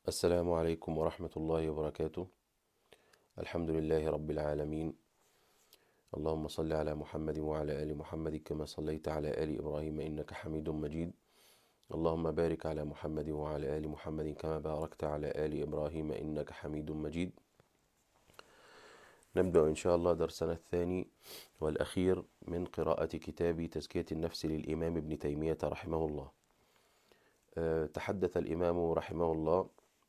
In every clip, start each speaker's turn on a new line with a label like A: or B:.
A: السلام عليكم ورحمة الله وبركاته. الحمد لله رب العالمين. اللهم صل على محمد وعلى آل محمد كما صليت على آل إبراهيم إنك حميد مجيد. اللهم بارك على محمد وعلى آل محمد كما باركت على آل إبراهيم إنك حميد مجيد. نبدأ إن شاء الله درسنا الثاني والأخير من قراءة كتاب تزكية النفس للإمام ابن تيمية رحمه الله. تحدث الإمام رحمه الله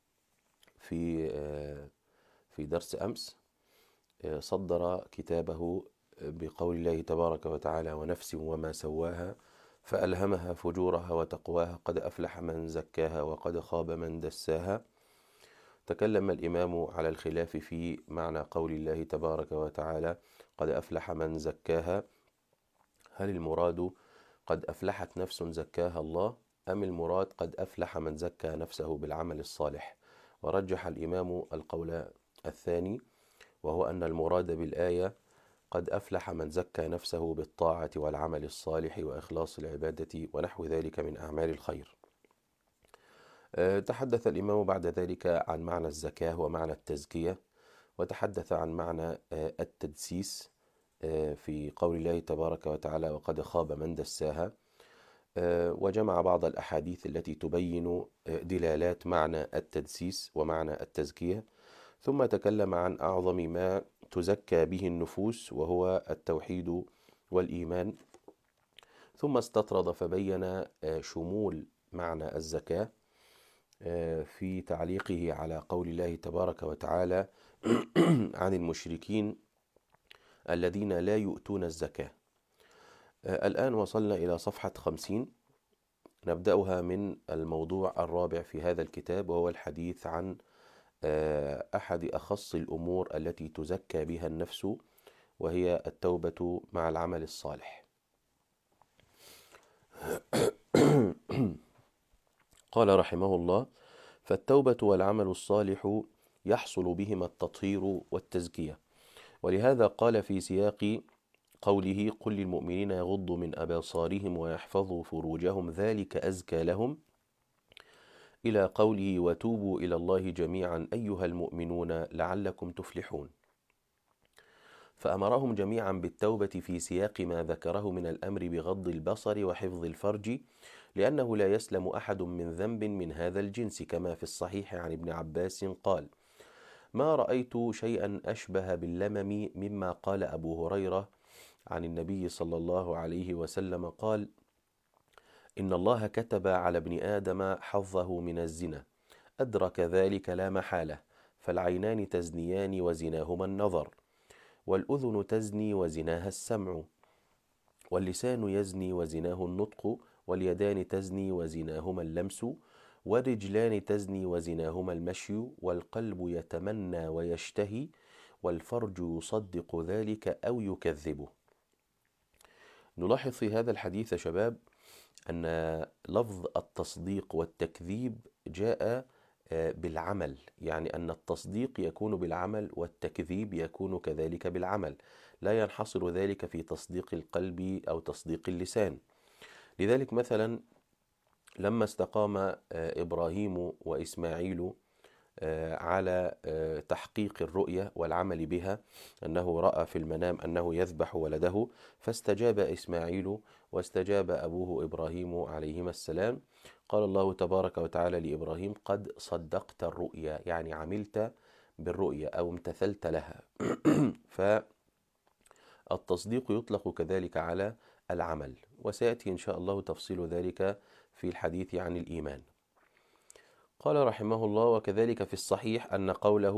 A: في درس أمس، صدر كتابه بقول الله تبارك وتعالى: ونفس وما سواها فألهمها فجورها وتقواها قد أفلح من زكاها وقد خاب من دساها. تكلم الإمام على الخلاف في معنى قول الله تبارك وتعالى قد أفلح من زكاها. هل المراد قد أفلحت نفس زكاها الله، أم المراد قد أفلح من زكى نفسه بالعمل الصالح؟ ورجح الإمام القول الثاني، وهو أن المراد بالآية قد أفلح من زكى نفسه بالطاعة والعمل الصالح وإخلاص العبادة ونحو ذلك من أعمال الخير. تحدث الإمام بعد ذلك عن معنى الزكاة ومعنى التزكية، وتحدث عن معنى التدسيس في قول الله تبارك وتعالى وقد خاب من دساها، وجمع بعض الأحاديث التي تبين دلالات معنى التدسيس ومعنى التزكية، ثم تكلم عن أعظم ما تزكى به النفوس وهو التوحيد والإيمان، ثم استطرد فبين شمول معنى الزكاة في تعليقه على قول الله تبارك وتعالى عن المشركين الذين لا يؤتون الزكاة. الآن وصلنا إلى صفحة 50، نبدأها من الموضوع الرابع في هذا الكتاب، وهو الحديث عن أحد أخص الأمور التي تزكى بها النفس، وهي التوبة مع العمل الصالح. قال رحمه الله: فالتوبة والعمل الصالح يحصل بهما التطهير والتزكية، ولهذا قال في سياق قوله: قل للمؤمنين يغضوا من أبصارهم ويحفظوا فروجهم ذلك أزكى لهم، إلى قوله: وتوبوا إلى الله جميعا أيها المؤمنون لعلكم تفلحون. فأمرهم جميعا بالتوبة في سياق ما ذكره من الأمر بغض البصر وحفظ الفرج، لأنه لا يسلم أحد من ذنب من هذا الجنس، كما في الصحيح عن ابن عباس قال: ما رأيت شيئا أشبه باللمم مما قال أبو هريرة عن النبي صلى الله عليه وسلم قال: إن الله كتب على ابن آدم حظه من الزنا، أدرك ذلك لا محالة، فالعينان تزنيان وزناهما النظر، والأذن تزني وزناها السمع، واللسان يزني وزناه النطق، واليدان تزني وزناهما اللمس، والرجلان تزني وزناهما المشي، والقلب يتمنى ويشتهي، والفرج يصدق ذلك أو يكذبه. نلاحظ في هذا الحديث يا شباب أن لفظ التصديق والتكذيب جاء بالعمل، يعني أن التصديق يكون بالعمل والتكذيب يكون كذلك بالعمل، لا ينحصر ذلك في تصديق القلب أو تصديق اللسان. لذلك مثلا لما استقام إبراهيم وإسماعيل على تحقيق الرؤية والعمل بها، أنه رأى في المنام أنه يذبح ولده، فاستجاب إسماعيل واستجاب أبوه إبراهيم عليهما السلام. قال الله تبارك وتعالى لإبراهيم: قد صدقت الرؤيا، يعني عملت بالرؤيا أو امتثلت لها. فالتصديق يطلق كذلك على العمل، وسيأتي إن شاء الله تفصيل ذلك في الحديث عن الإيمان. قال رحمه الله: وكذلك في الصحيح أن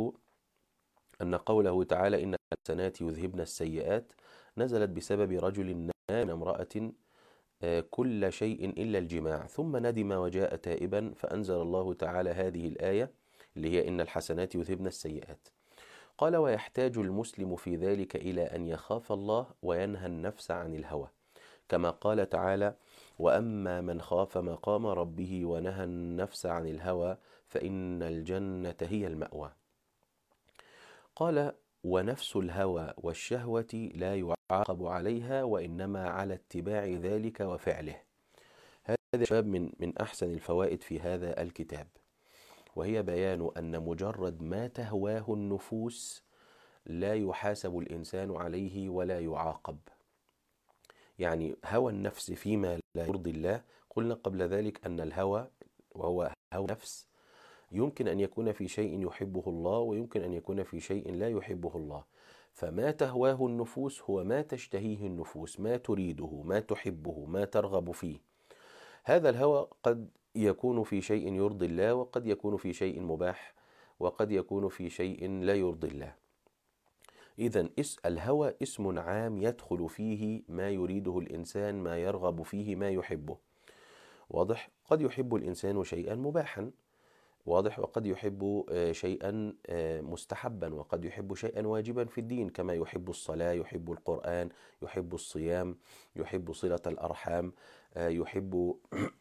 A: قوله تعالى: إن الحسنات يذهبن السيئات، نزلت بسبب رجل نام من امرأة كل شيء إلا الجماع، ثم ندم وجاء تائبا، فأنزل الله تعالى هذه الآية اللي هي إن الحسنات يذهبن السيئات. قال: ويحتاج المسلم في ذلك إلى أن يخاف الله وينهى النفس عن الهوى، كما قال تعالى: وأما من خاف مقام ربه ونهى النفس عن الهوى فإن الجنة هي المأوى. قال: ونفس الهوى والشهوة لا يعاقب عليها، وإنما على اتباع ذلك وفعله. هذا شباب من أحسن الفوائد في هذا الكتاب. وهي بيان أن مجرد ما تهواه النفوس لا يحاسب الإنسان عليه ولا يعاقب. يعني هوى النفس فيما لا يرضي الله، قلنا قبل ذلك أن الهوى وهو هوى نفس يمكن أن يكون في شيء يحبه الله ويمكن أن يكون في شيء لا يحبه الله. فما تهواه النفوس هو ما تشتهيه النفوس، ما تريده، ما تحبه، ما ترغب فيه. هذا الهوى قد يكون في شيء يرضي الله، وقد يكون في شيء مباح، وقد يكون في شيء لا يرضي الله. إذن الهوى اسم عام يدخل فيه ما يريده الإنسان، ما يرغب فيه، ما يحبه. واضح؟ قد يحب الإنسان شيئا مباحا، واضح، وقد يحب شيئا مستحبا، وقد يحب شيئا واجبا في الدين، كما يحب الصلاة، يحب القرآن، يحب الصيام، يحب صلة الأرحام، يحب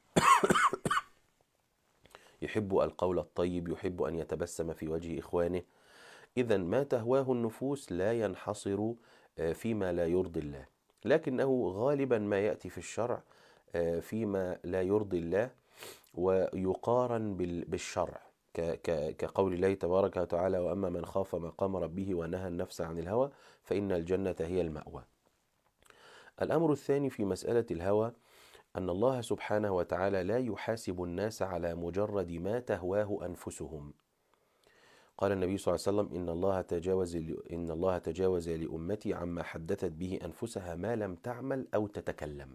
A: يحب القول الطيب، يحب أن يتبسم في وجه إخوانه. إذا ما تهواه النفوس لا ينحصر فيما لا يرضي الله، لكنه غالبا ما يأتي في الشرع فيما لا يرضي الله ويقارن بالشرع، كقول الله تبارك وتعالى: وأما من خاف مقام ربه ونهى النفس عن الهوى فإن الجنة هي المأوى. الأمر الثاني في مسألة الهوى أن الله سبحانه وتعالى لا يحاسب الناس على مجرد ما تهواه أنفسهم. قال النبي صلى الله عليه وسلم: إن الله تجاوز لأمتي عما حدثت به أنفسها ما لم تعمل أو تتكلم.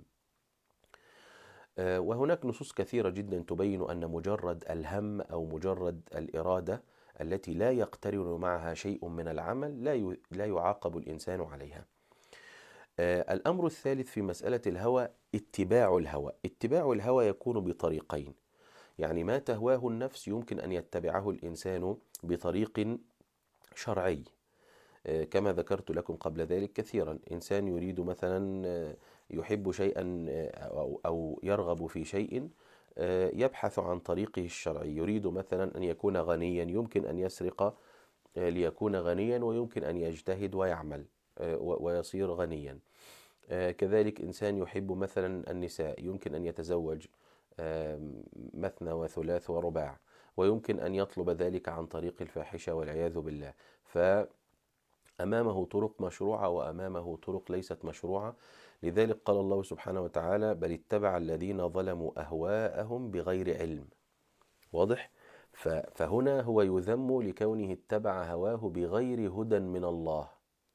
A: وهناك نصوص كثيرة جدا تبين أن مجرد الهم أو مجرد الإرادة التي لا يقترن معها شيء من العمل لا يعاقب الإنسان عليها. الأمر الثالث في مسألة الهوى اتباع الهوى. اتباع الهوى يكون بطريقين، يعني ما تهواه النفس يمكن أن يتبعه الإنسان بطريق شرعي، كما ذكرت لكم قبل ذلك كثيرا. إنسان يريد مثلا يحب شيئا أو يرغب في شيء، يبحث عن طريقه الشرعي. يريد مثلا أن يكون غنيا، يمكن أن يسرق ليكون غنيا، ويمكن أن يجتهد ويعمل ويصير غنيا. كذلك إنسان يحب مثلا النساء، يمكن أن يتزوج مثنى وثلاث ورباع، ويمكن أن يطلب ذلك عن طريق الفاحشة والعياذ بالله. فأمامه طرق مشروعة وأمامه طرق ليست مشروعة. لذلك قال الله سبحانه وتعالى: بل اتبع الذين ظلموا أهواءهم بغير علم. واضح؟ فهنا هو يذم لكونه اتبع هواه بغير هدى من الله.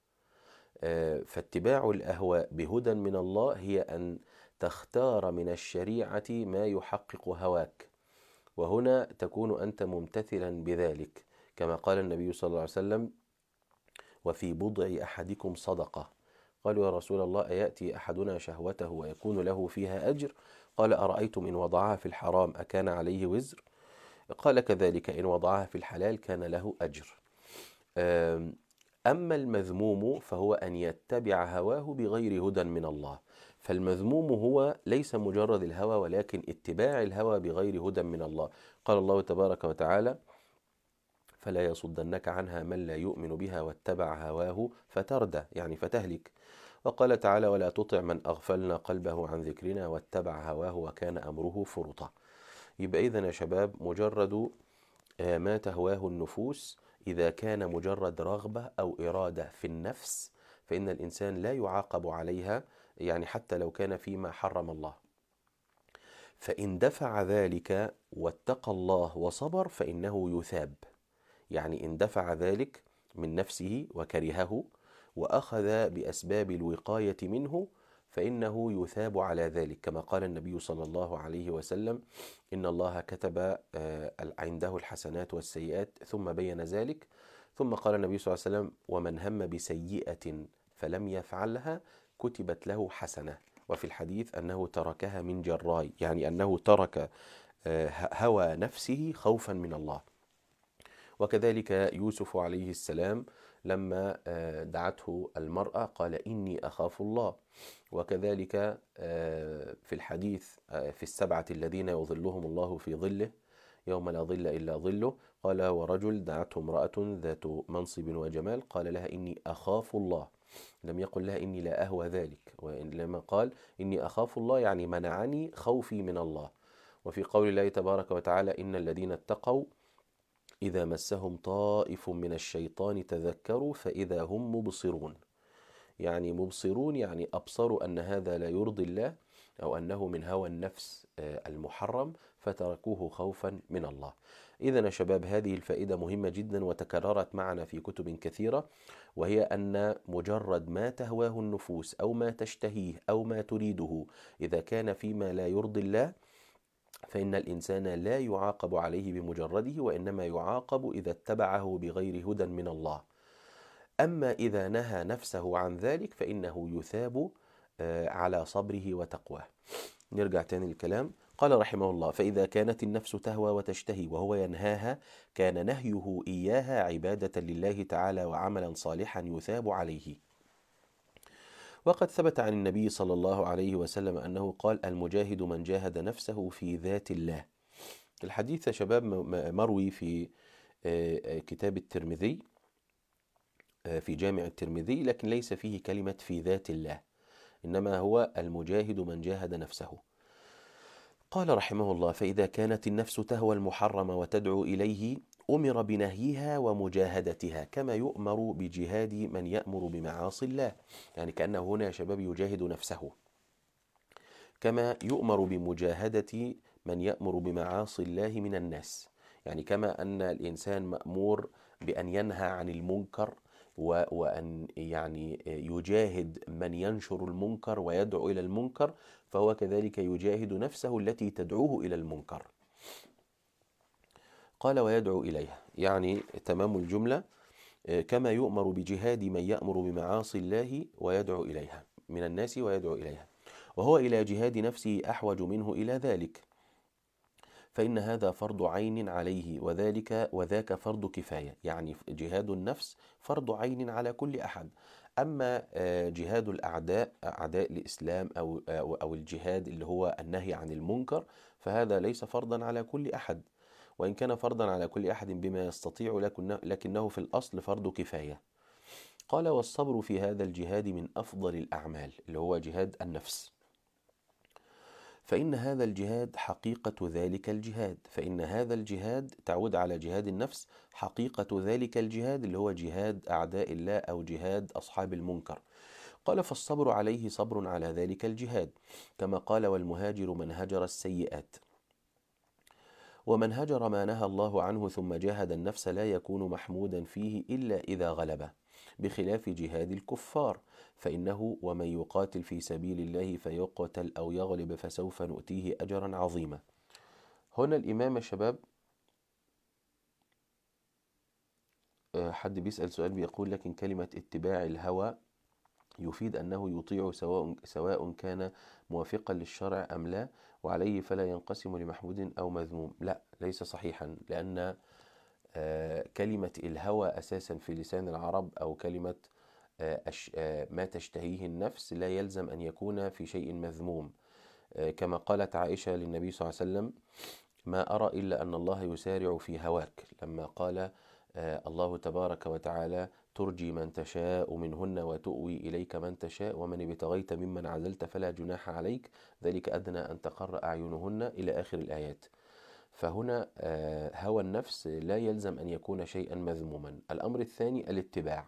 A: فاتباع الأهواء بهدى من الله هي أن تختار من الشريعة ما يحقق هواك، وهنا تكون أنت ممتثلا بذلك، كما قال النبي صلى الله عليه وسلم: وفي بضع أحدكم صدقة. قالوا: يا رسول الله، أيأتي أحدنا شهوته ويكون له فيها أجر؟ قال: أرأيتم إن وضعها في الحرام أكان عليه وزر؟ قال: كذلك إن وضعها في الحلال كان له أجر. أما المذموم فهو أن يتبع هواه بغير هدى من الله. فالمذموم هو ليس مجرد الهوى، ولكن اتباع الهوى بغير هدى من الله. قال الله تبارك وتعالى: فلا يصدنك عنها من لا يؤمن بها واتبع هواه فتردى، يعني فتهلك. وقال تعالى: ولا تطع من أغفلنا قلبه عن ذكرنا واتبع هواه وكان أمره فرطا. يبقى إذن يا شباب، مجرد ما تهواه النفوس إذا كان مجرد رغبة أو إرادة في النفس فإن الإنسان لا يعاقب عليها، يعني حتى لو كان فيما حرم الله. فإن دفع ذلك واتقى الله وصبر فإنه يثاب. يعني إن دفع ذلك من نفسه وكرهه وأخذ بأسباب الوقاية منه فإنه يثاب على ذلك، كما قال النبي صلى الله عليه وسلم: إن الله كتب عنده الحسنات والسيئات، ثم بين ذلك، ثم قال النبي صلى الله عليه وسلم: ومن هم بسيئة فلم يفعلها كتبت له حسنة. وفي الحديث أنه تركها من جراي، يعني أنه ترك هوى نفسه خوفا من الله. وكذلك يوسف عليه السلام لما دعته المرأة قال: إني أخاف الله. وكذلك في الحديث في السبعة الذين يظلهم الله في ظله يوم لا ظل إلا ظله، قال: ورجل دعته امرأة ذات منصب وجمال قال لها: إني أخاف الله. لم يقل لها: إني لا أهوى ذلك، وإنما قال: إني أخاف الله، يعني منعني خوفي من الله. وفي قول الله تبارك وتعالى: إن الذين اتقوا إذا مسهم طائف من الشيطان تذكروا فإذا هم مبصرون. يعني مبصرون يعني أبصروا أن هذا لا يرضي الله أو أنه من هوى النفس المحرم، فتركوه خوفا من الله. إذن يا شباب، هذه الفائدة مهمة جدا وتكررت معنا في كتب كثيرة، وهي أن مجرد ما تهواه النفوس أو ما تشتهيه أو ما تريده إذا كان فيما لا يرضي الله، فإن الإنسان لا يعاقب عليه بمجرده، وإنما يعاقب إذا اتبعه بغير هدى من الله. أما إذا نهى نفسه عن ذلك فإنه يثاب على صبره وتقواه. نرجع تاني الكلام. قال رحمه الله: فإذا كانت النفس تهوى وتشتهي وهو ينهاها، كان نهيه إياها عبادة لله تعالى وعملا صالحا يثاب عليه. وقد ثبت عن النبي صلى الله عليه وسلم أنه قال: المجاهد من جاهد نفسه في ذات الله. الحديث يا شباب مروي في كتاب الترمذي، في جامع الترمذي، لكن ليس فيه كلمة في ذات الله، إنما هو المجاهد من جاهد نفسه. قال رحمه الله: فإذا كانت النفس تهوى المحرم وتدعو إليه، أمر بنهيها ومجاهدتها كما يؤمر بجهاد من يأمر بمعاصي الله. يعني كأنه هنا يا شباب يجاهد نفسه كما يؤمر بمجاهدة من يأمر بمعاصي الله من الناس. يعني كما أن الإنسان مأمور بأن ينهى عن المنكر وأن يعني يجاهد من ينشر المنكر ويدعو إلى المنكر، فهو كذلك يجاهد نفسه التي تدعوه إلى المنكر. قال: ويدعو إليها، يعني تمام الجملة، كما يؤمر بجهاد من يأمر بمعاصي الله ويدعو إليها من الناس ويدعو إليها، وهو إلى جهاد نفسه أحوج منه إلى ذلك، فإن هذا فرض عين عليه وذاك فرض كفاية. يعني جهاد النفس فرض عين على كل أحد. أما جهاد الأعداء، أعداء الإسلام أو الجهاد اللي هو النهي عن المنكر، فهذا ليس فرضا على كل أحد، وإن كان فرضا على كل أحد بما يستطيع، لكنه في الأصل فرض كفاية. قال: والصبر في هذا الجهاد من أفضل الأعمال، اللي هو جهاد النفس، فإن هذا الجهاد فإن هذا الجهاد تعود على جهاد النفس، حقيقة ذلك الجهاد اللي هو جهاد أعداء الله أو جهاد أصحاب المنكر. قال: فالصبر عليه صبر على ذلك الجهاد، كما قال: والمهاجر من هجر السيئات. ومن هجر ما نهى الله عنه ثم جاهد النفس لا يكون محمودا فيه إلا إذا غلبه، بخلاف جهاد الكفار، فإنه ومن يقاتل في سبيل الله فيقتل أو يغلب فسوف نؤتيه أجرا عظيما. هنا الإمام يا شباب، حد بيسأل سؤال بيقول: لكن كلمة اتباع الهوى يفيد أنه يطيع سواء كان موافقا للشرع أم لا، وعليه فلا ينقسم لمحمود أو مذموم. لا، ليس صحيحا، لأن كلمة الهوى أساسا في لسان العرب، أو كلمة ما تشتهيه النفس، لا يلزم أن يكون في شيء مذموم. كما قالت عائشة للنبي صلى الله عليه وسلم: ما أرى إلا أن الله يسارع في هواك، لما قال الله تبارك وتعالى: ترجي من تشاء منهن وتؤوي إليك من تشاء ومن ابتغيت ممن عزلت فلا جناح عليك، ذلك أدنى أن تقر أعينهن، إلى آخر الآيات. فهنا هوى النفس لا يلزم أن يكون شيئا مذموما. الأمر الثاني الاتباع.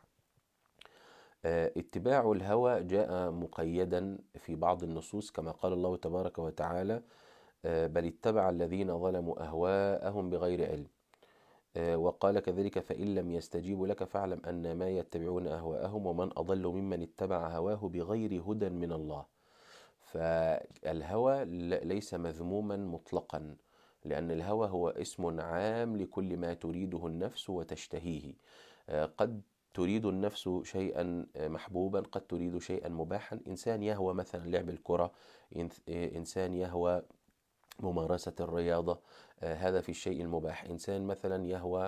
A: اتباع الهوى جاء مقيدا في بعض النصوص، كما قال الله تبارك وتعالى: بل اتبع الذين ظلموا أهواءهم بغير علم. وقال كذلك: فإن لم يستجيبوا لك فاعلم أن ما يتبعون أهواءهم ومن أضل ممن اتبع هواه بغير هدى من الله. فالهوى ليس مذموما مطلقا، لأن الهوى هو اسم عام لكل ما تريده النفس وتشتهيه. قد تريد النفس شيئا محبوبا، قد تريد شيئا مباحا. إنسان يهوى مثلا لعب الكرة، إنسان يهوى ممارسة الرياضة، هذا في الشيء المباح. إنسان مثلا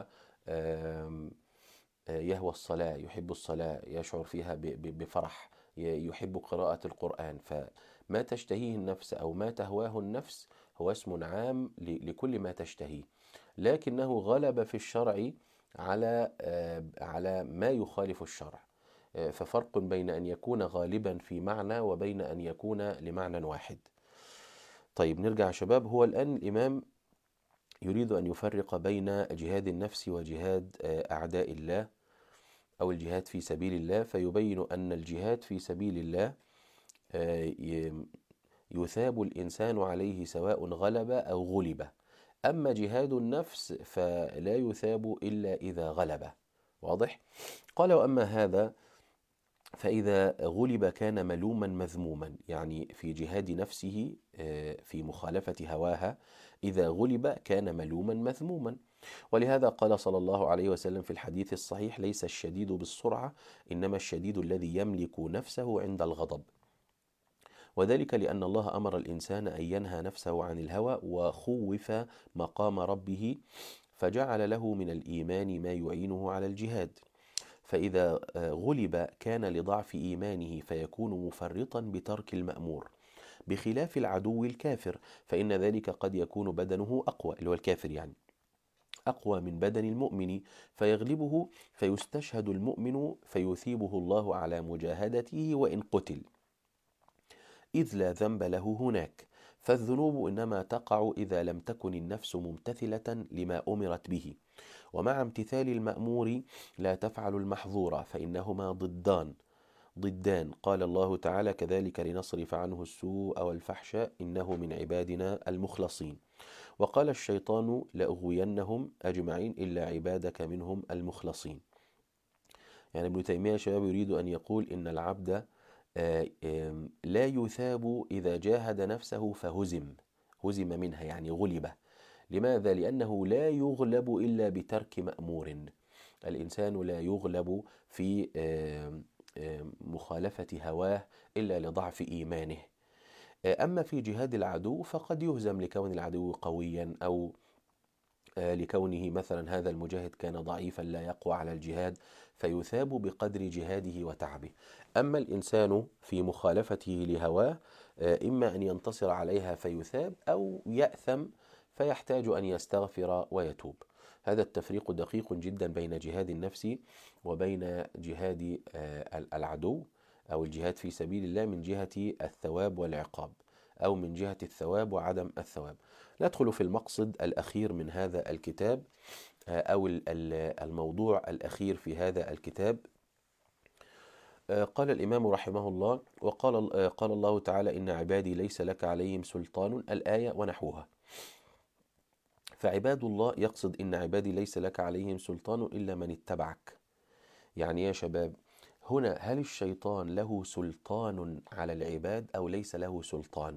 A: يهوى الصلاة، يحب الصلاة، يشعر فيها بفرح، يحب قراءة القرآن. فما تشتهيه النفس أو ما تهواه النفس هو اسم عام لكل ما تشتهيه، لكنه غلب في الشرع على ما يخالف الشرع. ففرق بين أن يكون غالبا في معنى وبين أن يكون لمعنى واحد. طيب نرجع يا شباب. هو الآن الإمام يريد أن يفرق بين جهاد النفس وجهاد أعداء الله أو الجهاد في سبيل الله، فيبين أن الجهاد في سبيل الله يثاب الإنسان عليه سواء غلب أو غلب. أما جهاد النفس فلا يثاب إلا إذا غلب. واضح؟ قال: وأما هذا فإذا غلب كان ملوما مذموما، يعني في جهاد نفسه في مخالفة هواها إذا غلب كان ملوما مذموما. ولهذا قال صلى الله عليه وسلم في الحديث الصحيح: ليس الشديد بالسرعة، إنما الشديد الذي يملك نفسه عند الغضب. وذلك لأن الله أمر الإنسان أن ينهى نفسه عن الهوى، وخوف مقام ربه، فجعل له من الإيمان ما يعينه على الجهاد. فإذا غلب كان لضعف إيمانه فيكون مفرطا بترك المأمور، بخلاف العدو الكافر، فإن ذلك قد يكون بدنه أقوى، اللي هو الكافر يعني، أقوى من بدن المؤمن، فيغلبه فيستشهد المؤمن فيثيبه الله على مجاهدته وإن قتل، إذ لا ذنب له هناك. فالذنوب إنما تقع إذا لم تكن النفس ممتثلة لما أمرت به، ومع امتثال المأمور لا تفعل المحظور، فإنهما ضدان. قال الله تعالى: كذلك لنصرف عنه السوء والفحشاء إنه من عبادنا المخلصين. وقال الشيطان: لأغوينهم أجمعين إلا عبادك منهم المخلصين. يعني ابن تيمية شباب يريد أن يقول إن العبد لا يثاب إذا جاهد نفسه فهزم منها، يعني غلب. لماذا؟ لأنه لا يغلب إلا بترك مأمور. الإنسان لا يغلب في مخالفة هواه إلا لضعف إيمانه. أما في جهاد العدو فقد يهزم لكون العدو قويا، أو لكونه مثلا هذا المجاهد كان ضعيفا لا يقوى على الجهاد، فيثاب بقدر جهاده وتعبه. أما الإنسان في مخالفته لهواه إما أن ينتصر عليها فيثاب، أو يأثم فيحتاج أن يستغفر ويتوب. هذا التفريق دقيق جدا بين جهاد النفس وبين جهاد العدو، أو الجهاد في سبيل الله من جهة الثواب والعقاب، أو من جهة الثواب وعدم الثواب. ندخل في المقصد الأخير من هذا الكتاب، أو الموضوع الأخير في هذا الكتاب. قال الإمام رحمه الله: قال الله تعالى: إن عبادي ليس لك عليهم سلطان، الآية ونحوها. فعباد الله يقصد إن عبادي ليس لك عليهم سلطان إلا من اتبعك. يعني يا شباب، هنا هل الشيطان له سلطان على العباد أو ليس له سلطان؟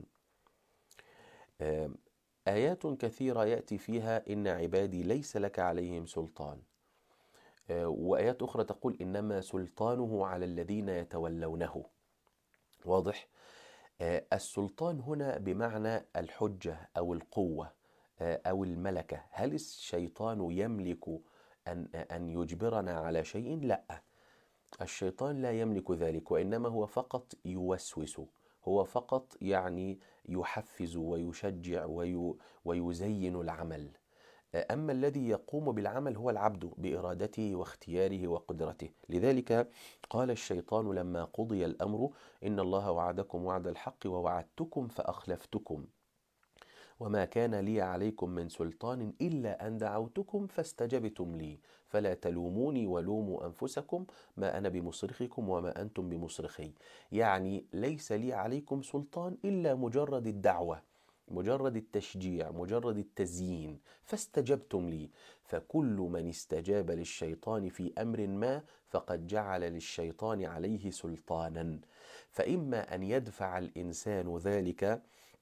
A: آيات كثيرة يأتي فيها إن عبادي ليس لك عليهم سلطان، وآيات أخرى تقول إنما سلطانه على الذين يتولونه. واضح؟ السلطان هنا بمعنى الحجة أو القوة أو الملكة. هل الشيطان يملك أن يجبرنا على شيء؟ لا، الشيطان لا يملك ذلك، وإنما هو فقط يوسوس، هو فقط يعني يحفز ويشجع ويزين العمل. أما الذي يقوم بالعمل هو العبد بإرادته واختياره وقدرته. لذلك قال الشيطان لما قضي الأمر: إن الله وعدكم وعد الحق ووعدتكم فأخلفتكم وما كان لي عليكم من سلطان إلا أن دعوتكم فاستجبتم لي فلا تلوموني ولوموا أنفسكم ما أنا بمصرخكم وما أنتم بمصرخي. يعني ليس لي عليكم سلطان إلا مجرد الدعوة، مجرد التشجيع، مجرد التزيين، فاستجبتم لي. فكل من استجاب للشيطان في أمر ما فقد جعل للشيطان عليه سلطانا. فإما أن يدفع الإنسان ذلك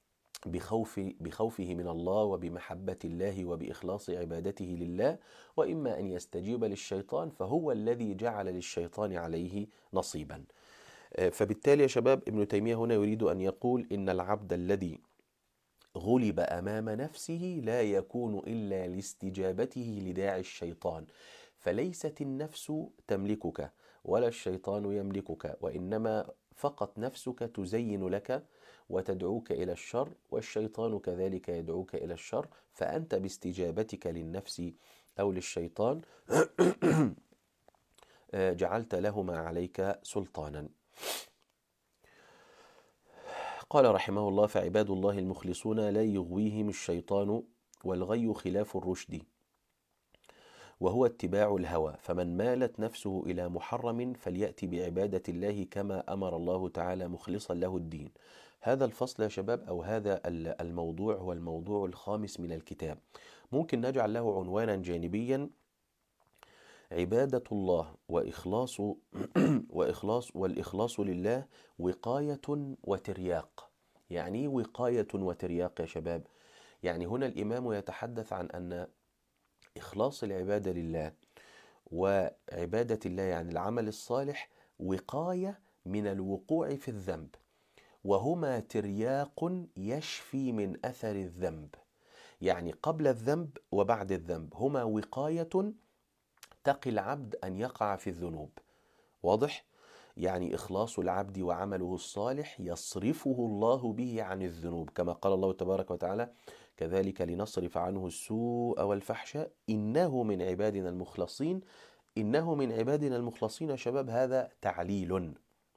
A: بخوفه من الله وبمحبة الله وبإخلاص عبادته لله، وإما أن يستجيب للشيطان، فهو الذي جعل للشيطان عليه نصيبا. فبالتالي يا شباب، ابن تيمية هنا يريد أن يقول إن العبد الذي غلب أمام نفسه لا يكون إلا لاستجابته لداعي الشيطان. فليست النفس تملكك ولا الشيطان يملكك، وإنما فقط نفسك تزين لك وتدعوك إلى الشر، والشيطان كذلك يدعوك إلى الشر. فأنت باستجابتك للنفس أو للشيطان جعلت لهما عليك سلطانا. قال رحمه الله: فعباد الله المخلصون لا يغويهم الشيطان والغي خلاف الرشد وهو اتباع الهوى، فمن مالت نفسه إلى محرم فليأتي بعبادة الله كما أمر الله تعالى مخلصا له الدين. هذا الفصل يا شباب، أو هذا الموضوع، هو الموضوع الخامس من الكتاب. ممكن نجعل له عنوانا جانبيا: عبادة الله وإخلاص والإخلاص لله وقاية وترياق. يعني إيه وقاية وترياق يا شباب؟ يعني هنا الإمام يتحدث عن أن إخلاص العبادة لله وعبادة الله، يعني العمل الصالح، وقاية من الوقوع في الذنب، وهما ترياق يشفي من أثر الذنب. يعني قبل الذنب وبعد الذنب هما وقاية تقي العبد أن يقع في الذنوب. واضح؟ يعني إخلاص العبد وعمله الصالح يصرفه الله به عن الذنوب، كما قال الله تبارك وتعالى: كذلك لنصرف عنه السوء والفحشاء إنه من عبادنا المخلصين. إنه من عبادنا المخلصين يا شباب، هذا تعليل.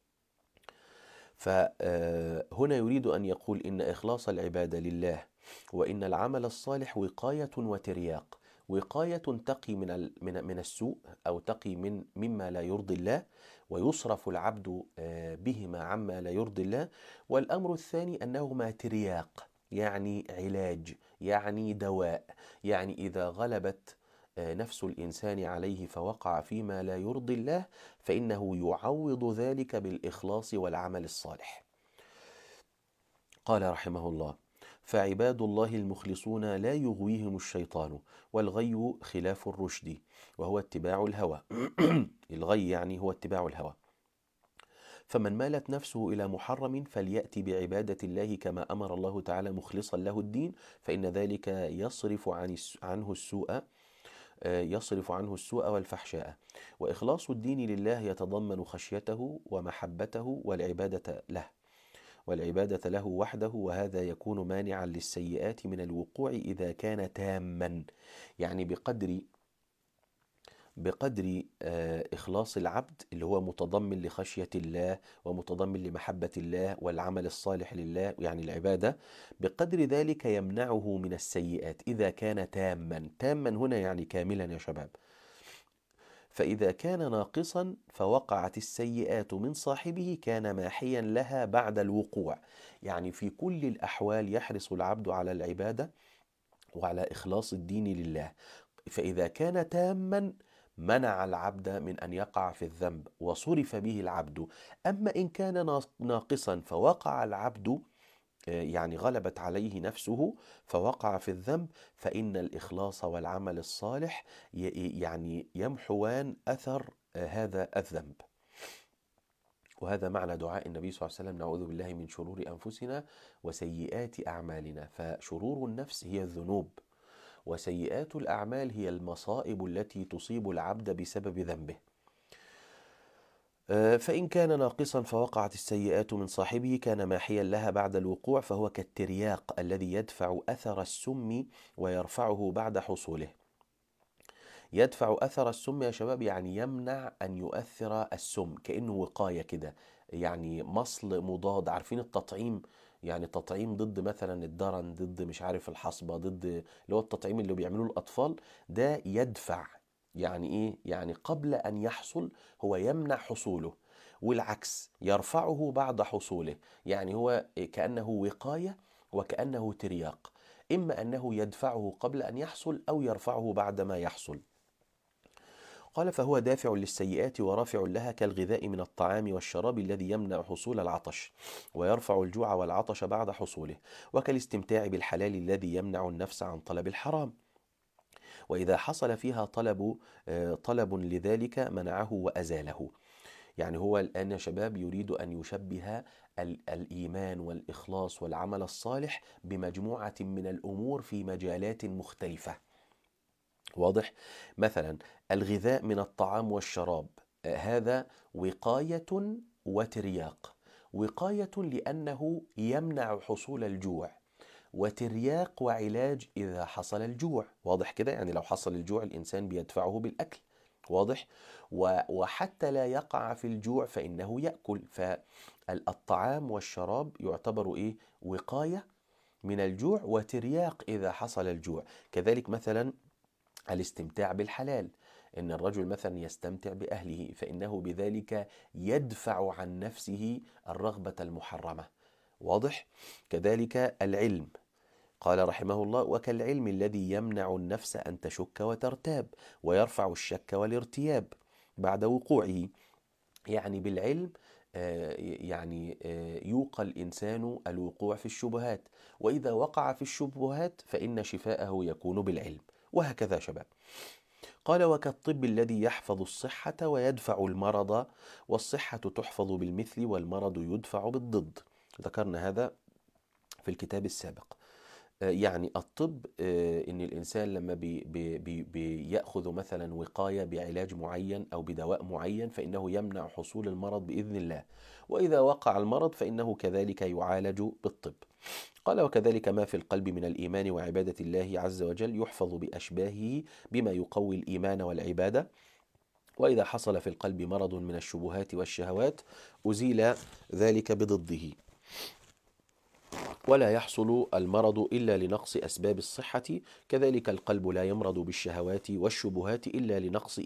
A: فهنا يريد أن يقول إن إخلاص العبادة لله وإن العمل الصالح وقاية وترياق. وقاية تقي من السوء، أو تقي مما لا يرضي الله، ويصرف العبد بهما عما لا يرضي الله. والأمر الثاني أنهما ترياق، يعني علاج، يعني دواء. يعني إذا غلبت نفس الإنسان عليه فوقع فيما لا يرضي الله، فإنه يعوض ذلك بالإخلاص والعمل الصالح. قال رحمه الله: فعباد الله المخلصون لا يغويهم الشيطان، والغي خلاف الرشد وهو اتباع الهوى. الغي يعني هو اتباع الهوى. فمن مالت نفسه إلى محرم فليأتي بعبادة الله كما أمر الله تعالى مخلصا له الدين، فإن ذلك يصرف عنه السوء والفحشاء. وإخلاص الدين لله يتضمن خشيته ومحبته والعبادة له وحده، وهذا يكون مانعا للسيئات من الوقوع إذا كان تاما. يعني بقدر إخلاص العبد اللي هو متضمن لخشية الله ومتضمن لمحبة الله والعمل الصالح لله، يعني العبادة، بقدر ذلك يمنعه من السيئات إذا كان تاما. تاما هنا يعني كاملا يا شباب. فإذا كان ناقصا فوقعت السيئات من صاحبه كان ماحيا لها بعد الوقوع. يعني في كل الأحوال يحرص العبد على العبادة وعلى إخلاص الدين لله. فإذا كان تاما منع العبد من أن يقع في الذنب وصرف به العبد. أما إن كان ناقصا فوقع العبد، يعني غلبت عليه نفسه فوقع في الذنب، فإن الإخلاص والعمل الصالح يعني يمحوان أثر هذا الذنب. وهذا معنى دعاء النبي صلى الله عليه وسلم: نعوذ بالله من شرور أنفسنا وسيئات أعمالنا. فشرور النفس هي الذنوب، وسيئات الأعمال هي المصائب التي تصيب العبد بسبب ذنبه. فإن كان ناقصا فوقعت السيئات من صاحبه كان ماحيا لها بعد الوقوع، فهو كالترياق الذي يدفع أثر السم ويرفعه بعد حصوله. يدفع أثر السم يا شباب، يعني يمنع أن يؤثر السم، كأنه وقاية كده، يعني مصل مضاد. عارفين التطعيم؟ يعني تطعيم ضد مثلا الدرن، ضد مش عارف الحصبة، ضد اللي هو التطعيم اللي بيعملوه الأطفال ده، يدفع. يعني إيه؟ يعني قبل أن يحصل هو يمنع حصوله، والعكس يرفعه بعد حصوله. يعني هو كأنه وقاية وكأنه ترياق، إما أنه يدفعه قبل أن يحصل أو يرفعه بعد ما يحصل. قال: فهو دافع للسيئات ورافع لها، كالغذاء من الطعام والشراب الذي يمنع حصول العطش ويرفع الجوع والعطش بعد حصوله، وكالاستمتاع بالحلال الذي يمنع النفس عن طلب الحرام، وإذا حصل فيها طلب لذلك منعه وأزاله. يعني هو الآن يا شباب يريد أن يشبه الإيمان والإخلاص والعمل الصالح بمجموعة من الأمور في مجالات مختلفة. واضح؟ مثلا الغذاء من الطعام والشراب، هذا وقاية وترياق. وقاية لأنه يمنع حصول الجوع، وترياق وعلاج إذا حصل الجوع. واضح كده؟ يعني لو حصل الجوع الإنسان بيدفعه بالأكل. واضح؟ وحتى لا يقع في الجوع فإنه يأكل. فالطعام والشراب يعتبر إيه؟ وقاية من الجوع وترياق إذا حصل الجوع. كذلك مثلا الاستمتاع بالحلال، إن الرجل مثلا يستمتع بأهله فإنه بذلك يدفع عن نفسه الرغبة المحرمة. واضح؟ كذلك العلم، قال رحمه الله: وكالعلم الذي يمنع النفس أن تشك وترتاب ويرفع الشك والارتياب بعد وقوعه. يعني بالعلم يوقى الإنسان الوقوع في الشبهات، وإذا وقع في الشبهات فإن شفاءه يكون بالعلم. وهكذا شباب. قال: وكالطب الذي يحفظ الصحة ويدفع المرض، والصحة تحفظ بالمثل والمرض يدفع بالضد. ذكرنا هذا في الكتاب السابق. يعني الطب، إن الإنسان لما بيأخذ مثلا وقاية بعلاج معين أو بدواء معين فإنه يمنع حصول المرض بإذن الله، وإذا وقع المرض فإنه كذلك يعالج بالطب. قال: وكذلك ما في القلب من الإيمان وعبادة الله عز وجل يحفظ بأشباهه بما يقوي الإيمان والعبادة، وإذا حصل في القلب مرض من الشبهات والشهوات أزيل ذلك بضده. ولا يحصل المرض إلا لنقص أسباب الصحة، كذلك القلب لا يمرض بالشهوات والشبهات إلا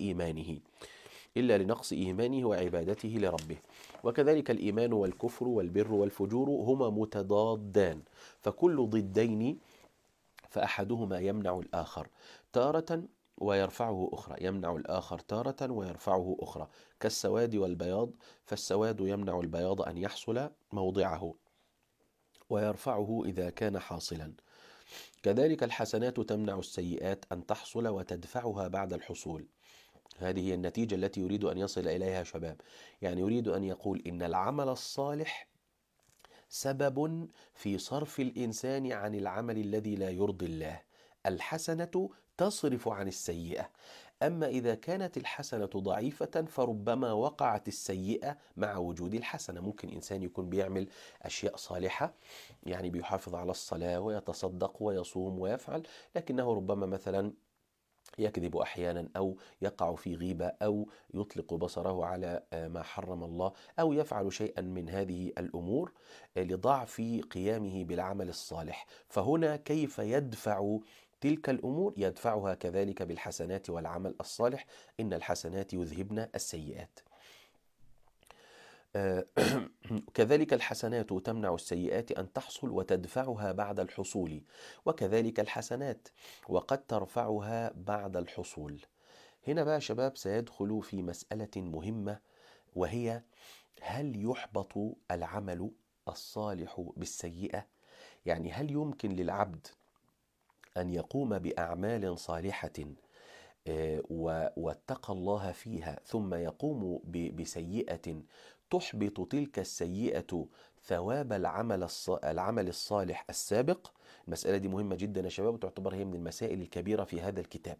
A: لنقص إيمانه وعبادته لربه. وكذلك الإيمان والكفر والبر والفجور هما متضادان، فكل ضدين فأحدهما يمنع الآخر تارة ويرفعه أخرى، يمنع الآخر تارة ويرفعه أخرى، كالسواد والبياض، فالسواد يمنع البياض أن يحصل موضعه ويرفعه إذا كان حاصلا. كذلك الحسنات تمنع السيئات أن تحصل وتدفعها بعد الحصول. هذه هي النتيجة التي يريد أن يصل إليها شباب. يعني يريد أن يقول إن العمل الصالح سبب في صرف الإنسان عن العمل الذي لا يرضي الله. الحسنة تصرف عن السيئة، أما إذا كانت الحسنة ضعيفة فربما وقعت السيئة مع وجود الحسنة. ممكن إنسان يكون بيعمل أشياء صالحة، يعني بيحافظ على الصلاة ويتصدق ويصوم ويفعل، لكنه ربما مثلا يكذب أحيانا، أو يقع في غيبة، أو يطلق بصره على ما حرم الله، أو يفعل شيئا من هذه الأمور لضعف قيامه بالعمل الصالح. فهنا كيف يدفع تلك الأمور؟ يدفعها كذلك بالحسنات والعمل الصالح، إن الحسنات يذهبن السيئات. كذلك الحسنات تمنع السيئات أن تحصل وتدفعها بعد الحصول، وكذلك الحسنات وقد ترفعها بعد الحصول. هنا بقى شباب سيدخل في مسألة مهمة، وهي: هل يحبط العمل الصالح بالسيئة؟ يعني هل يمكن للعبد أن يقوم بأعمال صالحة واتقى الله فيها ثم يقوم بسيئة تحبط تلك السيئة ثواب العمل الصالح السابق؟ المسألة دي مهمة جدا يا شباب، وتعتبر هي من المسائل الكبيرة في هذا الكتاب.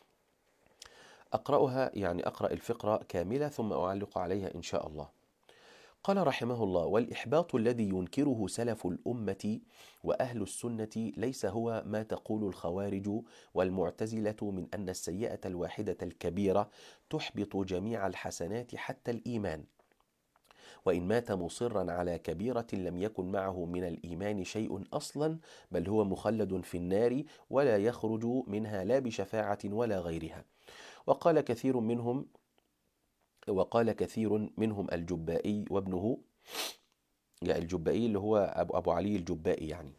A: أقرأها، يعني أقرأ الفقرة كاملة ثم أعلق عليها إن شاء الله. قال رحمه الله: والإحباط الذي ينكره سلف الأمة وأهل السنة ليس هو ما تقول الخوارج والمعتزلة من أن السيئة الواحدة الكبيرة تحبط جميع الحسنات حتى الإيمان، وإن مات مصرا على كبيرة لم يكن معه من الإيمان شيء أصلا، بل هو مخلد في النار ولا يخرج منها لا بشفاعة ولا غيرها. وقال كثير منهم الجبائي وابنه، يعني الجبائي اللي هو أبو علي الجبائي يعني.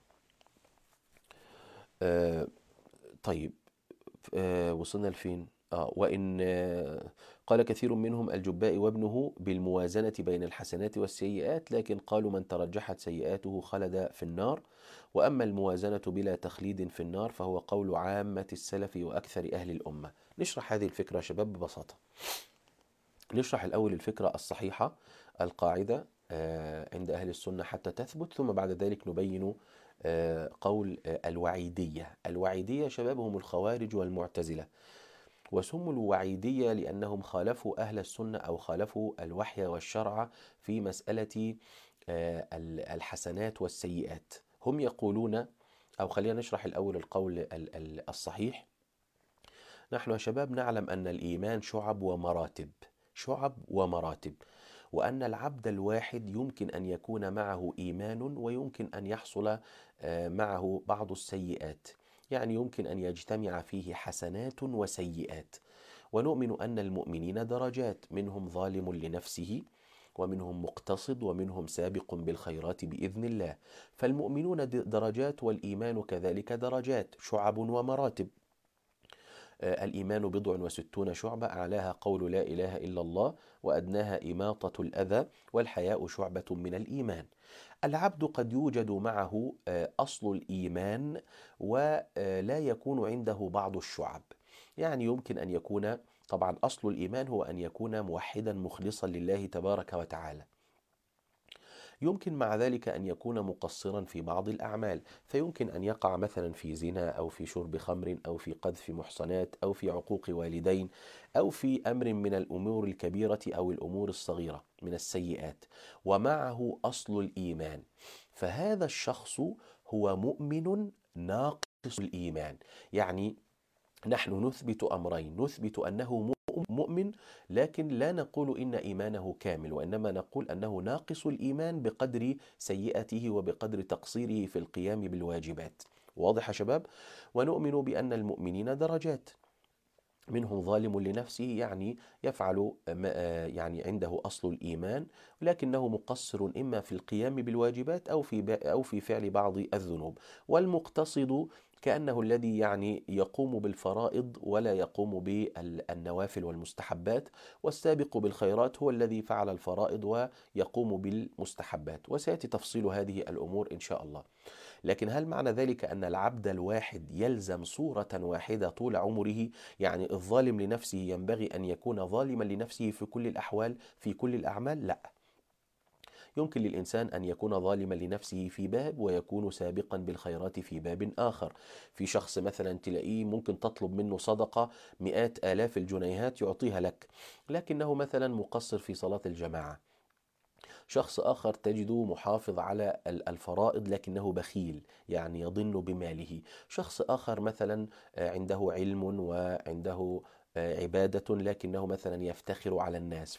A: طيب، وصلنا لفين؟ وإن قال كثير منهم الجبائي وابنه بالموازنة بين الحسنات والسيئات، لكن قالوا من ترجحت سيئاته خلد في النار، وأما الموازنة بلا تخليد في النار فهو قول عامة السلف وأكثر أهل الأمة. نشرح هذه الفكرة يا شباب ببساطة. نشرح الأول الفكرة الصحيحة، القاعدة عند أهل السنة حتى تثبت، ثم بعد ذلك نبين قول الوعيدية. الوعيدية شباب هم الخوارج والمعتزلة، وسموا الوعيدية لأنهم خالفوا أهل السنة أو خالفوا الوحي والشرع في مسألة الحسنات والسيئات. هم يقولون، أو خلينا نشرح الأول القول الصحيح. نحن يا شباب نعلم أن الإيمان شعب ومراتب، وأن العبد الواحد يمكن أن يكون معه إيمان ويمكن أن يحصل معه بعض السيئات، يعني يمكن أن يجتمع فيه حسنات وسيئات. ونؤمن أن المؤمنين درجات، منهم ظالم لنفسه ومنهم مقتصد ومنهم سابق بالخيرات بإذن الله. فالمؤمنون درجات، والإيمان كذلك درجات، شعب ومراتب. الإيمان 67 شعبة، أعلاها قول لا إله إلا الله، وأدناها إماطة الأذى، والحياء شعبة من الإيمان. العبد قد يوجد معه أصل الإيمان ولا يكون عنده بعض الشعب. يعني يمكن أن يكون، طبعا أصل الإيمان هو أن يكون موحدا مخلصا لله تبارك وتعالى. يمكن مع ذلك أن يكون مقصرا في بعض الأعمال، فيمكن أن يقع مثلا في زنا أو في شرب خمر أو في قذف محصنات أو في عقوق والدين أو في أمر من الأمور الكبيرة أو الأمور الصغيرة من السيئات، ومعه أصل الإيمان، فهذا الشخص هو مؤمن ناقص الإيمان. يعني نحن نثبت أمرين: نثبت أنه مؤمن، لكن لا نقول إن إيمانه كامل، وإنما نقول أنه ناقص الإيمان بقدر سيئته وبقدر تقصيره في القيام بالواجبات. واضح يا شباب؟ ونؤمن بأن المؤمنين درجات، منهم ظالم لنفسه، يعني يفعل يعني عنده أصل الإيمان لكنه مقصر إما في القيام بالواجبات أو في فعل بعض الذنوب. والمقتصد كأنه الذي يعني يقوم بالفرائض ولا يقوم بالنوافل والمستحبات، والسابق بالخيرات هو الذي فعل الفرائض ويقوم بالمستحبات. وسيأتي تفصيل هذه الأمور إن شاء الله. لكن هل معنى ذلك أن العبد الواحد يلزم صورة واحدة طول عمره؟ يعني الظالم لنفسه ينبغي أن يكون ظالما لنفسه في كل الأحوال في كل الأعمال؟ لا، يمكن للإنسان أن يكون ظالما لنفسه في باب ويكون سابقا بالخيرات في باب آخر. في شخص مثلا تلاقيه ممكن تطلب منه صدقة مئات آلاف الجنيهات يعطيها لك، لكنه مثلا مقصر في صلاة الجماعة. شخص آخر تجده محافظ على الفرائض لكنه بخيل، يعني يضن بماله. شخص آخر مثلا عنده علم وعنده عبادة لكنه مثلا يفتخر على الناس،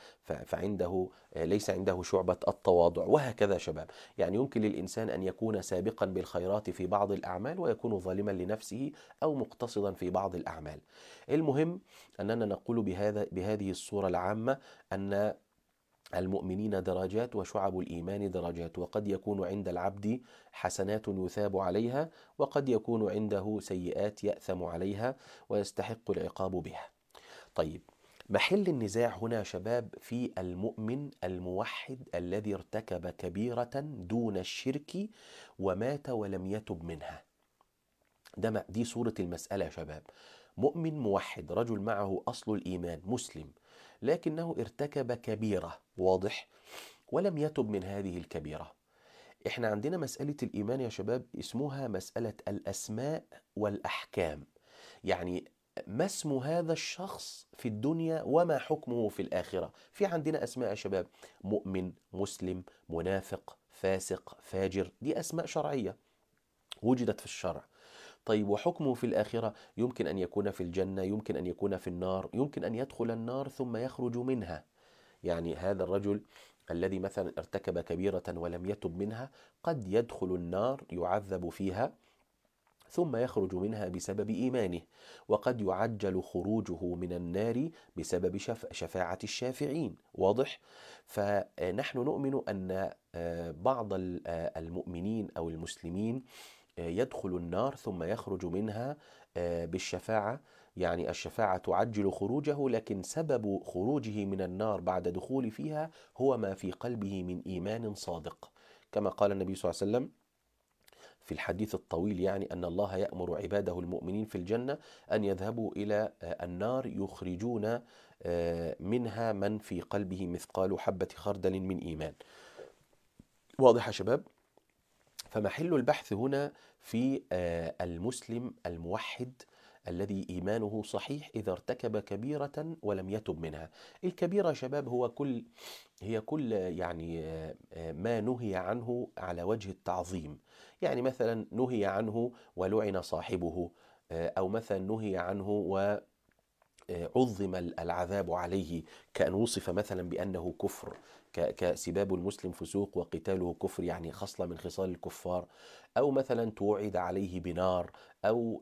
A: فعنده ليس عنده شعبة التواضع، وهكذا شباب. يعني يمكن للإنسان أن يكون سابقا بالخيرات في بعض الأعمال ويكون ظالما لنفسه أو مقتصدا في بعض الأعمال. المهم أننا نقول بهذه الصورة العامة أن المؤمنين درجات وشعب الإيمان درجات، وقد يكون عند العبد حسنات يثاب عليها، وقد يكون عنده سيئات يأثم عليها ويستحق العقاب بها. طيب، محل النزاع هنا شباب في المؤمن الموحد الذي ارتكب كبيرة دون الشرك ومات ولم يتب منها. دي صورة المسألة يا شباب. مؤمن موحد، رجل معه أصل الإيمان، مسلم، لكنه ارتكب كبيرة، واضح، ولم يتب من هذه الكبيرة. احنا عندنا مسألة الإيمان يا شباب اسمها مسألة الأسماء والأحكام. يعني ما اسم هذا الشخص في الدنيا وما حكمه في الآخرة. في عندنا أسماء يا شباب: مؤمن، مسلم، منافق، فاسق، فاجر. دي أسماء شرعية وجدت في الشرع. طيب، وحكمه في الآخرة يمكن أن يكون في الجنة، يمكن أن يكون في النار، يمكن أن يدخل النار ثم يخرج منها. يعني هذا الرجل الذي مثلا ارتكب كبيرة ولم يتب منها قد يدخل النار يعذب فيها ثم يخرج منها بسبب إيمانه، وقد يعجل خروجه من النار بسبب شفاعة الشافعين. واضح؟ فنحن نؤمن أن بعض المؤمنين أو المسلمين يدخل النار ثم يخرج منها بالشفاعة. يعني الشفاعة تعجل خروجه، لكن سبب خروجه من النار بعد دخول فيها هو ما في قلبه من إيمان صادق، كما قال النبي صلى الله عليه وسلم في الحديث الطويل، يعني أن الله يأمر عباده المؤمنين في الجنة أن يذهبوا إلى النار يخرجون منها من في قلبه مثقال حبة خردل من إيمان. واضح يا شباب؟ فمحل البحث هنا في المسلم الموحد الذي إيمانه صحيح إذا ارتكب كبيرة ولم يتب منها. الكبيرة يا شباب هي كل يعني ما نهي عنه على وجه التعظيم. يعني مثلا نهي عنه ولعن صاحبه، أو مثلا نهي عنه عظم العذاب عليه، كأن وصف مثلا بأنه كفر، كسباب المسلم فسوق وقتاله كفر، يعني خصلة من خصال الكفار، أو مثلا توعد عليه بنار، أو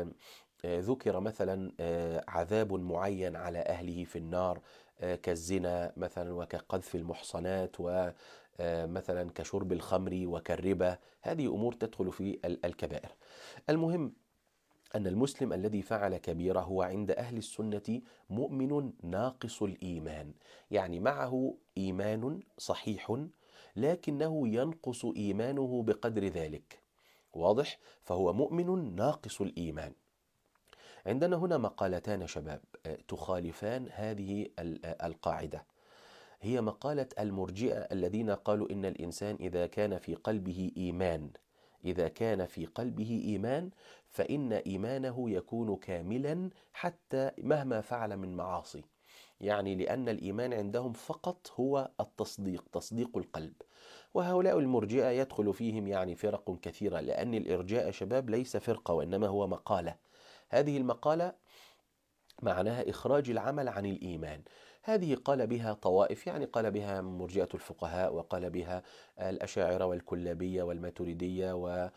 A: ذكر مثلا عذاب معين على أهله في النار، كالزنا مثلا وكقذف المحصنات ومثلا كشرب الخمر وكالربا. هذه أمور تدخل في الكبائر. المهم أن المسلم الذي فعل كبيرة هو عند أهل السنة مؤمن ناقص الإيمان، يعني معه إيمان صحيح لكنه ينقص إيمانه بقدر ذلك. واضح؟ فهو مؤمن ناقص الإيمان. عندنا هنا مقالتان شباب تخالفان هذه القاعدة. هي مقالة المرجئة الذين قالوا إن الإنسان إذا كان في قلبه إيمان، إذا كان في قلبه إيمان فإن إيمانه يكون كاملا حتى مهما فعل من معاصي، يعني لأن الإيمان عندهم فقط هو التصديق، تصديق القلب. وهؤلاء المرجئة يدخل فيهم يعني فرق كثيرة، لأن الإرجاء شباب ليس فرقة وإنما هو مقالة. هذه المقالة معناها إخراج العمل عن الإيمان. هذه قال بها طوائف، يعني قال بها مرجئة الفقهاء، وقال بها الأشاعرة والكلابية والماتريدية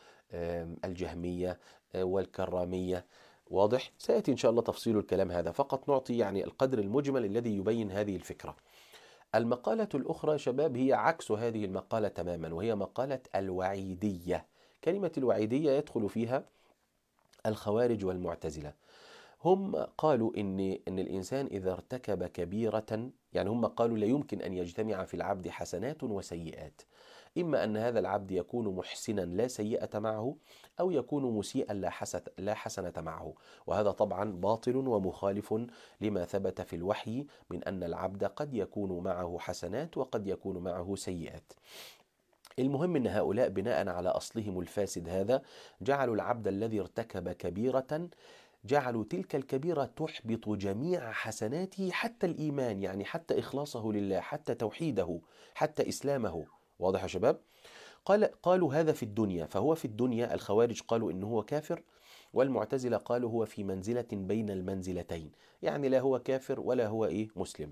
A: والجهمية والكرامية. واضح؟ سيأتي إن شاء الله تفصيل الكلام هذا، فقط نعطي يعني القدر المجمل الذي يبين هذه الفكرة. المقالة الأخرى شباب هي عكس هذه المقالة تماما، وهي مقالة الوعيدية. كلمة الوعيدية يدخل فيها الخوارج والمعتزلة. هم قالوا إن الإنسان إذا ارتكب كبيرة، يعني هم قالوا لا يمكن أن يجتمع في العبد حسنات وسيئات، إما أن هذا العبد يكون محسنا لا سيئة معه، أو يكون مسيئا لا حسنة معه. وهذا طبعا باطل ومخالف لما ثبت في الوحي من أن العبد قد يكون معه حسنات وقد يكون معه سيئات. المهم أن هؤلاء بناء على أصلهم الفاسد هذا جعلوا العبد الذي ارتكب كبيرة، جعلوا تلك الكبيرة تحبط جميع حسناته حتى الإيمان، يعني حتى إخلاصه لله، حتى توحيده، حتى إسلامه. واضح يا شباب؟ قالوا هذا في الدنيا، فهو في الدنيا الخوارج قالوا إنه هو كافر، والمعتزلة قالوا هو في منزلة بين المنزلتين، يعني لا هو كافر ولا هو مسلم.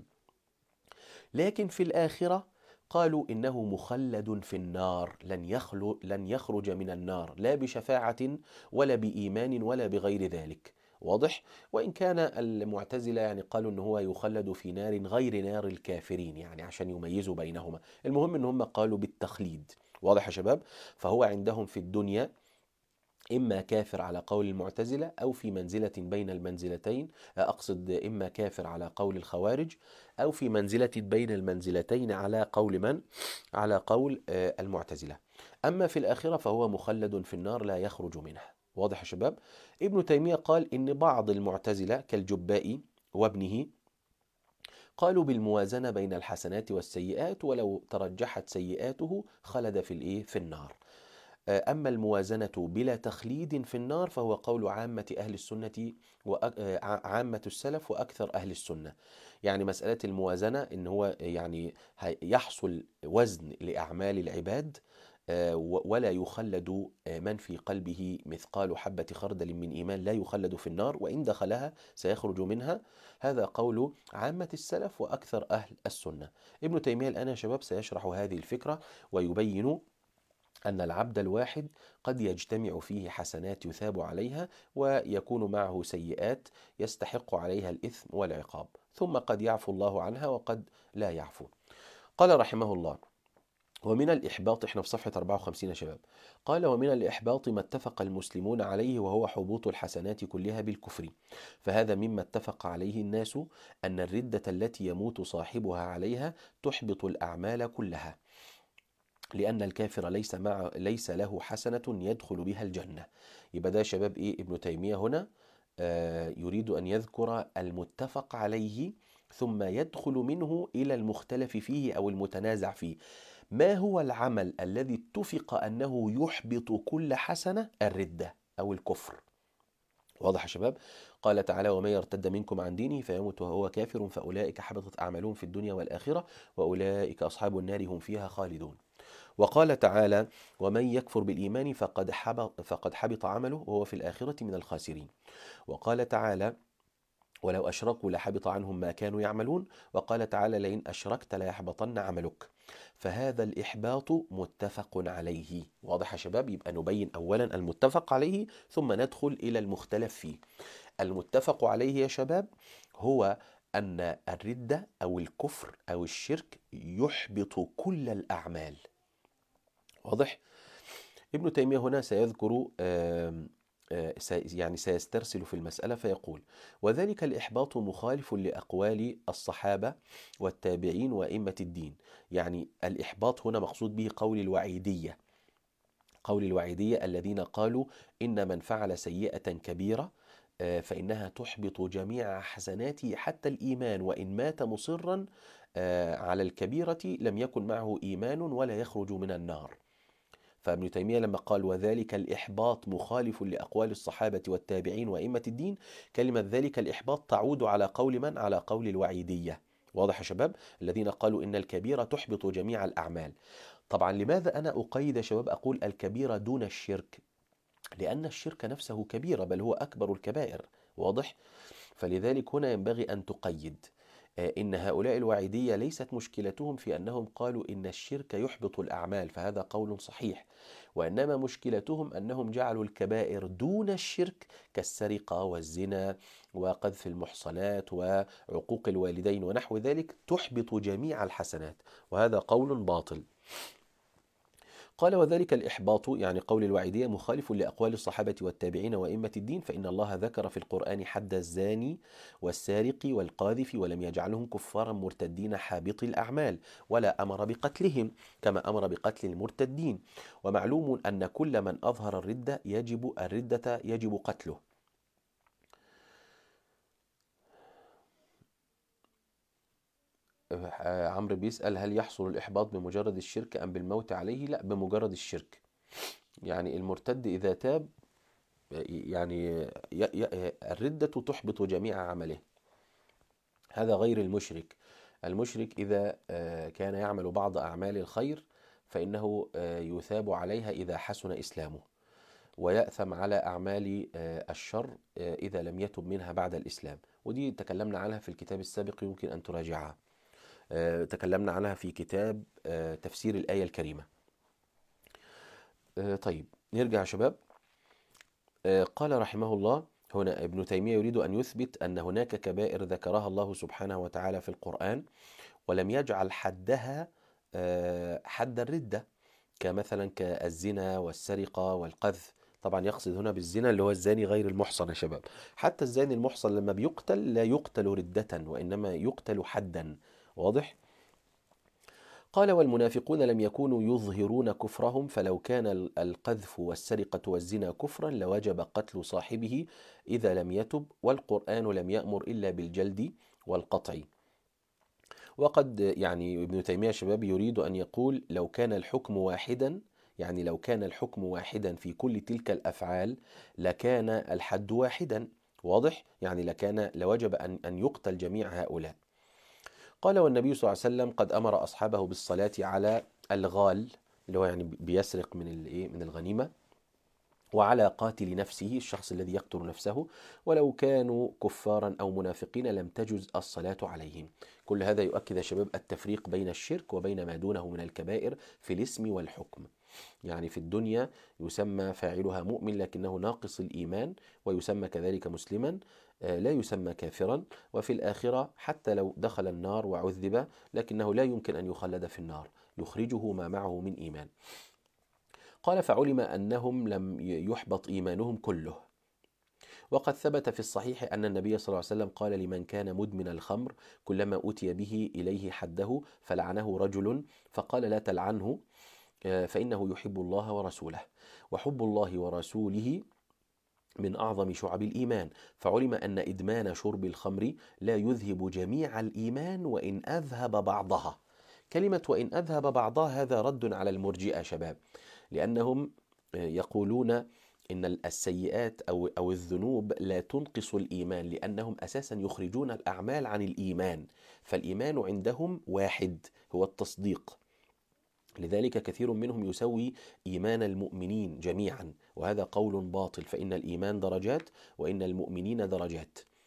A: لكن في الآخرة قالوا إنه مخلد في النار، لن يخرج من النار لا بشفاعة ولا بإيمان ولا بغير ذلك. واضح؟ وإن كان المعتزلة يعني قالوا إنه هو يخلد في نار غير نار الكافرين، يعني عشان يميزوا بينهما. المهم إن هم قالوا بالتخليد. واضح يا شباب؟ فهو عندهم في الدنيا إما كافر على قول المعتزلة أو في منزلة بين المنزلتين، أقصد إما كافر على قول الخوارج أو في منزلة بين المنزلتين على قول من؟ على قول المعتزلة. أما في الآخرة فهو مخلد في النار لا يخرج منها. واضح يا شباب؟ ابن تيمية قال إن بعض المعتزلة كالجبائي وابنه قالوا بالموازنة بين الحسنات والسيئات، ولو ترجحت سيئاته خلد في النار. أما الموازنة بلا تخليد في النار فهو قول عامة أهل السنة وعامة السلف وأكثر أهل السنة. يعني مسألة الموازنة إن هو يعني يحصل وزن لأعمال العباد، ولا يخلد من في قلبه مثقال حبة خردل من إيمان، لا يخلد في النار، وإن دخلها سيخرج منها. هذا قول عامة السلف وأكثر أهل السنة. ابن تيمية الآن يا شباب سيشرح هذه الفكرة ويبين أن العبد الواحد قد يجتمع فيه حسنات يثاب عليها، ويكون معه سيئات يستحق عليها الإثم والعقاب، ثم قد يعفو الله عنها وقد لا يعفو. قال رحمه الله: ومن الإحباط، احنا في صفحة 54 يا شباب. قال: ومن الإحباط ما اتفق المسلمون عليه، وهو حبوط الحسنات كلها بالكفر. فهذا مما اتفق عليه الناس، أن الردة التي يموت صاحبها عليها تحبط الأعمال كلها، لأن الكافر ليس له حسنة يدخل بها الجنة. يبقى ده شباب ابن تيمية هنا يريد أن يذكر المتفق عليه، ثم يدخل منه إلى المختلف فيه أو المتنازع فيه. ما هو العمل الذي اتفق أنه يحبط كل حسنة؟ الردة أو الكفر. واضح يا شباب؟ قال تعالى: ومن يرتد منكم عن دينه فيموت وهو كافر فأولئك حبطت أعمالهم في الدنيا والآخرة وأولئك أصحاب النار هم فيها خالدون. وقال تعالى: ومن يكفر بالإيمان فقد حبط عمله وهو في الآخرة من الخاسرين. وقال تعالى: ولو أشركوا لحبط عنهم ما كانوا يعملون. وقال تعالى لئن أشركت ليحبطن عملك. فهذا الإحباط متفق عليه. واضح يا شباب؟ يبقى نبين أولا المتفق عليه ثم ندخل إلى المختلف فيه. المتفق عليه يا شباب هو أن الردة أو الكفر أو الشرك يحبط كل الأعمال. واضح؟ ابن تيمية هنا سيذكر يعني سيسترسل في المسألة فيقول: وذلك الإحباط مخالف لأقوال الصحابة والتابعين وأئمة الدين. يعني الإحباط هنا مقصود به قول الوعيدية، قول الوعيدية الذين قالوا إن من فعل سيئة كبيرة فإنها تحبط جميع حسناته حتى الإيمان، وإن مات مصرا على الكبيرة لم يكن معه إيمان ولا يخرج من النار. فابن تيمية لما قال وذلك الإحباط مخالف لأقوال الصحابة والتابعين وأئمة الدين، كلمة ذلك الإحباط تعود على قول من؟ على قول الوعيدية. واضح يا شباب؟ الذين قالوا إن الكبيرة تحبط جميع الأعمال. طبعا لماذا أنا أقيد يا شباب أقول الكبيرة دون الشرك؟ لأن الشرك نفسه كبيرة، بل هو أكبر الكبائر. واضح؟ فلذلك هنا ينبغي أن تقيد. إن هؤلاء الوعيدية ليست مشكلتهم في أنهم قالوا إن الشرك يحبط الأعمال، فهذا قول صحيح، وإنما مشكلتهم أنهم جعلوا الكبائر دون الشرك كالسرقة والزنا وقذف المحصنات وعقوق الوالدين ونحو ذلك تحبط جميع الحسنات، وهذا قول باطل. قال وذلك الإحباط يعني قول الوعيدية مخالف لأقوال الصحابة والتابعين وأئمة الدين، فإن الله ذكر في القرآن حد الزاني والسارق والقاذف ولم يجعلهم كفارا مرتدين حابطي الأعمال، ولا أمر بقتلهم كما أمر بقتل المرتدين. ومعلوم أن كل من أظهر الردة يجب قتله. عمرو بيسأل هل يحصل الإحباط بمجرد الشرك أم بالموت عليه؟ لا، بمجرد الشرك. يعني المرتد إذا تاب يعني الردة تحبط جميع عمله، هذا غير المشرك. المشرك إذا كان يعمل بعض أعمال الخير فإنه يثاب عليها إذا حسن إسلامه، ويأثم على أعمال الشر إذا لم يتب منها بعد الإسلام. ودي تكلمنا عنها في الكتاب السابق، يمكن أن تراجعها. تكلمنا عنها في كتاب تفسير الآية الكريمة. طيب نرجع يا شباب. قال رحمه الله هنا ابن تيمية يريد أن يثبت أن هناك كبائر ذكرها الله سبحانه وتعالى في القرآن ولم يجعل حدها حد الردة، كمثلا كالزنا والسرقة والقذف. طبعا يقصد هنا بالزنا اللي هو الزاني غير المحصن يا شباب. حتى الزاني المحصن لما بيقتل لا يقتل ردة، وإنما يقتل حدا. واضح؟ قال والمنافقون لم يكونوا يظهرون كفرهم، فلو كان القذف والسرقة والزنا كفرا لوجب قتل صاحبه إذا لم يتب، والقرآن لم يأمر إلا بالجلد والقطع. وقد يعني ابن تيمية شباب يريد أن يقول لو كان الحكم واحدا، يعني لو كان الحكم واحدا في كل تلك الأفعال لكان الحد واحدا. واضح؟ يعني لوجب أن يقتل جميع هؤلاء. قال والنبي صلى الله عليه وسلم قد أمر أصحابه بالصلاة على الغال اللي هو يعني بيسرق من الغنيمة، وعلى قاتل نفسه الشخص الذي يقتل نفسه، ولو كانوا كفارا أو منافقين لم تجز الصلاة عليهم. كل هذا يؤكد يا شباب التفريق بين الشرك وبين ما دونه من الكبائر في الاسم والحكم. يعني في الدنيا يسمى فاعلها مؤمن لكنه ناقص الإيمان، ويسمى كذلك مسلما لا يسمى كافرا. وفي الآخرة حتى لو دخل النار وعذب لكنه لا يمكن أن يخلد في النار، يخرجه ما معه من إيمان. قال فعلم أنهم لم يحبط إيمانهم كله. وقد ثبت في الصحيح أن النبي صلى الله عليه وسلم قال لمن كان مدمن الخمر كلما أتي به إليه حده فلعنه رجل فقال لا تلعنه فإنه يحب الله ورسوله، وحب الله ورسوله من أعظم شعب الإيمان. فعلم أن إدمان شرب الخمر لا يذهب جميع الإيمان وإن أذهب بعضها. كلمة وإن أذهب بعضها هذا رد على المرجئة شباب، لأنهم يقولون إن السيئات أو الذنوب لا تنقص الإيمان، لأنهم أساسا يخرجون الأعمال عن الإيمان، فالإيمان عندهم واحد هو التصديق. لذلك كثير منهم يسوي إيمان المؤمنين جميعا، وهذا قول باطل، فإن الإيمان درجات وإن المؤمنين درجات.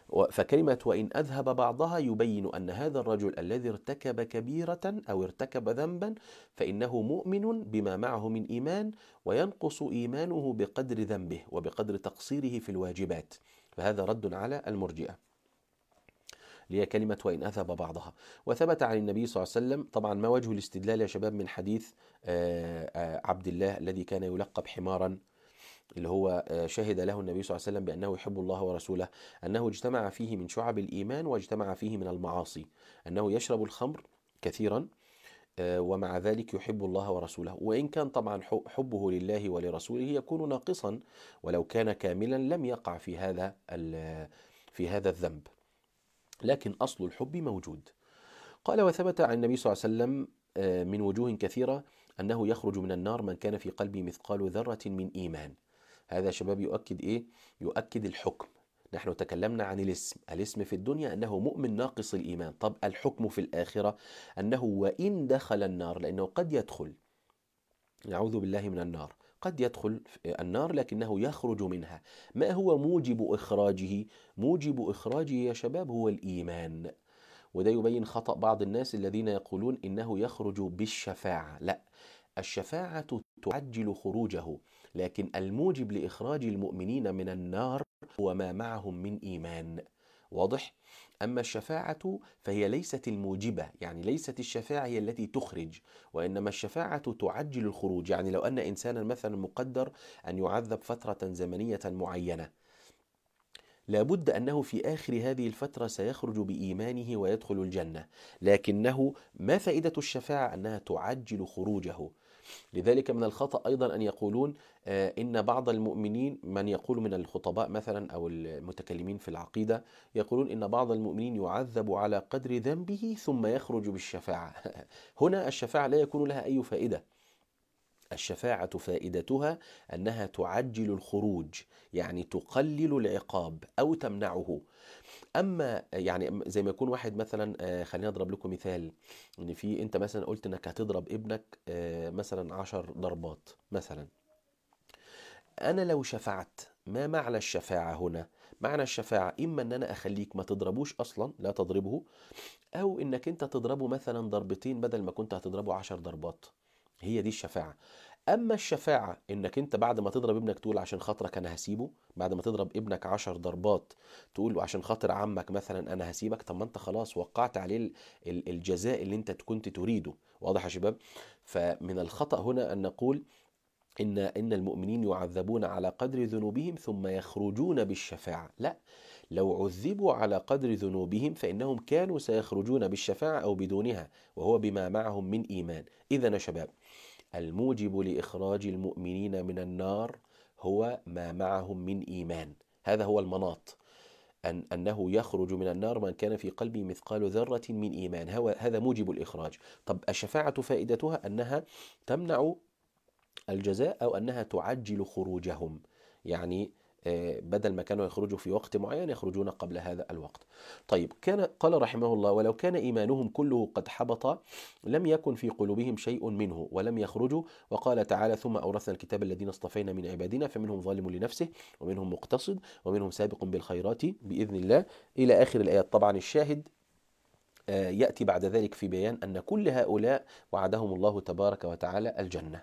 A: فكلمة وإن أذهب بعضها يبين أن هذا الرجل الذي ارتكب كبيرة أو ارتكب ذنبا فإنه مؤمن بما معه من إيمان، وينقص إيمانه بقدر ذنبه وبقدر تقصيره في الواجبات. فهذا رد على المرجئة، اللي هي كلمة وإن أذهب بعضها. وثبت عن النبي صلى الله عليه وسلم، طبعا ما وجه الاستدلال يا شباب من حديث عبد الله الذي كان يلقب حمارا، اللي هو شهد له النبي صلى الله عليه وسلم بأنه يحب الله ورسوله، أنه اجتمع فيه من شعب الإيمان واجتمع فيه من المعاصي، أنه يشرب الخمر كثيرا ومع ذلك يحب الله ورسوله، وإن كان طبعا حبه لله ولرسوله يكون ناقصا، ولو كان كاملا لم يقع في هذا الذنب، لكن أصل الحب موجود. قال وثبت عن النبي صلى الله عليه وسلم من وجوه كثيرة أنه يخرج من النار من كان في قلبه مثقال ذرة من إيمان. هذا شباب يؤكد إيه؟ يؤكد الحكم. نحن تكلمنا عن الاسم في الدنيا أنه مؤمن ناقص الإيمان. طب الحكم في الآخرة أنه وإن دخل النار، لأنه قد يدخل، نعوذ بالله من النار، قد يدخل النار لكنه يخرج منها. ما هو موجب إخراجه؟ موجب إخراجه يا شباب هو الإيمان. وده يبين خطأ بعض الناس الذين يقولون إنه يخرج بالشفاعة. لا، الشفاعة تعجل خروجه، لكن الموجب لإخراج المؤمنين من النار هو ما معهم من إيمان. واضح؟ أما الشفاعة فهي ليست الموجبة، يعني ليست الشفاعة هي التي تخرج، وإنما الشفاعة تعجل الخروج. يعني لو أن إنسانا مثلا مقدر أن يعذب فترة زمنية معينة، لابد أنه في آخر هذه الفترة سيخرج بإيمانه ويدخل الجنة، لكنه ما فائدة الشفاعة؟ أنها تعجل خروجه. لذلك من الخطأ أيضا أن يقولون إن بعض المؤمنين، من يقول من الخطباء مثلا أو المتكلمين في العقيدة، يقولون إن بعض المؤمنين يعذب على قدر ذنبه ثم يخرج بالشفاعة. هنا الشفاعة لا يكون لها أي فائدة. الشفاعة فائدتها أنها تعجل الخروج، يعني تقلل العقاب أو تمنعه. أما يعني زي ما يكون واحد مثلا، خلينا أضرب لكم مثال، إن في أنت مثلا قلت إنك هتضرب ابنك مثلا 10 ضربات مثلا. أنا لو شفعت، ما معنى الشفاعة هنا؟ معنى الشفاعة إما أن أنا أخليك ما تضربوش أصلا، لا تضربه، أو إنك أنت تضربه مثلا ضربتين بدل ما كنت هتضربه 10 ضربات. هي دي الشفاعة. أما الشفاعة إنك أنت بعد ما تضرب ابنك تقول عشان خاطرك أنا هسيبه، بعد ما تضرب ابنك 10 ضربات تقول له عشان خاطر عمك مثلا أنا هسيبك، طب ما أنت خلاص وقعت عليه الجزاء اللي أنت كنت تريده. واضح يا شباب؟ فمن الخطأ هنا أن نقول إن المؤمنين يعذبون على قدر ذنوبهم ثم يخرجون بالشفاعة. لا، لو عذبوا على قدر ذنوبهم فإنهم كانوا سيخرجون بالشفاعة أو بدونها، وهو بما معهم من إيمان. إذن يا شباب، الموجب لإخراج المؤمنين من النار هو ما معهم من إيمان. هذا هو المناط، أنه يخرج من النار من كان في قلبه مثقال ذرة من إيمان. هذا موجب الإخراج. طب الشفاعة فائدتها أنها تمنع الجزاء أو أنها تعجل خروجهم، يعني بدل ما كانوا يخرجوا في وقت معين يخرجون قبل هذا الوقت. طيب، قال رحمه الله: ولو كان إيمانهم كله قد حبط لم يكن في قلوبهم شيء منه ولم يخرجوا. وقال تعالى: ثم أورثنا الكتاب الذين اصطفينا من عبادنا فمنهم ظالم لنفسه ومنهم مقتصد ومنهم سابق بالخيرات بإذن الله، إلى آخر الآيات. طبعا الشاهد يأتي بعد ذلك في بيان أن كل هؤلاء وعدهم الله تبارك وتعالى الجنة.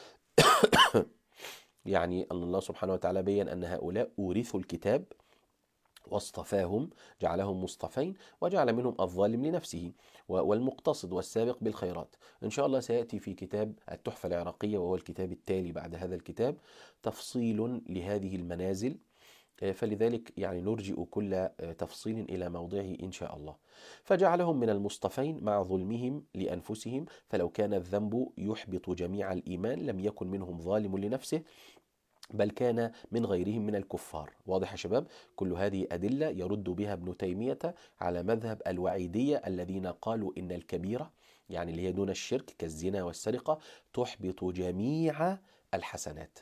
A: يعني أن الله سبحانه وتعالى بيّن أن هؤلاء أورثوا الكتاب واصطفاهم، جعلهم مصطفين، وجعل منهم الظالم لنفسه والمقتصد والسابق بالخيرات. إن شاء الله سيأتي في كتاب التحفة العراقية، وهو الكتاب التالي بعد هذا الكتاب، تفصيل لهذه المنازل، فلذلك يعني نرجئ كل تفصيل إلى موضعه إن شاء الله. فجعلهم من المصطفين مع ظلمهم لأنفسهم، فلو كان الذنب يحبط جميع الإيمان لم يكن منهم ظالم لنفسه بل كان من غيرهم من الكفار. واضح يا شباب؟ كل هذه أدلة يرد بها ابن تيمية على مذهب الوعيدية الذين قالوا إن الكبيرة، يعني اللي هي دون الشرك كالزنا والسرقة، تحبط جميع الحسنات.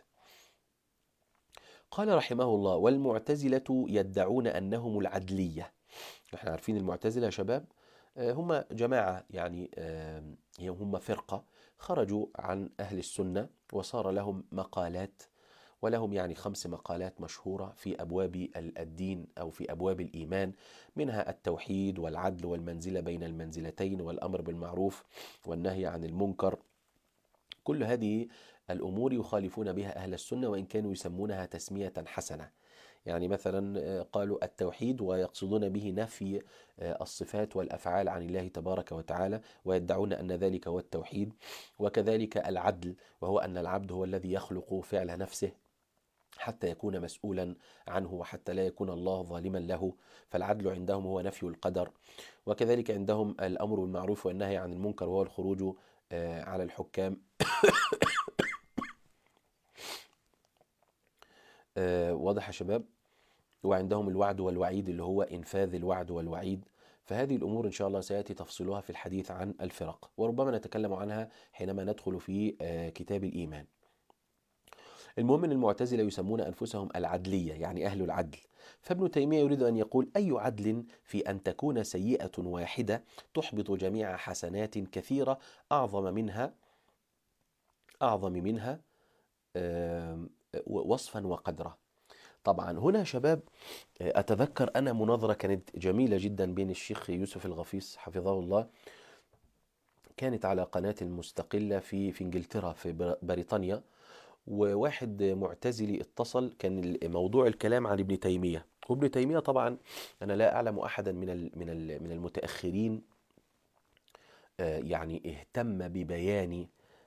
A: قال رحمه الله: والمعتزلة يدعون أنهم العدلية. نحن عارفين المعتزلة يا شباب هم جماعة، يعني هم فرقة خرجوا عن أهل السنة وصار لهم مقالات ولهم يعني 5 مقالات مشهورة في أبواب الدين أو في أبواب الإيمان، منها التوحيد والعدل والمنزلة بين المنزلتين والأمر بالمعروف والنهي عن المنكر. كل هذه الأمور يخالفون بها أهل السنة، وإن كانوا يسمونها تسمية حسنة. يعني مثلا قالوا التوحيد ويقصدون به نفي الصفات والأفعال عن الله تبارك وتعالى، ويدعون أن ذلك هو التوحيد. وكذلك العدل، وهو أن العبد هو الذي يخلق فعل نفسه حتى يكون مسؤولا عنه، وحتى لا يكون الله ظالما له، فالعدل عندهم هو نفي القدر. وكذلك عندهم الأمر بالمعروف والنهي عن المنكر، وهو الخروج على الحكام. واضح يا شباب؟ وعندهم الوعد والوعيد اللي هو إنفاذ الوعد والوعيد. فهذه الأمور إن شاء الله سيأتي تفصيلها في الحديث عن الفرق، وربما نتكلم عنها حينما ندخل في كتاب الإيمان. المهم أن المعتزلة يسمون أنفسهم العدلية، يعني أهل العدل. فابن تيمية يريد أن يقول: أي عدل في أن تكون سيئة واحدة تحبط جميع حسنات كثيرة أعظم منها وصفا وقدرا. طبعا هنا شباب أتذكر أنا مناظرة كانت جميلة جدا بين الشيخ يوسف الغفيص حفظه الله، كانت على قناة المستقلة في إنجلترا في بريطانيا. وواحد معتزلي اتصل، كان موضوع الكلام عن ابن تيمية. وابن تيمية طبعا أنا لا أعلم أحدا من المتأخرين يعني اهتم ببيان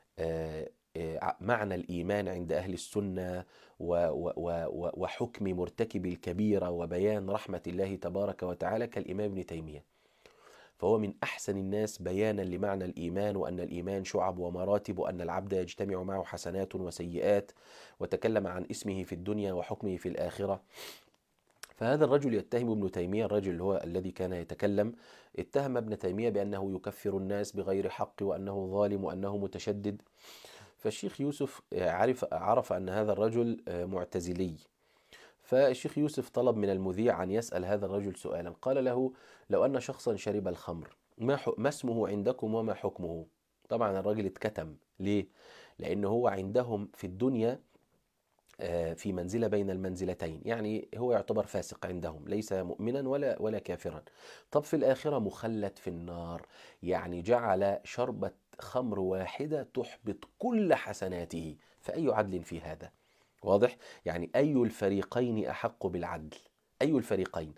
A: معنى الإيمان عند أهل السنة وحكم مرتكب الكبيرة وبيان رحمة الله تبارك وتعالى كالإمام ابن تيمية. فهو من أحسن الناس بيانا لمعنى الإيمان، وأن الإيمان شعب ومراتب، وأن العبد يجتمع معه حسنات وسيئات، وتكلم عن اسمه في الدنيا وحكمه في الآخرة. فهذا الرجل يتهم ابن تيمية، الرجل هو الذي كان يتكلم، اتهم ابن تيمية بأنه يكفر الناس بغير حق، وأنه ظالم، وأنه متشدد. فالشيخ يوسف عرف أن هذا الرجل معتزلي. فالشيخ يوسف طلب من المذيع أن يسأل هذا الرجل سؤالا، قال له: لو أن شخصا شرب الخمر، ما اسمه عندكم وما حكمه؟ طبعا الرجل اتكتم. ليه؟ لأنه هو عندهم في الدنيا في منزلة بين المنزلتين، يعني هو يعتبر فاسق عندهم، ليس مؤمنا ولا كافرا. طب في الآخرة مخلد في النار، يعني جعل شربة خمر واحدة تحبط كل حسناته. فأي عدل في هذا؟ واضح؟ يعني أي الفريقين أحق بالعدل؟ أي الفريقين؟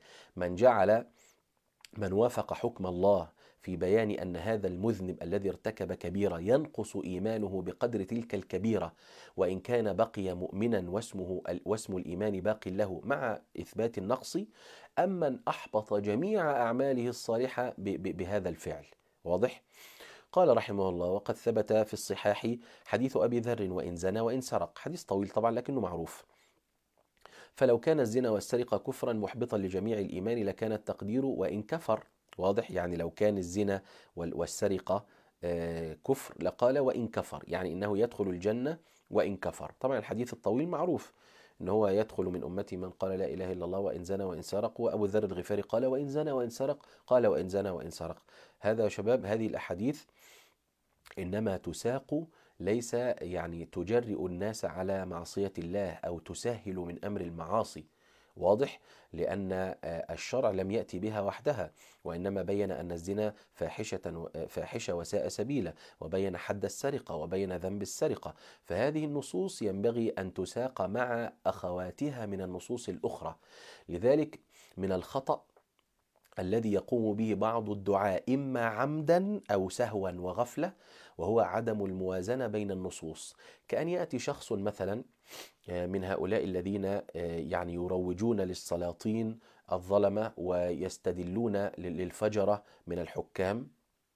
A: من وافق حكم الله في بيان أن هذا المذنب الذي ارتكب كبيرة ينقص إيمانه بقدر تلك الكبيرة، وإن كان بقي مؤمنا واسم الإيمان باق له مع إثبات النقص، أم من أحبط جميع أعماله الصالحة بهذا الفعل؟ واضح؟ قال رحمه الله: وقد ثبت في الصحاح حديث أبي ذر: وإن زنى وإن سرق. حديث طويل طبعا لكنه معروف. فلو كان الزنا والسرقة كفرا محبطا لجميع الإيمان لكان التقدير وإن كفر. واضح؟ يعني لو كان الزنا والسرقة كفر لقال وإن كفر، يعني إنه يدخل الجنة وإن كفر. طبعا الحديث الطويل معروف إن هو يدخل من أمتي من قال لا إله إلا الله وإن زنى وإن سرق. وأبو ذر الغفاري قال وإن زنى وإن سرق، قال وإن زنى وإن سرق. هذا يا شباب هذه الأحاديث إنما تساق، ليس يعني تجرئ الناس على معصية الله أو تسهل من أمر المعاصي. واضح؟ لأن الشرع لم يأتي بها وحدها، وإنما بين أن الزنا فاحشة وساء سبيلا، وبين حد السرقة، وبين ذنب السرقة. فهذه النصوص ينبغي أن تساق مع أخواتها من النصوص الأخرى. لذلك من الخطأ الذي يقوم به بعض الدعاء إما عمدا أو سهوا وغفلة، وهو عدم الموازنة بين النصوص. كأن يأتي شخص مثلا من هؤلاء الذين يعني يروجون للسلاطين الظلمة ويستدلون للفجرة من الحكام،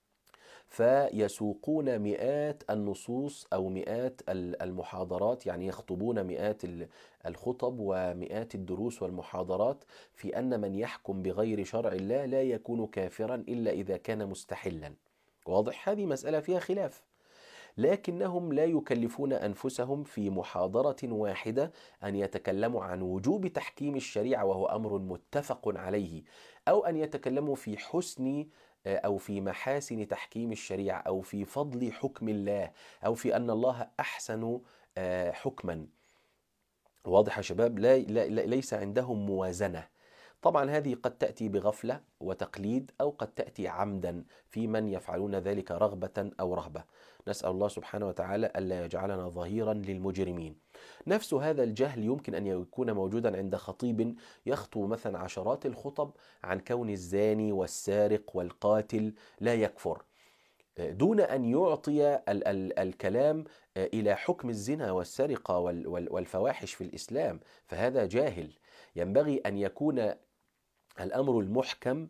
A: فيسوقون مئات النصوص أو مئات المحاضرات، يعني يخطبون مئات الخطب ومئات الدروس والمحاضرات في أن من يحكم بغير شرع الله لا يكون كافرا إلا إذا كان مستحلا. واضح؟ هذه مسألة فيها خلاف، لكنهم لا يكلفون أنفسهم في محاضرة واحدة أن يتكلموا عن وجوب تحكيم الشريعة وهو أمر متفق عليه، أو أن يتكلموا في حسن أو في محاسن تحكيم الشريعة، أو في فضل حكم الله، أو في أن الله أحسن حكما. واضح يا شباب؟ ليس عندهم موازنة. طبعا هذه قد تأتي بغفلة وتقليد، أو قد تأتي عمدا في من يفعلون ذلك رغبة أو رهبة. نسأل الله سبحانه وتعالى ألا يجعلنا ظهيرا للمجرمين. نفس هذا الجهل يمكن أن يكون موجودا عند خطيب يخطب مثلا عشرات الخطب عن كون الزاني والسارق والقاتل لا يكفر، دون أن يعطي الكلام إلى حكم الزنا والسرقة والفواحش في الإسلام، فهذا جاهل. ينبغي أن يكون الأمر المحكم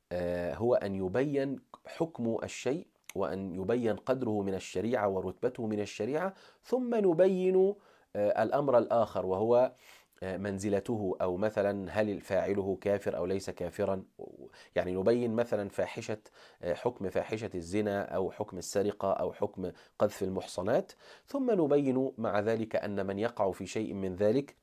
A: هو أن يبين حكم الشيء، وأن يبين قدره من الشريعة ورتبته من الشريعة، ثم نبين الأمر الآخر، وهو منزلته، أو مثلا هل فاعله كافر أو ليس كافرا. يعني نبين مثلا حكم فاحشة الزنا، أو حكم السرقة، أو حكم قذف المحصنات، ثم نبين مع ذلك أن من يقع في شيء من ذلك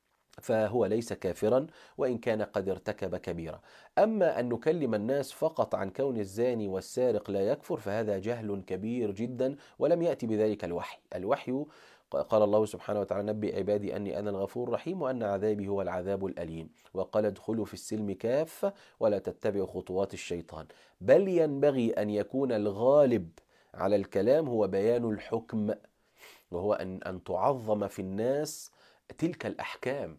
A: فهو ليس كافرا، وإن كان قد ارتكب كبيرة. أما أن نكلم الناس فقط عن كون الزاني والسارق لا يكفر، فهذا جهل كبير جدا، ولم يأتي بذلك الوحي. قال الله سبحانه وتعالى: نبئ عبادي أني أنا الغفور الرحيم وأن عذابي هو العذاب الأليم. وقال: ادخلوا في السلم كافة ولا تتبعوا خطوات الشيطان. بل ينبغي أن يكون الغالب على الكلام هو بيان الحكم، وهو أن تعظم في الناس تلك الأحكام.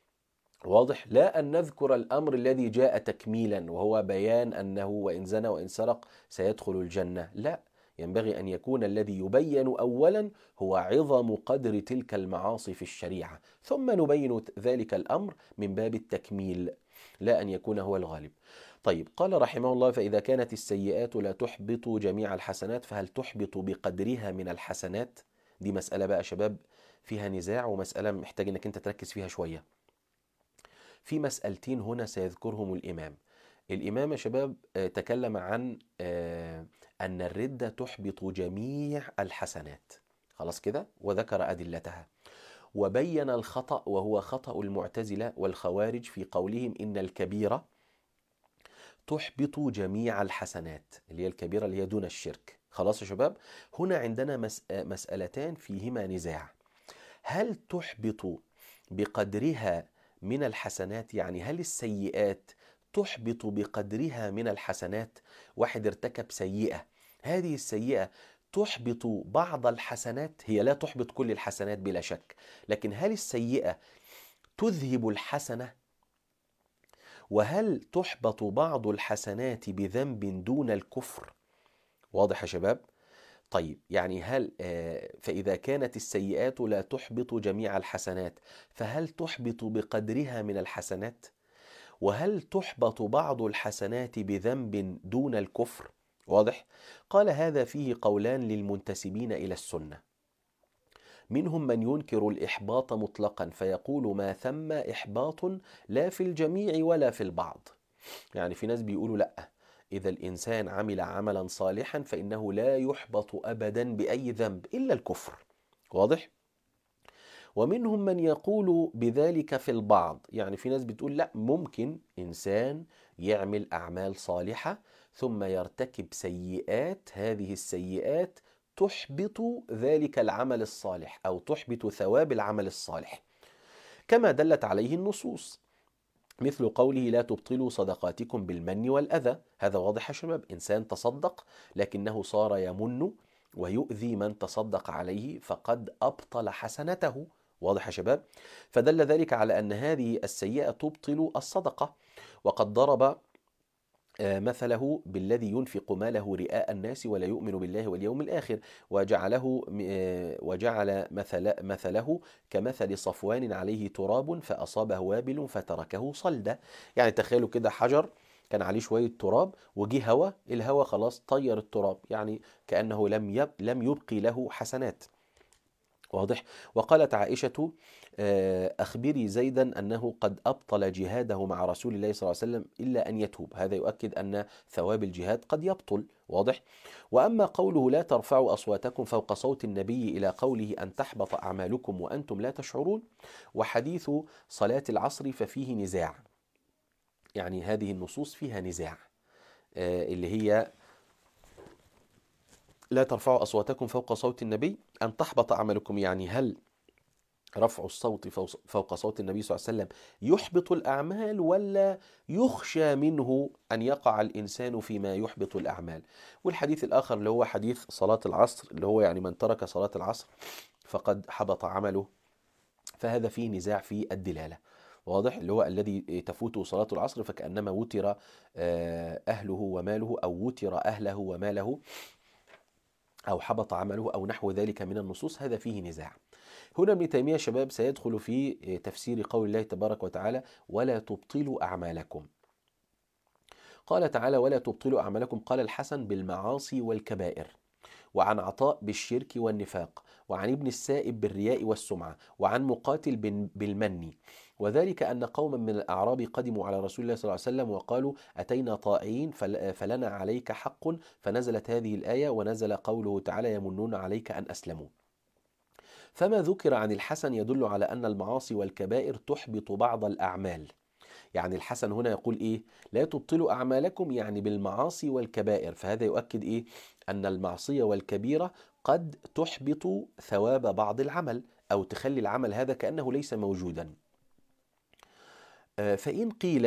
A: واضح؟ لا أن نذكر الأمر الذي جاء تكميلا، وهو بيان أنه وإن زنى وإن سرق سيدخل الجنة. لا، ينبغي أن يكون الذي يبين أولا هو عظم قدر تلك المعاصي في الشريعة، ثم نبين ذلك الأمر من باب التكميل، لا أن يكون هو الغالب. طيب، قال رحمه الله: فإذا كانت السيئات لا تحبط جميع الحسنات، فهل تحبط بقدرها من الحسنات؟ دي مسألة بقى شباب فيها نزاع، ومسألة محتاج أنك أنت تركز فيها شوية. في مسألتين هنا سيذكرهم الإمام يا شباب تكلم عن أن الردة تحبط جميع الحسنات، خلاص كده، وذكر أدلتها، وبين الخطأ، وهو خطأ المعتزلة والخوارج في قولهم إن الكبيرة تحبط جميع الحسنات، اللي هي الكبيرة اللي هي دون الشرك. خلاص يا شباب؟ هنا عندنا مسألتان فيهما نزاع. هل تحبط بقدرها من الحسنات؟ يعني هل السيئات تحبط بقدرها من الحسنات؟ واحد ارتكب سيئة، هذه السيئة تحبط بعض الحسنات؟ هي لا تحبط كل الحسنات بلا شك، لكن هل السيئة تذهب الحسنة؟ وهل تحبط بعض الحسنات بذنب دون الكفر؟ واضح يا شباب؟ طيب، يعني فإذا كانت السيئات لا تحبط جميع الحسنات، فهل تحبط بقدرها من الحسنات؟ وهل تحبط بعض الحسنات بذنب دون الكفر؟ واضح؟ قال: هذا فيه قولان للمنتسبين إلى السنة. منهم من ينكر الإحباط مطلقا فيقول ما ثم إحباط لا في الجميع ولا في البعض. يعني في ناس بيقولوا لأ، إذا الإنسان عمل عملا صالحا فإنه لا يحبط أبدا بأي ذنب إلا الكفر. واضح؟ ومنهم من يقول بذلك في البعض، يعني في ناس بتقول لا، ممكن إنسان يعمل أعمال صالحة ثم يرتكب سيئات، هذه السيئات تحبط ذلك العمل الصالح، أو تحبط ثواب العمل الصالح، كما دلت عليه النصوص، مثل قوله: لا تبطلوا صدقاتكم بالمن والأذى. هذا واضح يا شباب، إنسان تصدق لكنه صار يمن ويؤذي من تصدق عليه، فقد أبطل حسنته. واضح يا شباب؟ فدل ذلك على أن هذه السيئة تبطل الصدقة. وقد ضرب مثله بالذي ينفق ماله رئاء الناس ولا يؤمن بالله واليوم الآخر، وجعل مثله كمثل صفوان عليه تراب فأصابه وابل فتركه صلدا. يعني تخيلوا كده حجر كان عليه شوية تراب، وجه هوا، الهوا خلاص طير التراب، يعني كأنه لم يبقي له حسنات. واضح؟ وقالت عائشة: أخبري زيدا أنه قد أبطل جهاده مع رسول الله صلى الله عليه وسلم إلا أن يتوب. هذا يؤكد أن ثواب الجهاد قد يبطل. واضح؟ وأما قوله: لا ترفعوا أصواتكم فوق صوت النبي، إلى قوله: أن تحبط أعمالكم وأنتم لا تشعرون، وحديث صلاة العصر ففيه نزاع. يعني هذه النصوص فيها نزاع، اللي هي لا ترفعوا أصواتكم فوق صوت النبي، أن تحبط أعمالكم، يعني هل رفع الصوت فوق صوت النبي صلى الله عليه وسلم يحبط الأعمال، ولا يخشى منه أن يقع الإنسان فيما يحبط الأعمال؟ والحديث الآخر اللي هو حديث صلاة العصر، اللي هو يعني من ترك صلاة العصر فقد حبط عمله، فهذا فيه نزاع في الدلالة. واضح؟ اللي هو الذي تفوته صلاة العصر فكأنما وتر أهله وماله، أو وتر أهله وماله، أو حبط عمله، أو نحو ذلك من النصوص، هذا فيه نزاع. هنا ابن تيمية شباب سيدخل في تفسير قول الله تبارك وتعالى: ولا تبطلوا أعمالكم. قال تعالى: ولا تبطلوا أعمالكم، قال الحسن: بالمعاصي والكبائر. وعن عطاء: بالشرك والنفاق. وعن ابن السائب: بالرياء والسمعة. وعن مقاتل: بالمن. وذلك أن قوما من الأعراب قدموا على رسول الله صلى الله عليه وسلم وقالوا: أتينا طائعين فلنا عليك حق، فنزلت هذه الآية، ونزل قوله تعالى: يمنون عليك أن أسلموا. فما ذكر عن الحسن يدل على أن المعاصي والكبائر تحبط بعض الأعمال. يعني الحسن هنا يقول إيه؟ لا تبطلوا أعمالكم، يعني بالمعاصي والكبائر. فهذا يؤكد إيه؟ أن المعصية والكبيرة قد تحبط ثواب بعض العمل، أو تخلي العمل هذا كأنه ليس موجودا. فإن قيل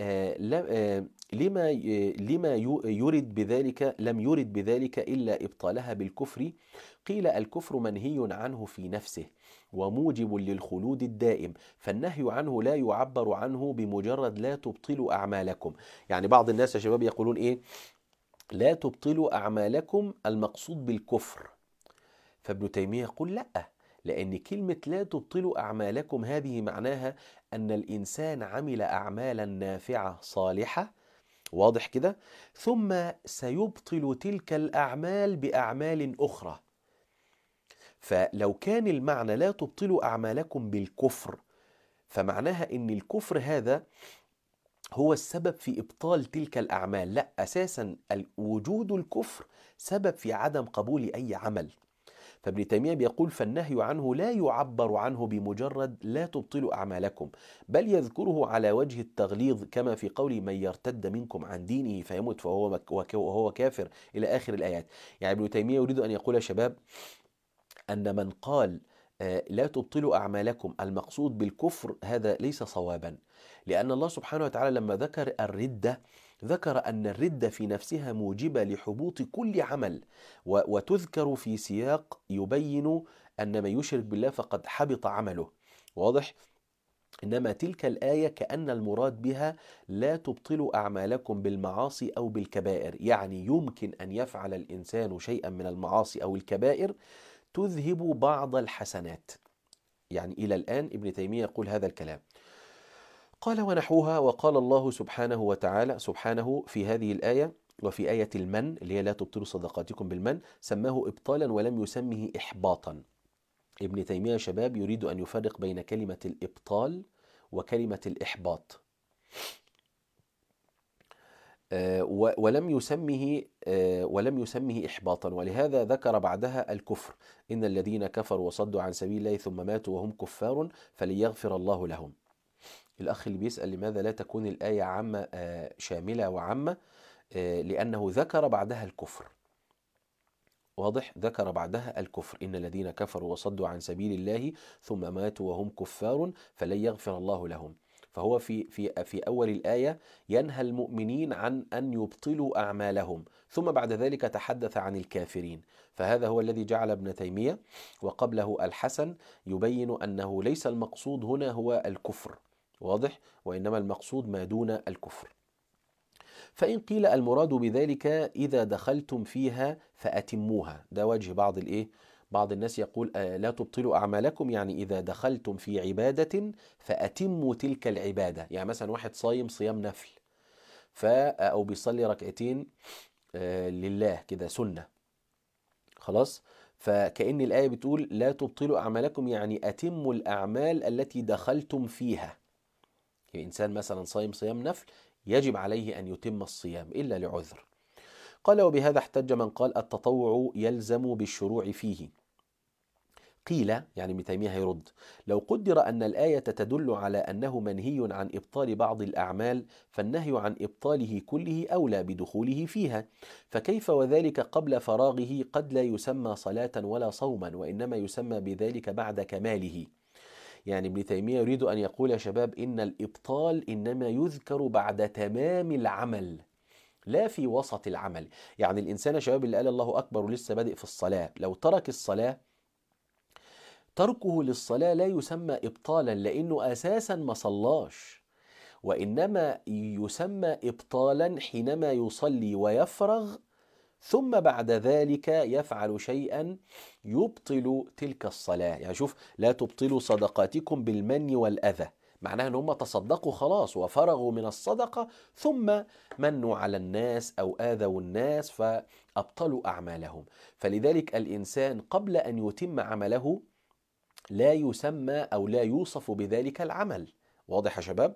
A: لما يرد بذلك، لم يرد بذلك إلا إبطالها بالكفر، قيل: الكفر منهي عنه في نفسه وموجب للخلود الدائم، فالنهي عنه لا يعبر عنه بمجرد لا تبطلوا أعمالكم. يعني بعض الناس يا شباب يقولون إيه؟ لا تبطلوا أعمالكم المقصود بالكفر. فابن تيمية يقول لأ، لأن كلمة لا تبطلوا أعمالكم هذه معناها أن الإنسان عمل أعمالا نافعة صالحة، واضح كده، ثم سيبطل تلك الأعمال بأعمال أخرى. فلو كان المعنى لا تبطلوا أعمالكم بالكفر، فمعناها أن الكفر هذا هو السبب في إبطال تلك الأعمال. لا، أساسا وجود الكفر سبب في عدم قبول أي عمل. فابن تيمية بيقول: فالنهي عنه لا يعبر عنه بمجرد لا تبطلوا أعمالكم، بل يذكره على وجه التغليظ، كما في قول: من يرتد منكم عن دينه فيمت وهو كافر، إلى آخر الآيات. يعني ابن تيمية يريد أن يقول يا شباب أن من قال لا تبطلوا أعمالكم المقصود بالكفر هذا ليس صوابا، لأن الله سبحانه وتعالى لما ذكر الردة ذكر أن الردة في نفسها موجبة لحبوط كل عمل، وتذكر في سياق يبين أن من يشرك بالله فقد حبط عمله، واضح؟ إنما تلك الآية كأن المراد بها لا تبطلوا أعمالكم بالمعاصي أو بالكبائر، يعني يمكن أن يفعل الإنسان شيئا من المعاصي أو الكبائر تذهب بعض الحسنات. يعني إلى الآن ابن تيمية يقول هذا الكلام. قال: ونحوها. وقال الله سبحانه وتعالى في هذه الآية وفي آية المن اللي هي لا تبطلوا صدقاتكم بالمن، سماه إبطالا ولم يسمه إحباطا. ابن تيمية شباب يريد أن يفرق بين كلمة الإبطال وكلمة الإحباط، ولم يسمه إحباطا، ولهذا ذكر بعدها الكفر: إن الذين كفروا وصدوا عن سبيل الله ثم ماتوا وهم كفار فليغفر الله لهم. الأخ اللي بيسأل لماذا لا تكون الآية عامة شاملة وعامة، لأنه ذكر بعدها الكفر، واضح؟ ذكر بعدها الكفر: إن الذين كفروا وصدوا عن سبيل الله ثم ماتوا وهم كفار فلن يغفر الله لهم. فهو في أول الآية ينهى المؤمنين عن أن يبطلوا أعمالهم، ثم بعد ذلك تحدث عن الكافرين. فهذا هو الذي جعل ابن تيمية وقبله الحسن يبين أنه ليس المقصود هنا هو الكفر، واضح؟ وإنما المقصود ما دون الكفر. فإن قيل المراد بذلك إذا دخلتم فيها فأتموها، ده وجه بعض الناس يقول لا تبطلوا أعمالكم، يعني إذا دخلتم في عبادة فأتموا تلك العبادة. يعني مثلا واحد صايم صيام نفل أو بيصلي ركعتين لله كده سنة، خلاص، فكأن الآية بتقول لا تبطلوا أعمالكم، يعني أتموا الأعمال التي دخلتم فيها. يعني إنسان مثلا صايم صيام نفل يجب عليه أن يتم الصيام إلا لعذر. قال: وبهذا احتج من قال التطوع يلزم بالشروع فيه. قيل، يعني ابن تيمية يرد: لو قدر أن الآية تدل على أنه منهي عن إبطال بعض الأعمال، فالنهي عن إبطاله كله أولى بدخوله فيها، فكيف وذلك قبل فراغه قد لا يسمى صلاة ولا صوما، وإنما يسمى بذلك بعد كماله. يعني ابن تيمية يريد أن يقول يا شباب إن الإبطال إنما يذكر بعد تمام العمل لا في وسط العمل. يعني الإنسان يا شباب اللي قال الله أكبر ولسه بادئ في الصلاة، لو ترك الصلاة، تركه للصلاة لا يسمى إبطالا لأنه أساسا ما صلاش، وإنما يسمى إبطالا حينما يصلي ويفرغ ثم بعد ذلك يفعل شيئا يبطل تلك الصلاة. يعني شوف، لا تبطلوا صدقاتكم بالمن والأذى، معناها ان هم تصدقوا خلاص وفرغوا من الصدقة ثم منوا على الناس أو آذوا الناس فأبطلوا أعمالهم. فلذلك الإنسان قبل أن يتم عمله لا يسمى أو لا يوصف بذلك العمل. واضح يا شباب؟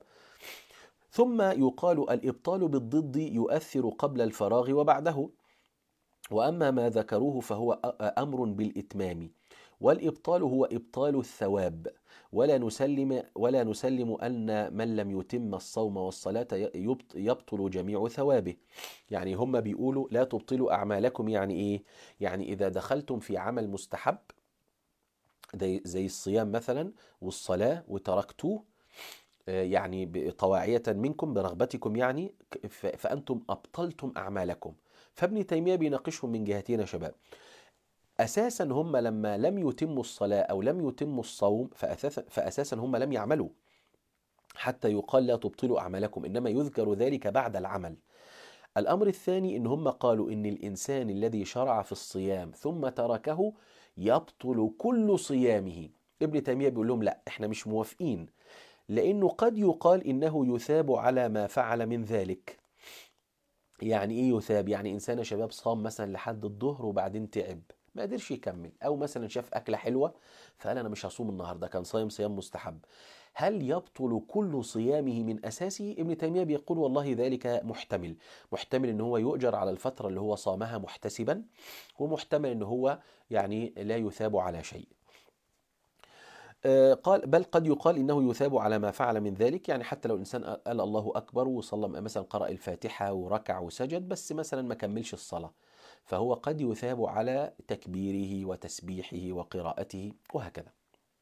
A: ثم يقال الإبطال بالضد يؤثر قبل الفراغ وبعده، وأما ما ذكروه فهو أمر بالإتمام، والإبطال هو إبطال الثواب، ولا نسلم أن من لم يتم الصوم والصلاة يبطل جميع ثوابه. يعني هم بيقولوا لا تبطلوا أعمالكم، يعني إيه؟ يعني إذا دخلتم في عمل مستحب زي الصيام مثلا والصلاة وتركتوه يعني طواعية منكم برغبتكم، يعني فأنتم أبطلتم أعمالكم. فابن تيمية بيناقشهم من جهتين يا شباب. أساسا هم لما لم يتموا الصلاة أو لم يتموا الصوم فأساسا هم لم يعملوا حتى يقال لا تبطلوا أعمالكم، إنما يذكر ذلك بعد العمل. الأمر الثاني إن هم قالوا إن الإنسان الذي شرع في الصيام ثم تركه يبطل كل صيامه. ابن تيمية بيقول لهم لا، إحنا مش موافقين، لأنه قد يقال إنه يثاب على ما فعل من ذلك. يعني إيه يثاب؟ يعني إنسان يا شباب صام مثلا لحد الظهر وبعدين تعب ما قدرش يكمل، أو مثلا شاف أكلة حلوة فقال أنا مش هصوم النهاردة، كان صايم صيام مستحب، هل يبطل كل صيامه من أساسه؟ ابن تيمية بيقول والله ذلك محتمل. محتمل إن هو يؤجر على الفترة اللي هو صامها محتسبا، ومحتمل إن هو يعني لا يثاب على شيء. قال بل قد يقال إنه يثاب على ما فعل من ذلك، يعني حتى لو الإنسان قال الله أكبر وصلى مثلا قرأ الفاتحة وركع وسجد بس مثلا ما كملش الصلاة، فهو قد يثاب على تكبيره وتسبيحه وقراءته وهكذا.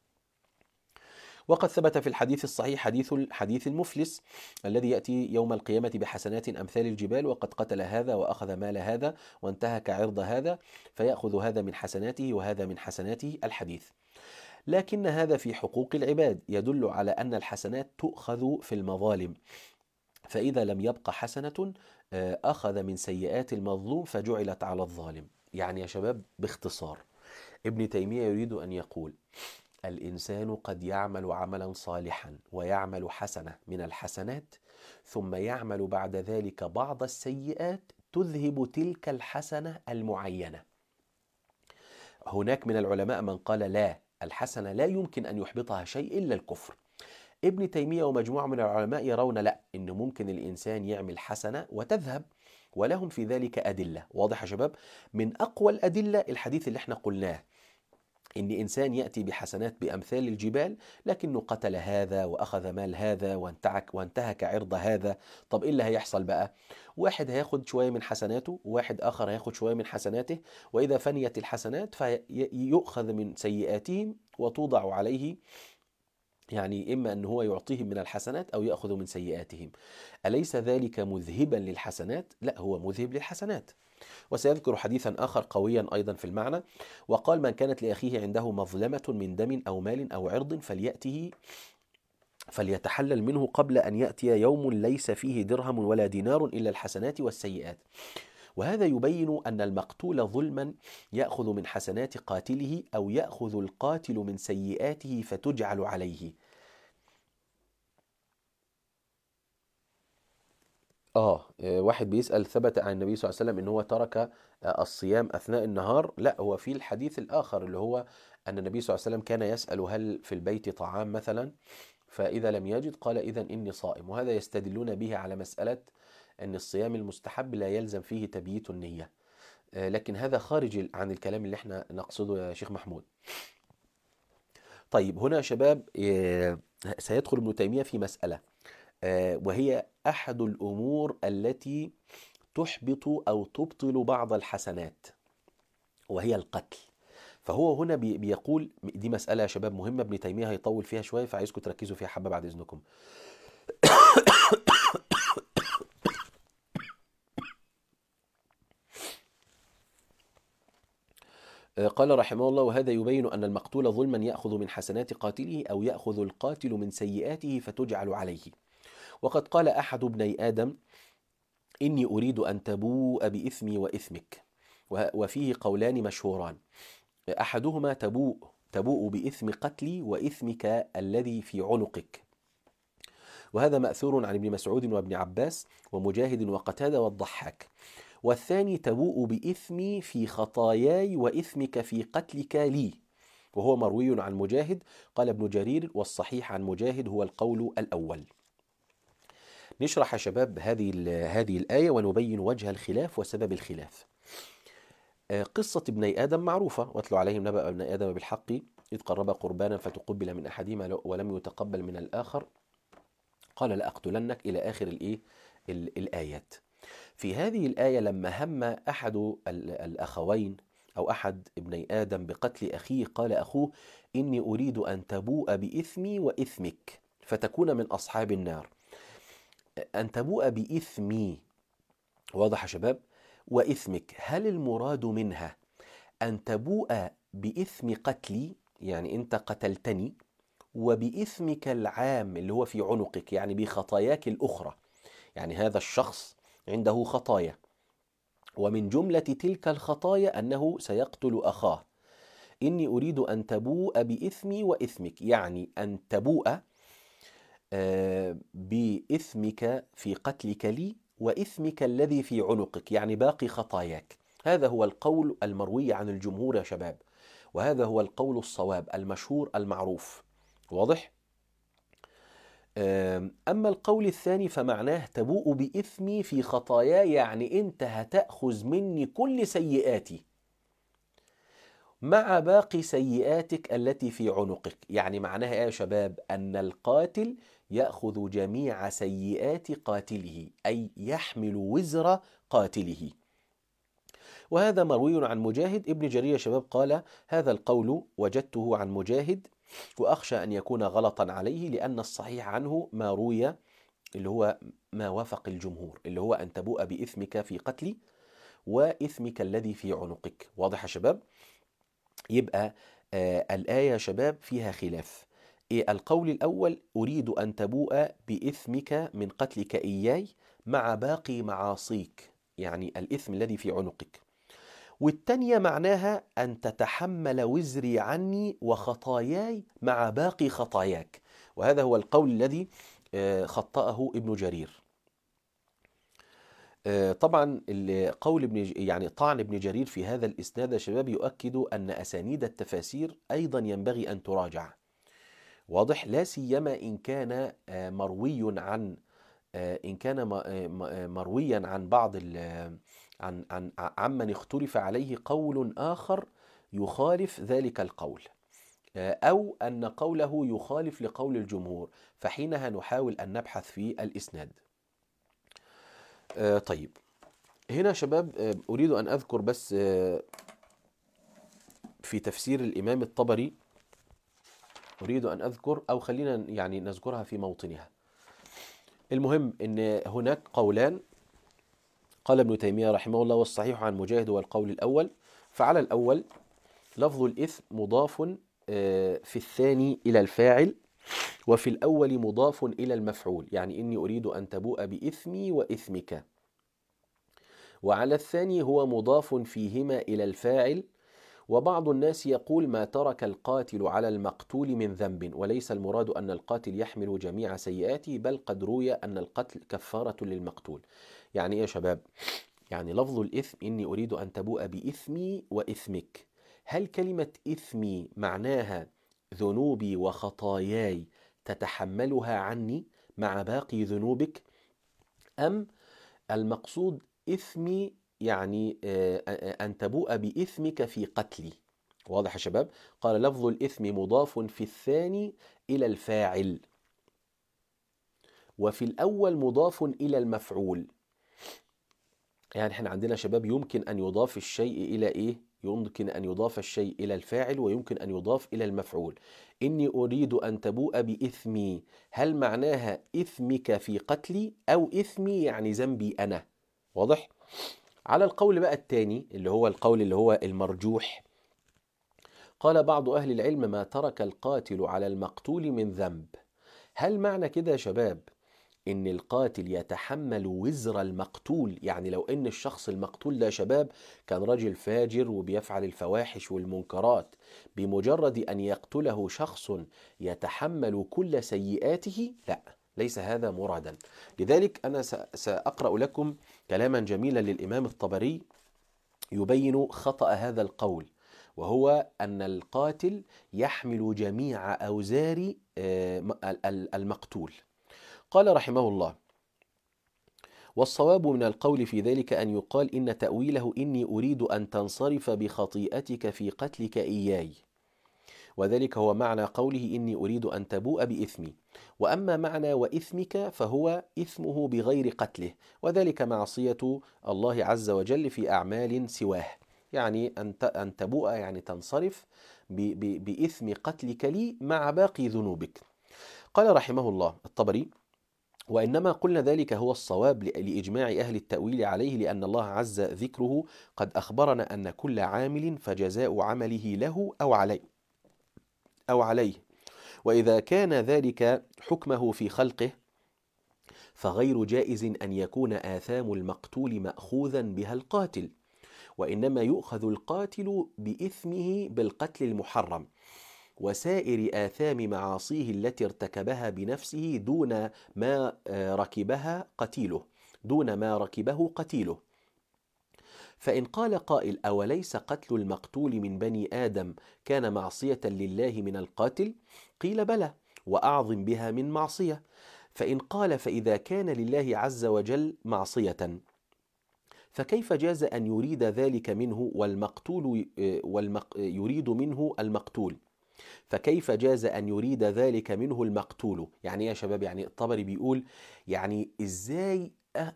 A: وقد ثبت في الحديث الصحيح حديث المفلس الذي يأتي يوم القيامة بحسنات أمثال الجبال، وقد قتل هذا وأخذ مال هذا وانتهك عرض هذا، فيأخذ هذا من حسناته وهذا من حسناته الحديث. لكن هذا في حقوق العباد يدل على أن الحسنات تؤخذ في المظالم، فإذا لم يبق حسنة أخذ من سيئات المظلوم فجعلت على الظالم. يعني يا شباب باختصار، ابن تيمية يريد أن يقول الإنسان قد يعمل عملا صالحا ويعمل حسنة من الحسنات، ثم يعمل بعد ذلك بعض السيئات تذهب تلك الحسنة المعينة. هناك من العلماء من قال لا، الحسنة لا يمكن أن يحبطها شيء إلا الكفر. ابن تيمية ومجموعة من العلماء يرون لا، إنه ممكن الإنسان يعمل حسنة وتذهب، ولهم في ذلك أدلة. واضح يا شباب؟ من أقوى الأدلة الحديث اللي احنا قلناه، إن إنسان يأتي بحسنات بأمثال الجبال لكنه قتل هذا وأخذ مال هذا وانتهك عرض هذا. طب إيه اللي هيحصل بقى؟ واحد هياخد شوية من حسناته وواحد آخر هياخد شوية من حسناته، وإذا فنيت الحسنات فيؤخذ من سيئاتهم وتوضع عليه، يعني إما أن هو يعطيهم من الحسنات أو يأخذ من سيئاتهم. أليس ذلك مذهبا للحسنات؟ لا، هو مذهب للحسنات. وسيذكر حديثا آخر قويا أيضا في المعنى، وقال من كانت لأخيه عنده مظلمة من دم أو مال أو عرض فليتحلل منه قبل أن يأتي يوم ليس فيه درهم ولا دينار إلا الحسنات والسيئات. وهذا يبين أن المقتول ظلما يأخذ من حسنات قاتله أو يأخذ القاتل من سيئاته فتجعل عليه. واحد بيسأل ثبت عن النبي صلى الله عليه وسلم ان هو ترك الصيام اثناء النهار؟ لا، هو في الحديث الاخر اللي هو ان النبي صلى الله عليه وسلم كان يسأل هل في البيت طعام مثلا، فاذا لم يجد قال اذا اني صائم. وهذا يستدلون به على مسألة ان الصيام المستحب لا يلزم فيه تبييت النية، لكن هذا خارج عن الكلام اللي احنا نقصده يا شيخ محمود. طيب هنا يا شباب سيدخل ابن تيمية في مسألة، وهي أحد الأمور التي تحبط أو تبطل بعض الحسنات، وهي القتل. فهو هنا بيقول دي مسألة يا شباب مهمة، ابن تيمية هيطول فيها شوية، فعايزكم تركزوا فيها حبة بعد إذنكم. قال رحمه الله: وهذا يبين أن المقتول ظلما يأخذ من حسنات قاتله أو يأخذ القاتل من سيئاته فتجعل عليه. وقد قال أحد ابني آدم: إني أريد أن تبوء بإثمي وإثمك. وفيه قولان مشهوران: أحدهما تبوء بإثم قتلي وإثمك الذي في عنقك، وهذا مأثور عن ابن مسعود وابن عباس ومجاهد وقتادة والضحاك. والثاني تبوء بإثمي في خطاياي وإثمك في قتلك لي، وهو مروي عن مجاهد. قال ابن جرير: والصحيح عن مجاهد هو القول الأول. نشرح يا شباب هذه الآية ونبين وجه الخلاف وسبب الخلاف. قصة ابني آدم معروفة: واتلو عليهم نبأ ابني آدم بالحق إذ قربا قربانا فتقبل من أحدهما ولم يتقبل من الآخر قال لأقتلنك، إلى آخر الآيات. في هذه الآية لما هم أحد الأخوين أو أحد ابني آدم بقتل أخيه، قال أخوه: إني أريد أن تبوء بإثمي وإثمك فتكون من أصحاب النار. أن تبوء بإثمي، واضح يا شباب، وإثمك، هل المراد منها أن تبوء بإثم قتلي، يعني أنت قتلتني، وبإثمك العام اللي هو في عنقك، يعني بخطاياك الأخرى، يعني هذا الشخص عنده خطايا، ومن جملة تلك الخطايا أنه سيقتل أخاه. إني أريد أن تبوء بإثمي وإثمك، يعني أن تبوء بإثمك في قتلك لي وإثمك الذي في عنقك، يعني باقي خطاياك. هذا هو القول المروي عن الجمهور يا شباب، وهذا هو القول الصواب المشهور المعروف، واضح؟ أما القول الثاني فمعناه تبوء بإثمي في خطاياي، يعني أنت هتأخذ مني كل سيئاتي مع باقي سيئاتك التي في عنقك. يعني معناها يا شباب أن القاتل يأخذ جميع سيئات قاتله، أي يحمل وزر قاتله. وهذا مروي عن مجاهد. ابن جرير يا شباب قال: هذا القول وجدته عن مجاهد، وأخشى أن يكون غلطا عليه، لأن الصحيح عنه ما روي اللي هو ما وافق الجمهور، اللي هو أن تبوء بإثمك في قتلي وإثمك الذي في عنقك. واضح يا شباب؟ يبقى الآية يا شباب فيها خلاف. القول الأول: أريد أن تبوء بإثمك من قتلك إياي مع باقي معاصيك، يعني الإثم الذي في عنقك. والتانية معناها أن تتحمل وزري عني وخطاياي مع باقي خطاياك. وهذا هو القول الذي خطأه ابن جرير. طبعا قول يعني طعن ابن جرير في هذا الإسناد يا شباب يؤكد أن أسانيد التفاسير أيضا ينبغي أن تراجع، واضح؟ لا سيما إن كان مرويا عن بعض عمن اختلف عليه قول آخر يخالف ذلك القول، أو أن قوله يخالف لقول الجمهور، فحينها نحاول أن نبحث في الإسناد. طيب، هنا شباب أريد أن أذكر بس في تفسير الإمام الطبري، أريد أن أذكر، أو خلينا يعني نذكرها في موطنها. المهم أن هناك قولان، قال ابن تيمية رحمه الله: والصحيح عن مجاهد والقول الأول. فعلى الأول لفظ الإثم مضاف في الثاني إلى الفاعل، وفي الأول مضاف إلى المفعول، يعني إني أريد أن تبوء بإثمي وإثمك. وعلى الثاني هو مضاف فيهما إلى الفاعل. وبعض الناس يقول: ما ترك القاتل على المقتول من ذنب، وليس المراد أن القاتل يحمل جميع سيئاته، بل قد روي أن القتل كفارة للمقتول. يعني إيه يا شباب؟ يعني لفظ الإثم إني أريد أن تبوء بإثمي وإثمك، هل كلمة إثمي معناها ذنوبي وخطاياي تتحملها عني مع باقي ذنوبك، أم المقصود إثمي يعني أن تبوء بإثمك في قتلي؟ واضح يا شباب؟ قال: لفظ الإثم مضاف في الثاني إلى الفاعل، وفي الأول مضاف إلى المفعول. يعني احنا عندنا شباب يمكن أن يضاف الشيء إلى إيه؟ يمكن أن يضاف الشيء إلى الفاعل ويمكن أن يضاف إلى المفعول. إني أريد أن تبوء بإثمي، هل معناها إثمك في قتلي أو إثمي يعني ذنبي أنا؟ واضح؟ على القول بقى الثاني اللي هو القول اللي هو المرجوح، قال بعض أهل العلم ما ترك القاتل على المقتول من ذنب. هل معنى كده يا شباب إن القاتل يتحمل وزر المقتول؟ يعني لو إن الشخص المقتول ده يا شباب كان رجل فاجر وبيفعل الفواحش والمنكرات، بمجرد أن يقتله شخص يتحمل كل سيئاته؟ لا، ليس هذا مرادا. لذلك أنا سأقرأ لكم كلاما جميلا للإمام الطبري يبين خطأ هذا القول، وهو أن القاتل يحمل جميع أوزار المقتول. قال رحمه الله: والصواب من القول في ذلك أن يقال إن تأويله إني أريد أن تنصرف بخطيئتك في قتلك إياي، وذلك هو معنى قوله إني أريد أن تبوء بإثمي. وأما معنى وإثمك فهو إثمه بغير قتله، وذلك معصية الله عز وجل في أعمال سواه. يعني أن تبوء يعني تنصرف بإثم قتلك لي مع باقي ذنوبك. قال رحمه الله الطبري: وإنما قلنا ذلك هو الصواب لإجماع أهل التأويل عليه، لأن الله عز ذكره قد أخبرنا أن كل عامل فجزاء عمله له أو عليه، وإذا كان ذلك حكمه في خلقه فغير جائز أن يكون آثام المقتول مأخوذا بها القاتل، وإنما يؤخذ القاتل بإثمه بالقتل المحرم وسائر آثام معاصيه التي ارتكبها بنفسه دون ما ركبه قتيله. فإن قال قائل: أوليس قتل المقتول من بني آدم كان معصية لله من القاتل؟ قيل: بلى، وأعظم بها من معصية. فإن قال: فإذا كان لله عز وجل معصية فكيف جاز أن يريد ذلك منه يريد منه المقتول؟ فكيف جاز أن يريد ذلك منه المقتول؟ يعني يا شباب، يعني الطبري بيقول يعني إزاي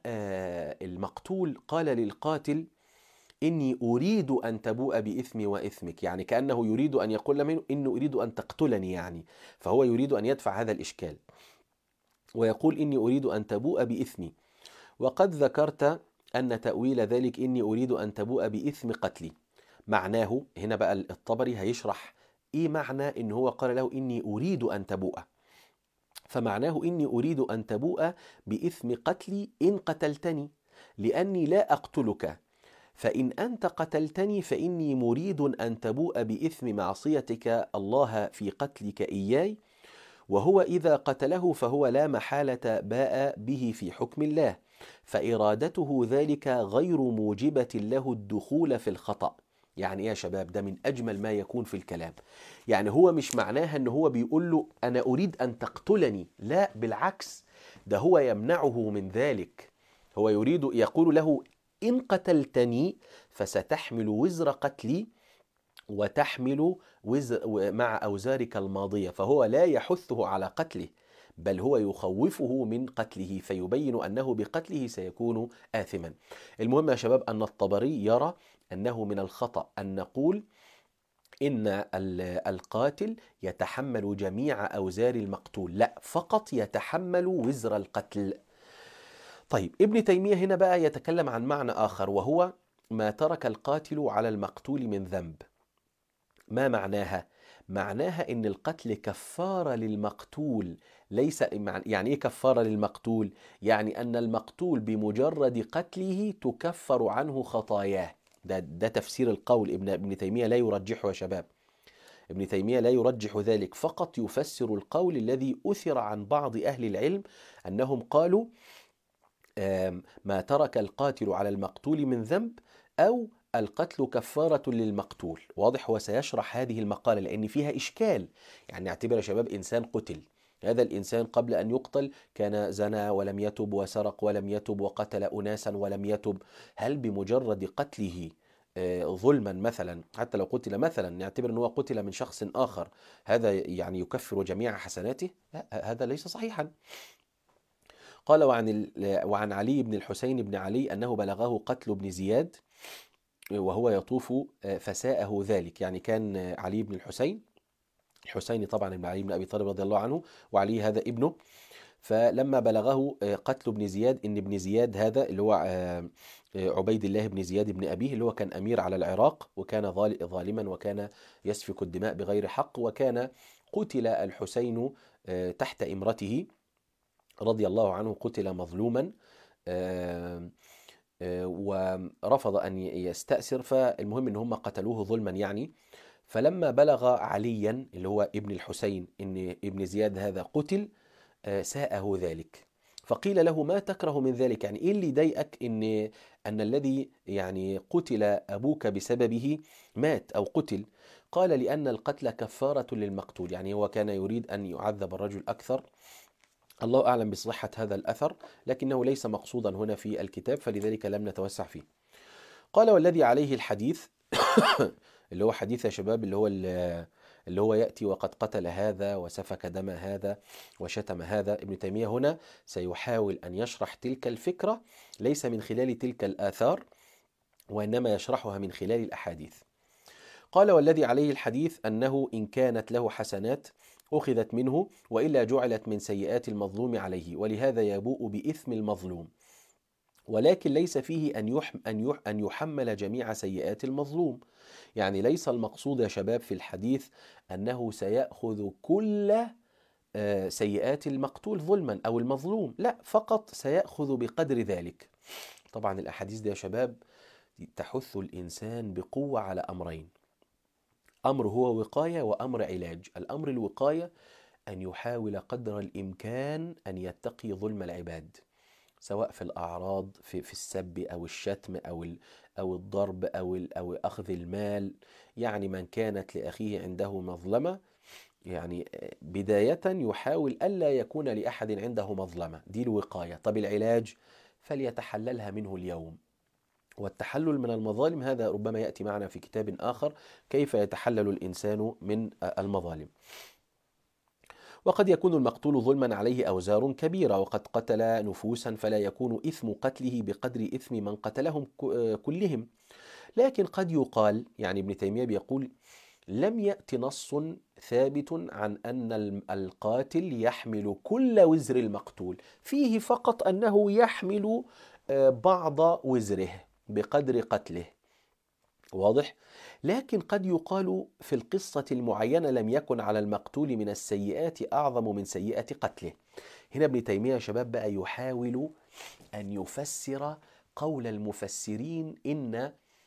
A: المقتول قال للقاتل إني أريد أن تبوء بإثمي وإثمك، يعني كأنه يريد أن يقول منه إنه أريد أن تقتلني، يعني فهو يريد أن يدفع هذا الإشكال ويقول إني أريد أن تبوء بإثمي. وقد ذكرت أن تأويل ذلك إني أريد أن تبوء بإثم قتلي معناه، هنا بقى الطبري هيشرح إيه معنى إن هو قال له إني أريد أن تبوء. فمعناه إني أريد أن تبوء بإثم قتلي إن قتلتني، لأني لا أقتلك، فإن أنت قتلتني فإني مريد أن تبوء بإثم معصيتك الله في قتلك إياي، وهو إذا قتله فهو لا محالة باء به في حكم الله، فإرادته ذلك غير موجبة له الدخول في الخطأ. يعني يا شباب، ده من أجمل ما يكون في الكلام. يعني هو مش معناها أنه هو بيقول له أنا أريد أن تقتلني، لا بالعكس، ده هو يمنعه من ذلك. هو يقول له إن قتلتني فستحمل وزر قتلي وتحمل وزر مع أوزارك الماضية، فهو لا يحثه على قتله بل هو يخوفه من قتله، فيبين أنه بقتله سيكون آثما. المهم يا شباب أن الطبري يرى أنه من الخطأ أن نقول إن القاتل يتحمل جميع أوزار المقتول، لا، فقط يتحمل وزر القتل. طيب، ابن تيمية هنا بقى يتكلم عن معنى آخر، وهو ما ترك القاتل على المقتول من ذنب. ما معناها؟ معناها إن القتل كفارة للمقتول. ليس يعني إيه كفارة للمقتول؟ يعني أن المقتول بمجرد قتله تكفر عنه خطاياه. ده تفسير القول. ابن تيمية لا يرجحه يا شباب، ابن تيمية لا يرجح ذلك، فقط يفسر القول الذي أثر عن بعض أهل العلم أنهم قالوا ما ترك القاتل على المقتول من ذنب، أو القتل كفارة للمقتول. واضح؟ هو سيشرح هذه المقالة لأن فيها إشكال. يعني اعتبر يا شباب إنسان قتل، هذا الإنسان قبل أن يقتل كان زنى ولم يتب، وسرق ولم يتب، وقتل أناسا ولم يتب. هل بمجرد قتله ظلما مثلا، حتى لو قتل مثلا نعتبر أنه قتل من شخص آخر، هذا يعني يكفر جميع حسناته؟ لا، هذا ليس صحيحا. قال وعن علي بن الحسين بن علي أنه بلغه قتل ابن زياد وهو يطوف فساءه ذلك. يعني كان علي بن الحسين طبعا ابن علي بن أبي طالب رضي الله عنه، وعلي هذا ابنه. فلما بلغه قتل ابن زياد، ان ابن زياد هذا اللي هو عبيد الله بن زياد بن أبيه، اللي هو كان أمير على العراق، وكان ظالما، وكان يسفك الدماء بغير حق، وكان قتل الحسين تحت إمرته رضي الله عنه، قتل مظلوما ورفض أن يستأسر. فالمهم أن هم قتلوه ظلما يعني. فلما بلغ عليا اللي هو ابن الحسين ان ابن زياد هذا قتل، ساءه ذلك. فقيل له: ما تكره من ذلك؟ يعني ايه اللي يضايقك ان الذي يعني قتل ابوك بسببه مات او قتل؟ قال: لان القتل كفارة للمقتول. يعني هو كان يريد ان يعذب الرجل اكثر. الله اعلم بصحة هذا الاثر، لكنه ليس مقصودا هنا في الكتاب، فلذلك لم نتوسع فيه. قال: والذي عليه الحديث اللي هو حديث يا شباب، اللي هو يأتي وقد قتل هذا وسفك دم هذا وشتم هذا. ابن تيمية هنا سيحاول أن يشرح تلك الفكرة ليس من خلال تلك الآثار، وإنما يشرحها من خلال الأحاديث. قال: والذي عليه الحديث أنه إن كانت له حسنات أخذت منه، وإلا جعلت من سيئات المظلوم عليه، ولهذا يبوء بإثم المظلوم، ولكن ليس فيه أن يحمل جميع سيئات المظلوم. يعني ليس المقصود يا شباب في الحديث أنه سيأخذ كل سيئات المقتول ظلما أو المظلوم، لا، فقط سيأخذ بقدر ذلك. طبعا الأحاديث دي يا شباب تحث الإنسان بقوة على أمرين: أمر هو وقاية، وأمر علاج. الأمر الوقاية أن يحاول قدر الإمكان أن يتقي ظلم العباد، سواء في الأعراض، في السب أو الشتم أو الضرب أو أخذ المال. يعني من كانت لأخيه عنده مظلمة، يعني بداية يحاول ألا يكون لأحد عنده مظلمة، دي الوقاية. طب العلاج فليتحللها منه اليوم. والتحلل من المظالم هذا ربما يأتي معنا في كتاب آخر، كيف يتحلل الإنسان من المظالم. وقد يكون المقتول ظلما عليه أوزار كبيرة، وقد قتل نفوسا، فلا يكون إثم قتله بقدر إثم من قتلهم كلهم. لكن قد يقال، يعني ابن تيمية بيقول: لم يأت نص ثابت عن أن القاتل يحمل كل وزر المقتول، فيه فقط أنه يحمل بعض وزره بقدر قتله. واضح؟ لكن قد يقال في القصة المعينة: لم يكن على المقتول من السيئات أعظم من سيئة قتله. هنا ابن تيمية يا شباب بقى يحاول أن يفسر قول المفسرين إن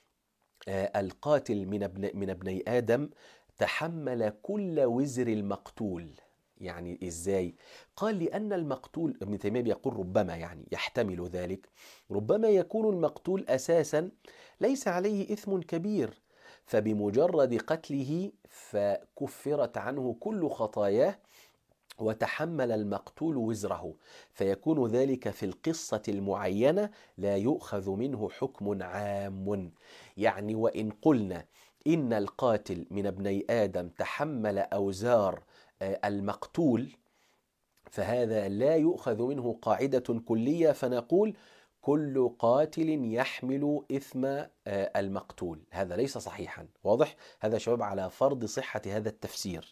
A: القاتل من ابني آدم تحمل كل وزر المقتول. يعني إزاي؟ قال: لأن المقتول، ابن تيمية بيقول ربما يعني يحتمل ذلك، ربما يكون المقتول أساسا ليس عليه إثم كبير، فبمجرد قتله فكفرت عنه كل خطاياه، وتحمل المقتول وزره، فيكون ذلك في القصة المعينة لا يؤخذ منه حكم عام. يعني وإن قلنا إن القاتل من ابني آدم تحمل أوزار المقتول، فهذا لا يؤخذ منه قاعدة كلية، فنقول كل قاتل يحمل إثم المقتول. هذا ليس صحيحا. واضح؟ هذا شباب على فرض صحة هذا التفسير.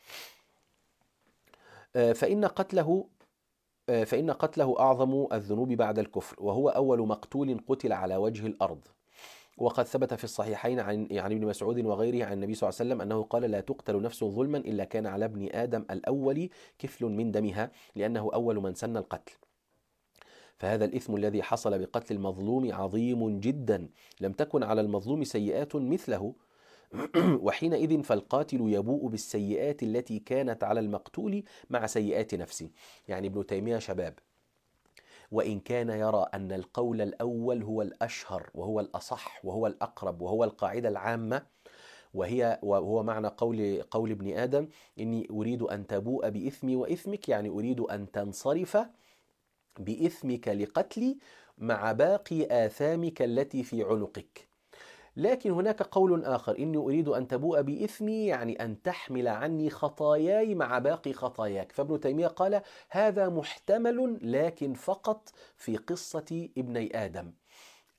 A: فإن قتله أعظم الذنوب بعد الكفر، وهو أول مقتول قتل على وجه الأرض. وقد ثبت في الصحيحين عن ابن مسعود وغيره عن النبي صلى الله عليه وسلم أنه قال: لا تقتل نفس ظلما إلا كان على ابن آدم الأول كفل من دمها، لأنه أول من سن القتل. فهذا الإثم الذي حصل بقتل المظلوم عظيم جدا، لم تكن على المظلوم سيئات مثله، وحينئذ فالقاتل يبوء بالسيئات التي كانت على المقتول مع سيئات نفسه. يعني ابن تيمية شباب وإن كان يرى أن القول الأول هو الأشهر وهو الأصح وهو الأقرب وهو القاعدة العامة، وهو معنى قول ابن آدم: إني أريد أن تبوء بإثمي وإثمك، يعني أريد أن تنصرف بإثمك لقتلي مع باقي آثامك التي في عنقك. لكن هناك قول آخر: إني أريد أن تبوء بإثمي، يعني أن تحمل عني خطاياي مع باقي خطاياك. فابن تيمية قال: هذا محتمل، لكن فقط في قصة ابني آدم.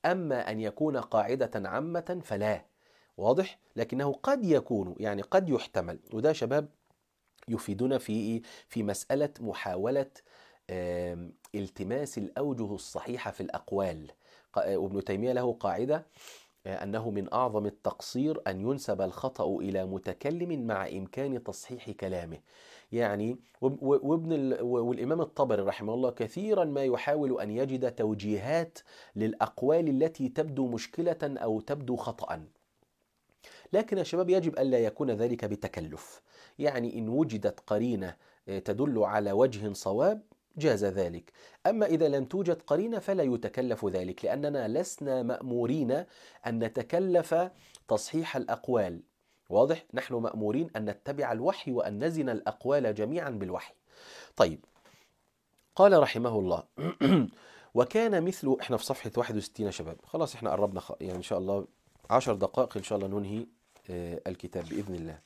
A: أما أن يكون قاعدة عامة فلا. واضح؟ لكنه قد يكون، يعني قد يحتمل. وده شباب يفيدنا في مسألة محاولة التماس الأوجه الصحيحة في الأقوال. وابن تيمية له قاعدة أنه من أعظم التقصير أن ينسب الخطأ إلى متكلم مع إمكان تصحيح كلامه. يعني والإمام الطبري رحمه الله كثيرا ما يحاول أن يجد توجيهات للأقوال التي تبدو مشكلة أو تبدو خطأ. لكن يا شباب يجب ألا يكون ذلك بتكلف. يعني إن وجدت قرينة تدل على وجه صواب جاز ذلك. أما إذا لم توجد قرينة فلا يتكلف ذلك، لأننا لسنا مأمورين أن نتكلف تصحيح الأقوال. واضح؟ نحن مأمورين أن نتبع الوحي وأن نزن الأقوال جميعا بالوحي. طيب، قال رحمه الله وكان مثل، احنا في صفحة 61 يا شباب، خلاص احنا قربنا يعني إن شاء الله 10 دقائق إن شاء الله ننهي الكتاب بإذن الله.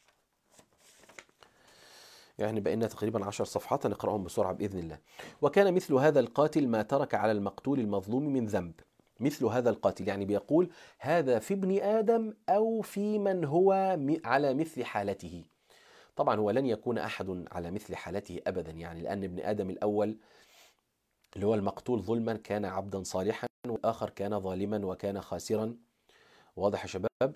A: يعني بقينا تقريبا 10 صفحات نقرأهم بسرعة بإذن الله. وكان مثل هذا القاتل ما ترك على المقتول المظلوم من ذنب. مثل هذا القاتل يعني بيقول هذا في ابن آدم أو في من هو على مثل حالته. طبعا هو لن يكون أحد على مثل حالته أبدا، يعني لأن ابن آدم الأول اللي هو المقتول ظلما كان عبدا صالحا، والآخر كان ظالما وكان خاسرا. واضح يا شباب؟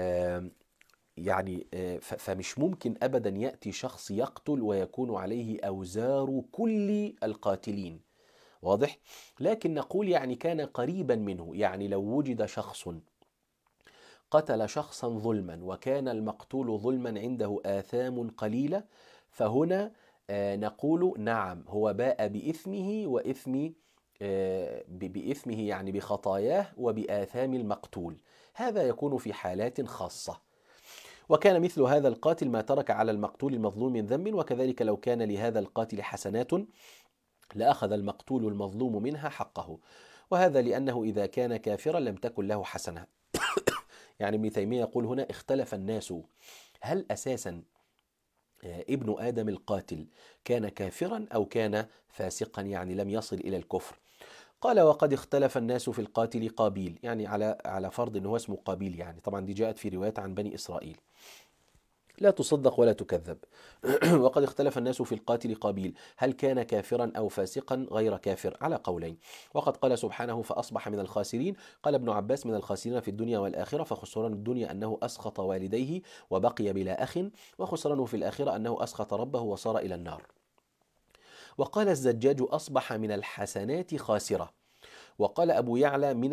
A: يعني فمش ممكن أبدا يأتي شخص يقتل ويكون عليه أوزار كل القاتلين. واضح؟ لكن نقول يعني كان قريبا منه. يعني لو وجد شخص قتل شخصا ظلما وكان المقتول ظلما عنده آثام قليلة، فهنا نقول نعم هو باء بإثمه وإثم بإثمه، يعني بخطاياه وبآثام المقتول. هذا يكون في حالات خاصة. وكان مثل هذا القاتل ما ترك على المقتول المظلوم من ذنب، وكذلك لو كان لهذا القاتل حسنات لأخذ المقتول المظلوم منها حقه. وهذا لأنه إذا كان كافرا لم تكن له حسنة. يعني ابن تيمية يقول هنا اختلف الناس هل أساسا ابن آدم القاتل كان كافرا أو كان فاسقا، يعني لم يصل إلى الكفر. قال وقد اختلف الناس في القاتل قابيل، يعني على فرض أنه اسمه قابيل، يعني طبعا دي جاءت في روايات عن بني إسرائيل لا تصدق ولا تكذب. وقد اختلف الناس في القاتل قابيل هل كان كافرا أو فاسقا غير كافر، على قولين. وقد قال سبحانه فأصبح من الخاسرين. قال ابن عباس من الخاسرين في الدنيا والآخرة، فخسران الدنيا أنه أسخط والديه وبقي بلا أخ، وخسرانه في الآخرة أنه أسخط ربه وصار إلى النار. وقال الزجاج أصبح من الحسنات خاسرة. وقال أبو يعلى من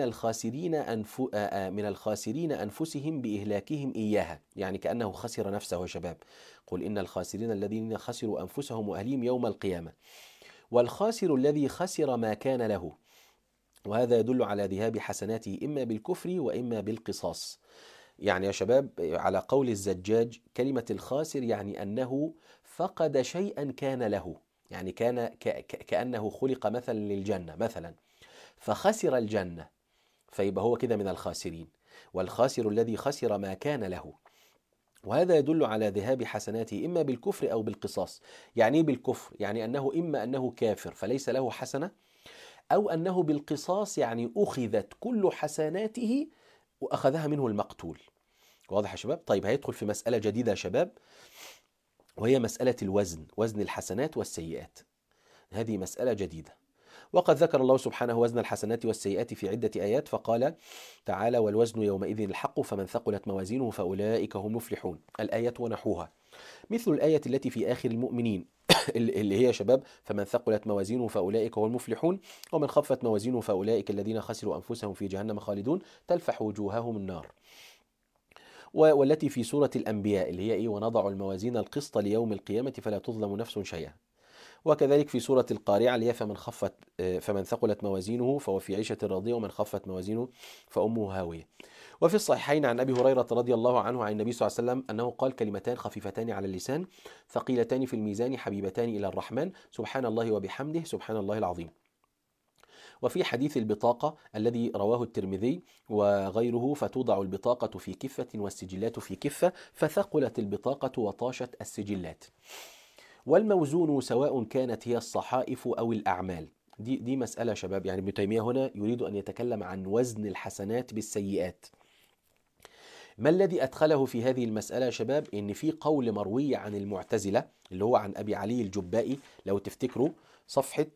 A: الخاسرين أنفسهم بإهلاكهم إياها، يعني كأنه خسر نفسه يا شباب. قل إن الخاسرين الذين خسروا أنفسهم وأهليهم يوم القيامة. والخاسر الذي خسر ما كان له. وهذا يدل على ذهاب حسناته إما بالكفر وإما بالقصاص. يعني يا شباب على قول الزجاج كلمة الخاسر يعني أنه فقد شيئا كان له، يعني كأنه خلق مثلا للجنة مثلا فخسر الجنة، فيبقى هو كده من الخاسرين. والخاسر الذي خسر ما كان له. وهذا يدل على ذهاب حسناته إما بالكفر أو بالقصاص. يعني بالكفر يعني أنه إما أنه كافر فليس له حسنة، أو أنه بالقصاص يعني أخذت كل حسناته وأخذها منه المقتول. واضح يا شباب؟ طيب هيدخل في مسألة جديدة يا شباب، وهي مسألة الوزن، وزن الحسنات والسيئات. هذه مسألة جديدة. وقد ذكر الله سبحانه وزن الحسنات والسيئات في عدة آيات، فقال تعالى والوزن يومئذ الحق فمن ثقلت موازينه فأولئك هم المفلحون. الآية ونحوها مثل الآية التي في آخر المؤمنين اللي هي شباب فمن ثقلت موازينه فأولئك هم المفلحون، ومن خفت موازينه فأولئك الذين خسروا أنفسهم في جهنم خالدون تلفح وجوههم النار. والتي في سورة الأنبياء اللي هي ونضع الموازين القسط ليوم القيامة فلا تظلم نفس شيئا. وكذلك في سورة القارعة اللي هي فمن ثقلت موازينه فهو في عيشة راضية ومن خفت موازينه فأمه هاوية. وفي الصحيحين عن أبي هريرة رضي الله عنه عن النبي صلى الله عليه وسلم أنه قال كلمتان خفيفتان على اللسان ثقيلتان في الميزان حبيبتان إلى الرحمن سبحان الله وبحمده سبحان الله العظيم. وفي حديث البطاقة الذي رواه الترمذي وغيره فتوضع البطاقة في كفة والسجلات في كفة فثقلت البطاقة وطاشت السجلات. والموزون سواء كانت هي الصحائف أو الأعمال. دي مسألة يا شباب. يعني ابن تيمية هنا يريد أن يتكلم عن وزن الحسنات بالسيئات. ما الذي أدخله في هذه المسألة يا شباب؟ إن في قول مروي عن المعتزلة اللي هو عن أبي علي الجبائي، لو تفتكروا صفحة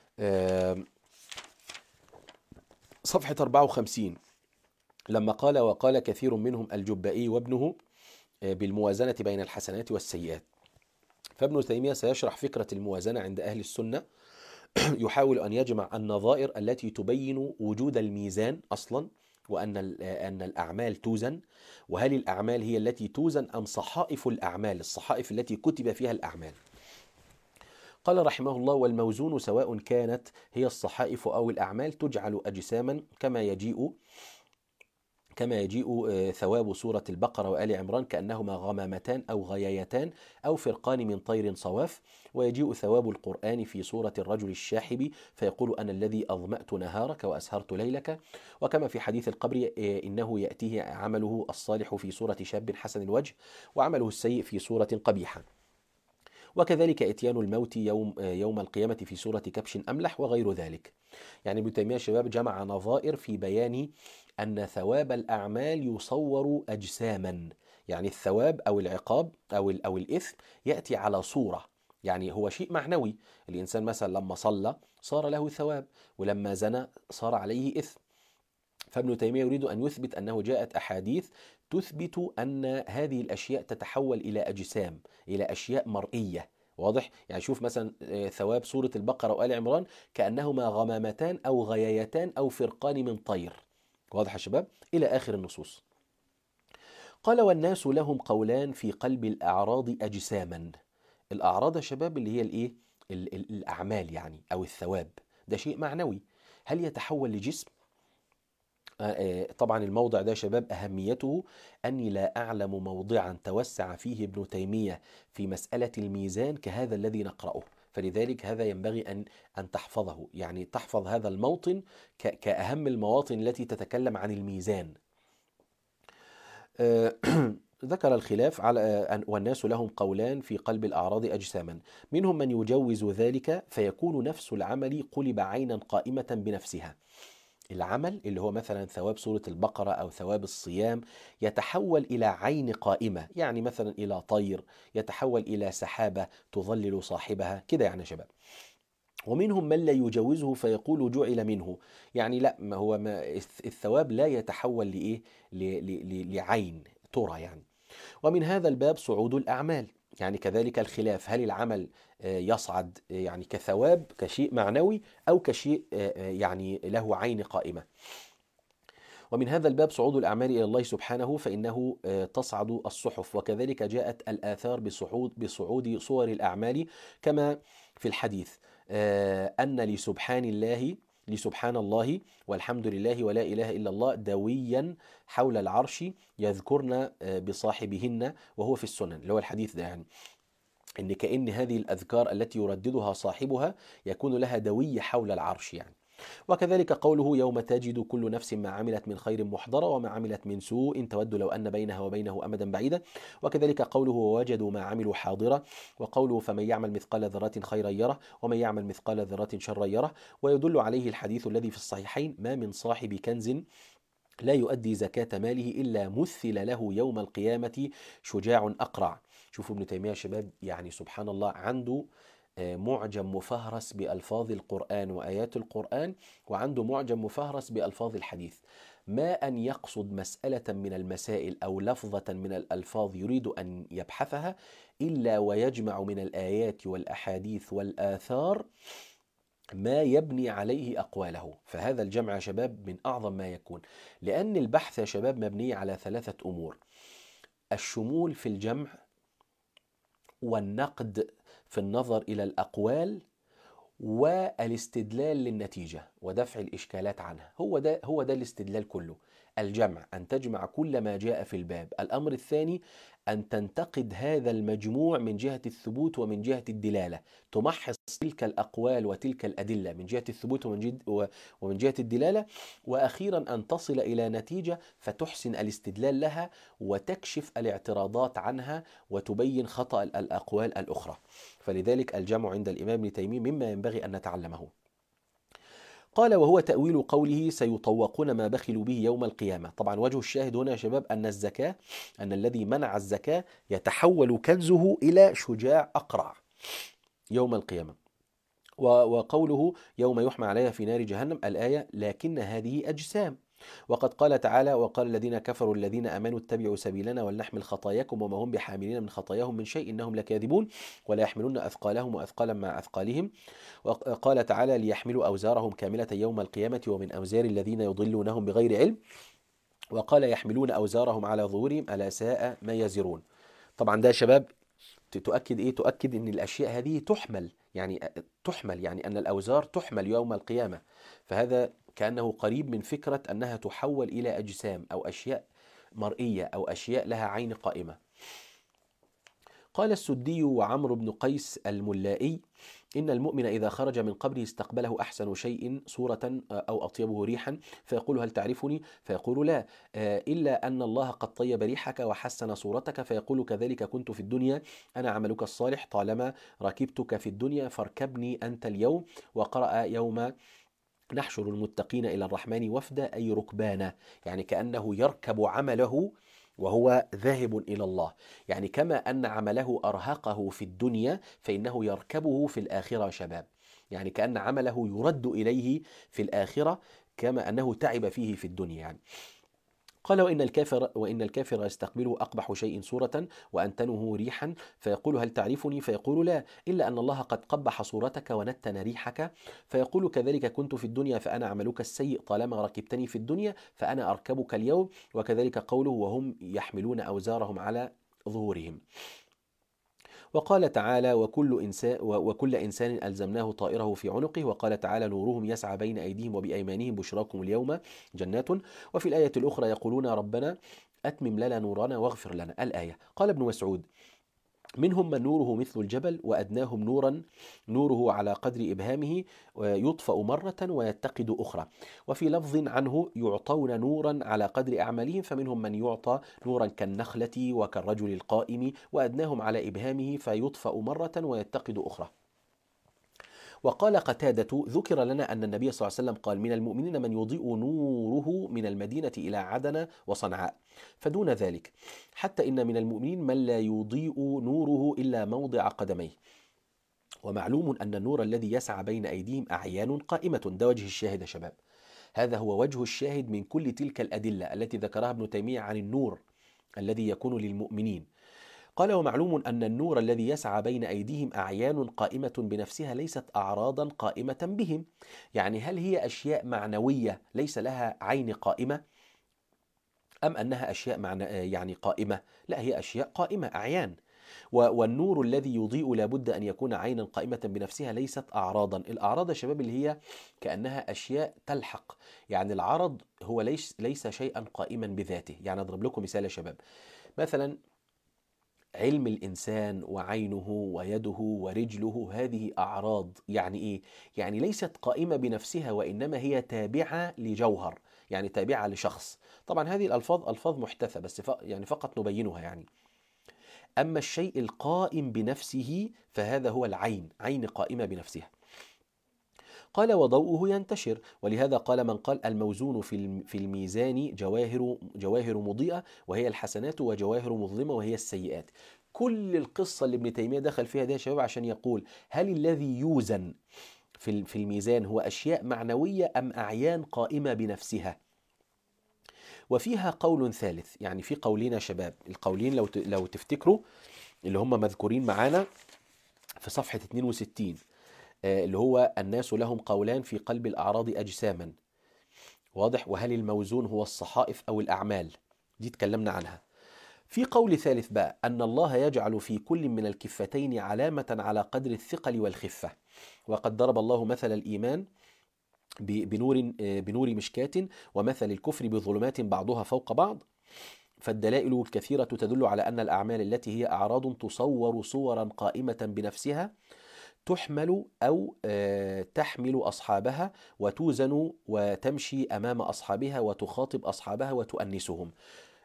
A: صفحة 54، لما قال: وقال كثير منهم الجبائي وابنه بالموازنة بين الحسنات والسيئات. فابن تيمية سيشرح فكرة الموازنة عند أهل السنة. يحاول أن يجمع النظائر التي تبين وجود الميزان أصلا، وأن أن الأعمال توزن، وهل الأعمال هي التي توزن أم صحائف الأعمال، الصحائف التي كتب فيها الأعمال. قال رحمه الله: والموزون سواء كانت هي الصحائف أو الأعمال تجعل أجساما كما يجيء ثواب سورة البقرة وآل عمران كأنهما غمامتان أو غيايتان أو فرقان من طير صواف. ويجيء ثواب القرآن في سورة الرجل الشاحب فيقول: أنا الذي أظمأت نهارك وأسهرت ليلك. وكما في حديث القبر إنه يأتيه عمله الصالح في سورة شاب حسن الوجه، وعمله السيء في سورة قبيحة. وكذلك إتيان الموت يوم القيامة في سورة كبش أملح وغير ذلك. يعني ابن تيمية شباب جمع نظائر في بيان أن ثواب الأعمال يصور أجساما. يعني الثواب أو العقاب أو الإثم يأتي على صورة، يعني هو شيء معنوي. الإنسان مثلا لما صلى صار له ثواب، ولما زنى صار عليه إثم. فابن تيمية يريد أن يثبت أنه جاءت أحاديث تثبت أن هذه الأشياء تتحول إلى أجسام، إلى أشياء مرئية. واضح؟ يعني شوف مثلا ثواب سورة البقرة وآل عمران كأنهما غمامتان أو غيايتان أو فرقان من طير. واضح يا شباب؟ إلى آخر النصوص. قال: والناس لهم قولان في قلب الأعراض أجساما. الأعراض يا شباب اللي هي الإيه؟ الأعمال يعني، أو الثواب. ده شيء معنوي، هل يتحول لجسم؟ طبعا الموضع ده يا شباب أهميته أني لا أعلم موضعا توسع فيه ابن تيمية في مسألة الميزان كهذا الذي نقرأه. فلذلك هذا ينبغي أن تحفظه، يعني تحفظ هذا الموطن كأهم المواطن التي تتكلم عن الميزان. ذكر الخلاف على والناس لهم قولان في قلب الأعراض أجساما، منهم من يجوز ذلك فيكون نفس العمل قلب عينا قائمة بنفسها. العمل اللي هو مثلا ثواب سورة البقرة أو ثواب الصيام يتحول إلى عين قائمة، يعني مثلا إلى طير، يتحول إلى سحابة تظلل صاحبها كده يعني شباب. ومنهم من لا يجوزه فيقول جعل منه، يعني لا، ما هو الثواب لا يتحول لإيه، لعين ترى يعني. ومن هذا الباب صعود الأعمال، يعني كذلك الخلاف، هل العمل يصعد يعني كثواب كشيء معنوي أو كشيء يعني له عين قائمة. ومن هذا الباب صعود الأعمال إلى الله سبحانه، فإنه تصعد الصحف. وكذلك جاءت الآثار بصعود صور الأعمال، كما في الحديث أن لسبحان الله والحمد لله ولا إله إلا الله دويا حول العرش يذكرن بصاحبهن، وهو في السنن، اللي هو الحديث ده، يعني إن كأن هذه الأذكار التي يرددها صاحبها يكون لها دوي حول العرش يعني. وكذلك قوله: يوم تجد كل نفس ما عملت من خير محضرة وما عملت من سوء تود لو أن بينها وبينه أمدا بعيدا. وكذلك قوله: ووجدوا ما عملوا حاضرة. وقوله: فمن يعمل مثقال ذرة خيرا يره ومن يعمل مثقال ذرة شرا يره. ويدل عليه الحديث الذي في الصحيحين: ما من صاحب كنز لا يؤدي زكاة ماله إلا مثل له يوم القيامة شجاع أقرع. شوفوا ابن تيمية يا شباب، يعني سبحان الله، عنده معجم مفهرس بألفاظ القرآن وآيات القرآن، وعنده معجم مفهرس بألفاظ الحديث. ما أن يقصد مسألة من المسائل أو لفظة من الألفاظ يريد أن يبحثها إلا ويجمع من الآيات والأحاديث والآثار ما يبني عليه أقواله. فهذا الجمع يا شباب من أعظم ما يكون، لأن البحث يا شباب مبني على 3 أمور: الشمول في الجمع، والنقد في النظر إلى الأقوال، والاستدلال للنتيجة ودفع الإشكالات عنها. هو ده الاستدلال كله. الجمع أن تجمع كل ما جاء في الباب. الأمر الثاني أن تنتقد هذا المجموع من جهة الثبوت ومن جهة الدلالة، تمحص تلك الأقوال وتلك الأدلة من جهة الثبوت ومن جهة الدلالة. وأخيرا أن تصل إلى نتيجة فتحسن الاستدلال لها وتكشف الاعتراضات عنها وتبين خطأ الأقوال الأخرى. فلذلك الجمع عند الإمام ابن تيمية مما ينبغي أن نتعلمه. قال وهو تأويل قوله سيطوقون ما بخلوا به يوم القيامة. طبعا وجه الشاهد هنا يا شباب أن الزكاة، أن الذي منع الزكاة يتحول كنزه إلى شجاع أقرع يوم القيامة. وقوله يوم يحمى عليها في نار جهنم الآية لكن هذه أجسام. وقد قال تعالى وقال الذين كفروا الذين آمنوا اتبعوا سبيلنا ولنحمل خطاياكم وما هم بحاملين من خطاياهم من شيء إنهم لكاذبون ولا يحملون أثقالهم وأثقالا مع أثقالهم. وقال تعالى ليحملوا أوزارهم كاملة يوم القيامة ومن أوزار الذين يضلونهم بغير علم. وقال يحملون أوزارهم على ظهورهم ألا ساء ما يزرون. طبعا ده يا شباب تؤكد إيه؟ تؤكد أن الأشياء هذه تحمل يعني أن الأوزار تحمل يوم القيامة. فهذا كأنه قريب من فكرة أنها تحول إلى أجسام أو أشياء مرئية أو أشياء لها عين قائمة. قال السدي وعمرو بن قيس الملائي إن المؤمن إذا خرج من قبره استقبله أحسن شيء صورة أو أطيبه ريحا فيقول هل تعرفني؟ فيقول لا، إلا أن الله قد طيب ريحك وحسن صورتك. فيقول كذلك كنت في الدنيا أنا عملك الصالح طالما ركبتك في الدنيا فاركبني أنت اليوم. وقرأ يوم نحشر المتقين إلى الرحمن وفدا أي ركبانا، يعني كأنه يركب عمله وهو ذاهب إلى الله. يعني كما أن عمله أرهقه في الدنيا فإنه يركبه في الآخرة شباب. يعني كأن عمله يرد إليه في الآخرة كما أنه تعب فيه في الدنيا يعني. قال وإن الكافر يستقبله أقبح شيء صورة وأنتنه ريحا فيقول هل تعرفني؟ فيقول لا، إلا أن الله قد قبح صورتك ونتن ريحك. فيقول كذلك كنت في الدنيا فأنا عملك السيء طالما ركبتني في الدنيا فأنا أركبك اليوم. وكذلك قوله وهم يحملون أوزارهم على ظهورهم. وقال تعالى وكل إنسان ألزمناه طائره في عنقه. وقال تعالى نورهم يسعى بين أيديهم وبأيمانهم بشراكم اليوم جنات. وفي الآية الأخرى يقولون ربنا أتمم لنا نورنا واغفر لنا الآية. قال ابن مسعود منهم من نوره مثل الجبل وأدناهم نورا نوره على قدر إبهامه يطفأ مرة ويتقد أخرى. وفي لفظ عنه يعطون نورا على قدر أعمالهم فمنهم من يعطى نورا كالنخلة وكالرجل القائم وأدناهم على إبهامه فيطفأ مرة ويتقد أخرى. وقال قتادة ذكر لنا أن النبي صلى الله عليه وسلم قال من المؤمنين من يضيء نوره من المدينة إلى عدن وصنعاء فدون ذلك، حتى إن من المؤمنين من لا يضيء نوره إلا موضع قدميه. ومعلوم أن النور الذي يسعى بين أيديهم أعيان قائمة. ده وجه الشاهد يا شباب، هذا هو وجه الشاهد من كل تلك الأدلة التي ذكرها ابن تيمية عن النور الذي يكون للمؤمنين. قال ومعلوم أن النور الذي يسعى بين أيديهم أعيان قائمة بنفسها ليست أعراضا قائمة بهم. يعني هل هي أشياء معنوية ليس لها عين قائمة أم أنها أشياء يعني قائمة؟ لا، هي أشياء قائمة أعيان. والنور الذي يضيء لابد أن يكون عينا قائمة بنفسها ليست أعراضا. الأعراض يا شباب اللي هي كأنها أشياء تلحق، يعني العرض هو ليس شيئا قائما بذاته. يعني أضرب لكم مثال يا شباب، مثلا علم الإنسان وعينه ويده ورجله هذه أعراض. يعني إيه؟ يعني ليست قائمة بنفسها وإنما هي تابعة لجوهر، يعني تابعة لشخص. طبعا هذه الألفاظ ألفاظ محدثة بس يعني فقط نبينها يعني. أما الشيء القائم بنفسه فهذا هو العين، عين قائمة بنفسها. قال وضوءه ينتشر، ولهذا قال من قال الموزون في الميزان جواهر مضيئة وهي الحسنات وجواهر مظلمة وهي السيئات. كل القصة اللي ابن تيمية دخل فيها ده يا شباب عشان يقول هل الذي يوزن في الميزان هو أشياء معنوية أم أعيان قائمة بنفسها؟ وفيها قول ثالث، يعني في قولين يا شباب، القولين لو تفتكروا اللي هم مذكورين معانا في صفحة 62 اللي هو الناس لهم قولان في قلب الأعراض أجساما، واضح؟ وهل الموزون هو الصحائف أو الأعمال؟ دي تكلمنا عنها. في قول ثالث بقى أن الله يجعل في كل من الكفتين علامة على قدر الثقل والخفة. وقد ضرب الله مثل الإيمان بنور مشكاة ومثل الكفر بظلمات بعضها فوق بعض. فالدلائل الكثيرة تدل على أن الأعمال التي هي أعراض تصور صورا قائمة بنفسها تحمل أو تحمل أصحابها وتوزن وتمشي أمام أصحابها وتخاطب أصحابها وتؤنسهم.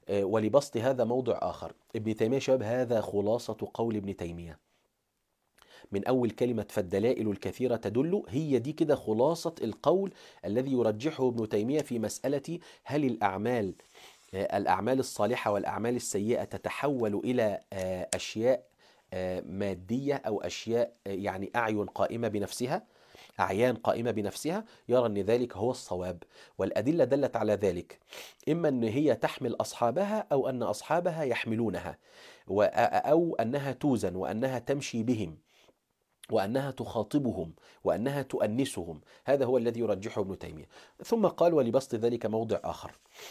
A: ولبسط هذا موضع آخر. ابن تيمية شباب هذا خلاصة قول ابن تيمية. من أول كلمة فالدلائل الكثيرة تدل، هي دي كده خلاصة القول الذي يرجحه ابن تيمية في مسألة هل الأعمال الصالحة والأعمال السيئة تتحول إلى أشياء مادية أو أشياء يعني أعين قائمة بنفسها، أعيان قائمة بنفسها. يرى أن ذلك هو الصواب، والأدلة دلت على ذلك، إما أن هي تحمل أصحابها أو أن أصحابها يحملونها، أو أنها توزن وأنها تمشي بهم وأنها تخاطبهم وأنها تؤنسهم. هذا هو الذي يرجحه ابن تيمية. ثم قال ولبسط ذلك موضع آخر،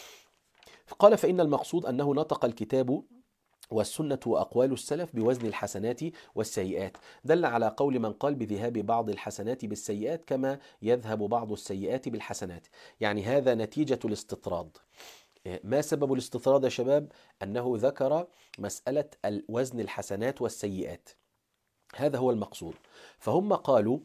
A: قال فإن المقصود أنه نطق الكتاب والسنة وأقوال السلف بوزن الحسنات والسيئات، دل على قول من قال بذهاب بعض الحسنات بالسيئات كما يذهب بعض السيئات بالحسنات. يعني هذا نتيجة الاستطراد. ما سبب الاستطراد يا شباب؟ أنه ذكر مسألة وزن الحسنات والسيئات، هذا هو المقصود. فهم قالوا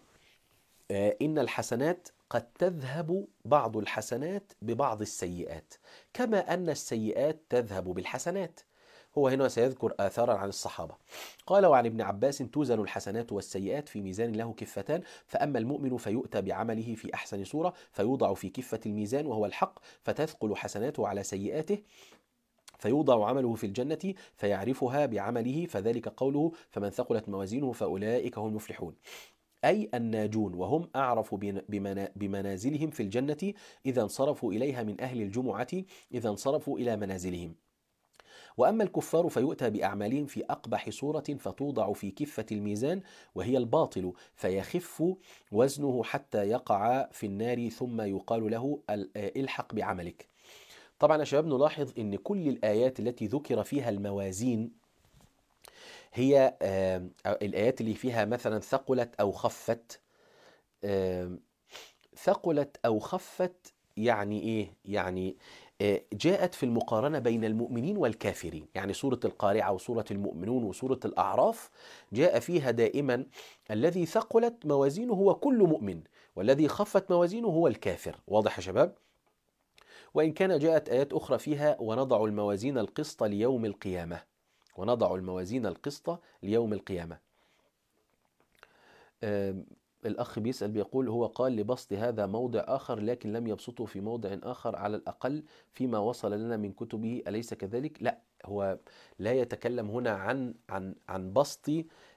A: إن الحسنات قد تذهب بعض الحسنات ببعض السيئات، كما أن السيئات تذهب بالحسنات. هو هنا سيذكر آثارا عن الصحابة. قال وعن ابن عباس توزن الحسنات والسيئات في ميزان له كفتان، فأما المؤمن فيؤتى بعمله في أحسن صورة فيوضع في كفة الميزان وهو الحق، فتثقل حسناته على سيئاته فيوضع عمله في الجنة فيعرفها بعمله، فذلك قوله فمن ثقلت موازينه فأولئك هم المفلحون، أي الناجون، وهم أعرف بمنازلهم في الجنة إذا انصرفوا إليها من أهل الجمعة إذا انصرفوا إلى منازلهم. وأما الكفار فيؤتى بأعمالهم في أقبح صورة فتوضع في كفة الميزان وهي الباطل، فيخف وزنه حتى يقع في النار ثم يقال له الحق بعملك. طبعا يا شباب نلاحظ أن كل الآيات التي ذكر فيها الموازين هي الآيات اللي فيها مثلا ثقلت أو خفت. ثقلت أو خفت يعني إيه؟ يعني جاءت في المقارنة بين المؤمنين والكافرين. يعني سورة القارعة وسورة المؤمنون وسورة الأعراف جاء فيها دائما الذي ثقلت موازينه هو كل مؤمن، والذي خفت موازينه هو الكافر. واضح يا شباب؟ وإن كان جاءت آيات أخرى فيها ونضع الموازين القسط ليوم القيامة، ونضع الموازين القسط ليوم القيامة. الأخ بيسأل بيقول هو قال لبسط هذا موضع آخر لكن لم يبسطه في موضع آخر على الأقل فيما وصل لنا من كتبه، أليس كذلك؟ لا، هو لا يتكلم هنا عن بسط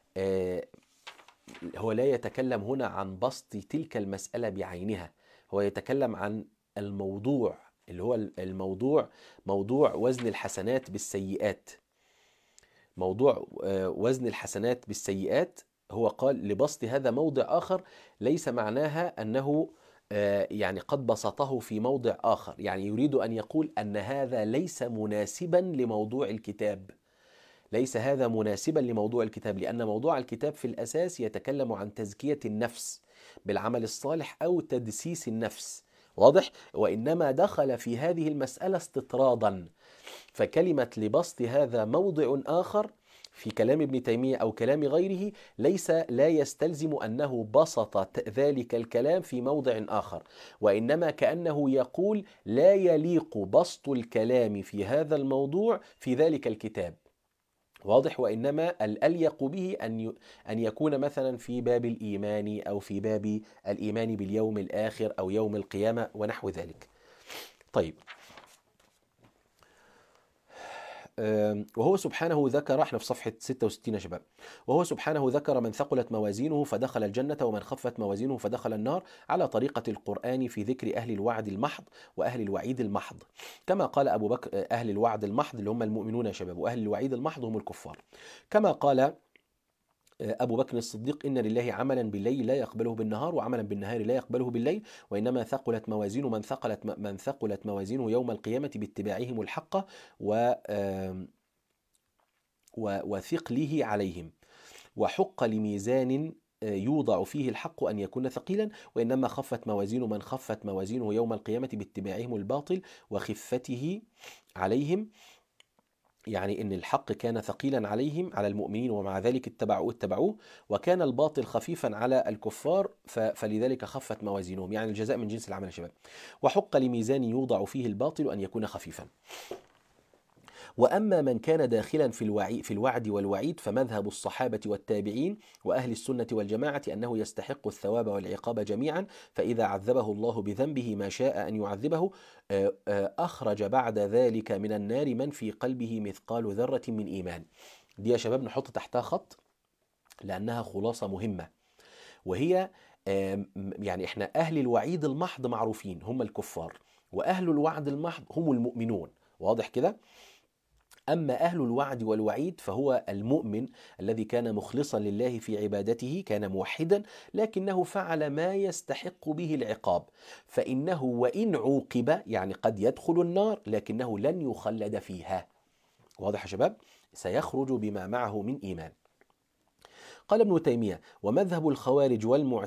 A: هو لا يتكلم هنا عن بسط تلك المسألة بعينها، هو يتكلم عن الموضوع اللي هو الموضوع موضوع وزن الحسنات بالسيئات. موضوع وزن الحسنات بالسيئات، هو قال لبسط هذا موضع آخر، ليس معناها أنه يعني قد بسطه في موضع آخر، يعني يريد أن يقول أن هذا ليس مناسبا لموضوع الكتاب، ليس هذا مناسبا لموضوع الكتاب، لأن موضوع الكتاب في الأساس يتكلم عن تزكية النفس بالعمل الصالح أو تدسيس النفس. واضح؟ وإنما دخل في هذه المسألة استطرادا، فكلمة لبسط هذا موضع آخر في كلام ابن تيمية أو كلام غيره لا يستلزم أنه بسط ذلك الكلام في موضع آخر، وإنما كأنه يقول لا يليق بسط الكلام في هذا الموضوع في ذلك الكتاب. واضح؟ وإنما الأليق به أن يكون مثلا في باب الإيمان أو في باب الإيمان باليوم الآخر أو يوم القيامة ونحو ذلك. طيب، وهو سبحانه ذكر، احنا في صفحة 66 يا شباب، وهو سبحانه ذكر من ثقلت موازينه فدخل الجنة ومن خفت موازينه فدخل النار على طريقة القرآن في ذكر أهل الوعد المحض وأهل الوعيد المحض، كما قال أبو بكر أهل الوعد المحض اللي هم المؤمنون يا شباب، وأهل الوعيد المحض هم الكفار. كما قال أبو بكر الصديق إن لله عملا بالليل لا يقبله بالنهار وعملا بالنهار لا يقبله بالليل، وإنما ثقلت موازين من ثقلت موازينه يوم القيامة باتباعهم الحق وثقله عليهم، وحق لميزان يوضع فيه الحق أن يكون ثقيلا، وإنما خفت موازين من خفت موازينه يوم القيامة باتباعهم الباطل وخفته عليهم، يعني إن الحق كان ثقيلا عليهم على المؤمنين ومع ذلك اتبعوه، وكان الباطل خفيفا على الكفار فلذلك خفت موازينهم، يعني الجزاء من جنس العمل يا شباب. وحق لميزان يوضع فيه الباطل أن يكون خفيفا. وأما من كان داخلا في الوعد والوعيد فمذهب الصحابة والتابعين وأهل السنة والجماعة أنه يستحق الثواب والعقاب جميعا، فإذا عذبه الله بذنبه ما شاء أن يعذبه أخرج بعد ذلك من النار من في قلبه مثقال ذرة من إيمان. دي يا شباب نحط تحتها خط لأنها خلاصة مهمة، وهي يعني احنا أهل الوعيد المحض معروفين هم الكفار، وأهل الوعد المحض هم المؤمنون. واضح كده؟ أما أهل الوعد والوعيد فهو المؤمن الذي كان مخلصا لله في عبادته، كان موحدا لكنه فعل ما يستحق به العقاب، فإنه وإن عوقب يعني قد يدخل النار لكنه لن يخلد فيها. واضح يا شباب؟ سيخرج بما معه من إيمان. قال ابن تيمية: ومذهب الخوارج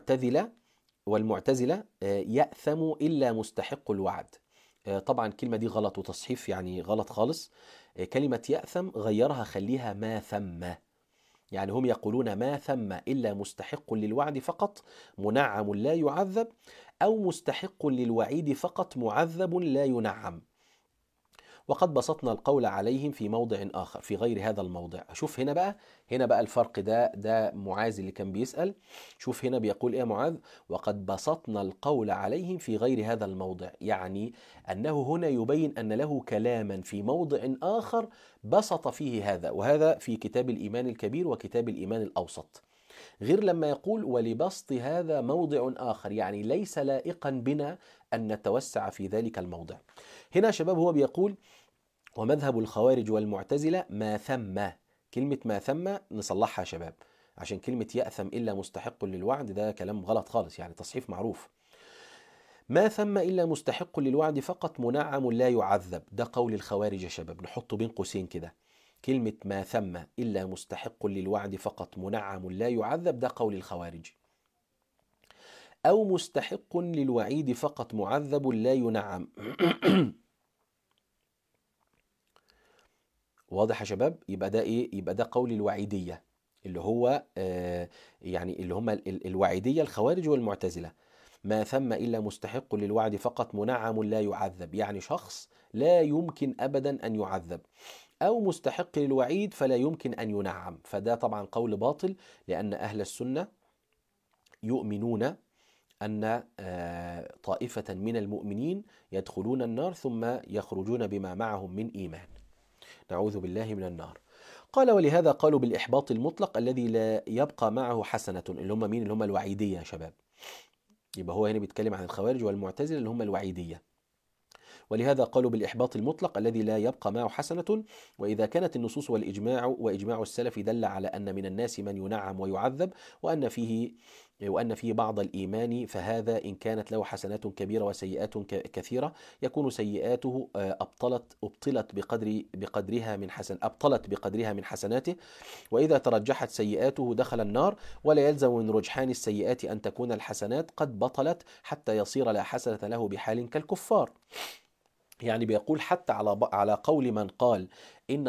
A: والمعتزلة يأثم إلا مستحق الوعد. طبعا الكلمة دي غلط وتصحيف يعني غلط خالص. كلمة يأثم غيرها خليها ما ثم، يعني هم يقولون ما ثم إلا مستحق للوعد فقط منعم لا يعذب، أو مستحق للوعيد فقط معذب لا ينعم. وقد بسطنا القول عليهم في موضع آخر في غير هذا الموضع. شوف هنا بقى الفرق ده معاذ اللي كان بيسأل. شوف هنا بيقول إيه معاذ: وقد بسطنا القول عليهم في غير هذا الموضع، يعني أنه هنا يبين أن له كلاما في موضع آخر بسط فيه هذا، وهذا في كتاب الإيمان الكبير وكتاب الإيمان الأوسط، غير لما يقول ولبسط هذا موضع آخر، يعني ليس لائقا بنا أن نتوسع في ذلك الموضع. هنا شباب هو بيقول: ومذهب الخوارج والمعتزلة ما ثم. كلمة ما ثم نصلحها يا شباب، عشان كلمة يأثم إلا مستحق للوعد ده كلام غلط خالص، يعني تصحيف معروف. ما ثم إلا مستحق للوعد فقط منعم لا يعذب، ده قول الخوارج يا شباب، نحطه بين قوسين كده. كلمة ما ثم إلا مستحق للوعد فقط منعم لا يعذب ده قول الخوارج. أو مستحق للوعيد فقط معذب لا ينعم. واضح يا شباب؟ يبقى ده ايه؟ يبقى ده قول الوعيدية، اللي هو يعني اللي هم الوعيدية الخوارج والمعتزلة. ما ثم إلا مستحق للوعد فقط منعم لا يعذب، يعني شخص لا يمكن أبدا أن يعذب، أو مستحق للوعيد فلا يمكن أن ينعم. فده طبعا قول باطل، لأن أهل السنة يؤمنون أن طائفة من المؤمنين يدخلون النار ثم يخرجون بما معهم من إيمان. نعوذ بالله من النار. قال: ولهذا قالوا بالإحباط المطلق الذي لا يبقى معه حسنة، اللي هم مين؟ اللي هم الوعيدية يا شباب. يبقى هو هنا بيتكلم عن الخوارج والمعتزلة اللي هم الوعيدية. ولهذا قالوا بالإحباط المطلق الذي لا يبقى معه حسنة. وإذا كانت النصوص وإجماع السلف دل على أن من الناس من ينعم ويعذب وأن فيه بعض الإيمان، فهذا إن كانت له حسنات كبيرة وسيئات كثيرة يكون سيئاته أبطلت بقدرها من حسناته، وإذا ترجحت سيئاته دخل النار، ولا يلزم من رجحان السيئات أن تكون الحسنات قد بطلت حتى يصير لا حسنة له بحال كالكفار. يعني بيقول حتى على قول من قال إن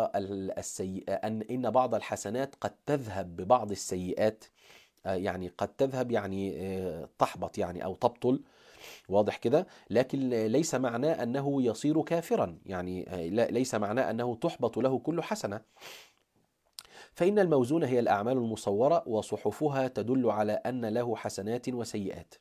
A: بعض الحسنات قد تذهب ببعض السيئات، يعني قد تذهب يعني تحبط يعني أو تبطل. واضح كده؟ لكن ليس معناه أنه يصير كافرا، يعني ليس معناه أنه تحبط له كل حسنة. فإن الموزون هي الأعمال المصورة وصحفها تدل على أن له حسنات وسيئات.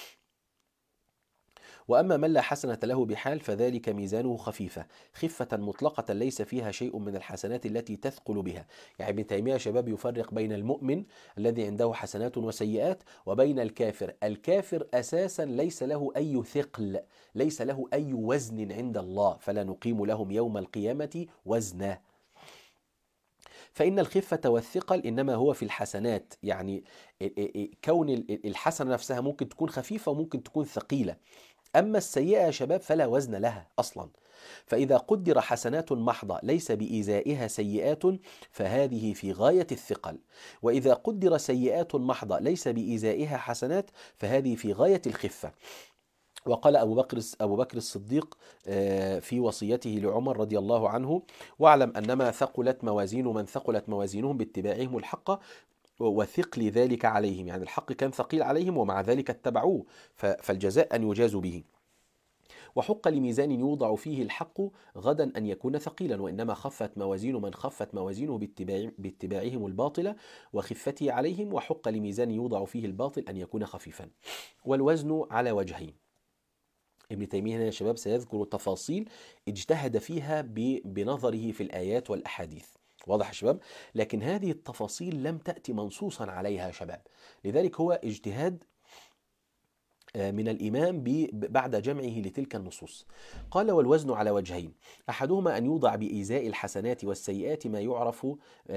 A: وأما من لا حسنة له بحال فذلك ميزانه خفيفة خفة مطلقة ليس فيها شيء من الحسنات التي تثقل بها. يعني ابن تيمية يا شباب يفرق بين المؤمن الذي عنده حسنات وسيئات وبين الكافر. الكافر أساسا ليس له أي ثقل، ليس له أي وزن عند الله، فلا نقيم لهم يوم القيامة وزنا. فإن الخفة والثقل إنما هو في الحسنات، يعني كون الحسنة نفسها ممكن تكون خفيفة وممكن تكون ثقيلة. أما السيئة يا شباب فلا وزن لها أصلا. فإذا قدر حسنات محضة ليس بإزائها سيئات فهذه في غاية الثقل، وإذا قدر سيئات محضة ليس بإزائها حسنات فهذه في غاية الخفة. وقال أبو بكر الصديق في وصيته لعمر رضي الله عنه: واعلم أنما ثقلت موازين من ثقلت موازينهم باتباعهم الحق وثقل ذلك عليهم، يعني الحق كان ثقيل عليهم ومع ذلك اتبعوه، فالجزاء أن يجازوا به. وحق لميزان يوضع فيه الحق غدا أن يكون ثقيلا، وإنما خفت موازين من خفت موازينه باتباعهم الباطل وخفته عليهم، وحق لميزان يوضع فيه الباطل أن يكون خفيفا. والوزن على وجهين. ابن تيمية هنا يا شباب سيذكر تفاصيل اجتهد فيها بنظره في الآيات والأحاديث، واضح يا شباب؟ لكن هذه التفاصيل لم تأتي منصوصا عليها يا شباب، لذلك هو اجتهاد من الإمام بعد جمعه لتلك النصوص. قال: والوزن على وجهين، أحدهما أن يوضع بإيزاء الحسنات والسيئات ما يعرف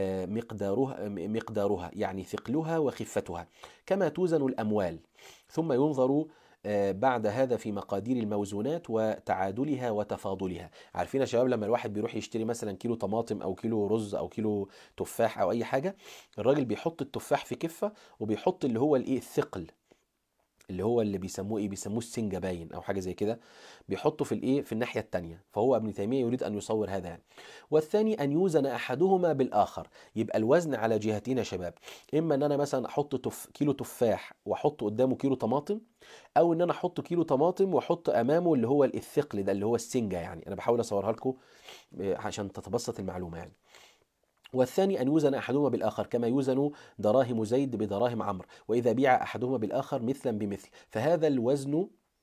A: مقدارها يعني ثقلها وخفتها، كما توزن الأموال، ثم ينظر بعد هذا في مقادير الموزونات وتعادلها وتفاضلها. عارفين يا شباب لما الواحد بيروح يشتري مثلا كيلو طماطم أو كيلو رز أو كيلو تفاح أو أي حاجة، الراجل بيحط التفاح في كفة وبيحط اللي هو الثقل، اللي هو اللي بيسموه بيسموه السنجة باين او حاجه زي كده، بيحطه في الناحيه الثانيه. فهو ابن تيميه يريد ان يصور هذا يعني. والثاني ان يوزن احدهما بالاخر، يبقى الوزن على جهتين يا شباب، اما ان انا مثلا احط كيلو تفاح واحط قدامه كيلو طماطم، او ان انا احط كيلو طماطم واحط امامه اللي هو الثقل ده اللي هو السنجة. يعني انا بحاول اصورها لكم عشان تتبسط المعلومه يعني. والثاني أن يوزن أحدهما بالآخر، كما يوزن دراهم زيد بدراهم عمرو، وإذا بيع أحدهما بالآخر مثلا بمثل. فهذا الوزن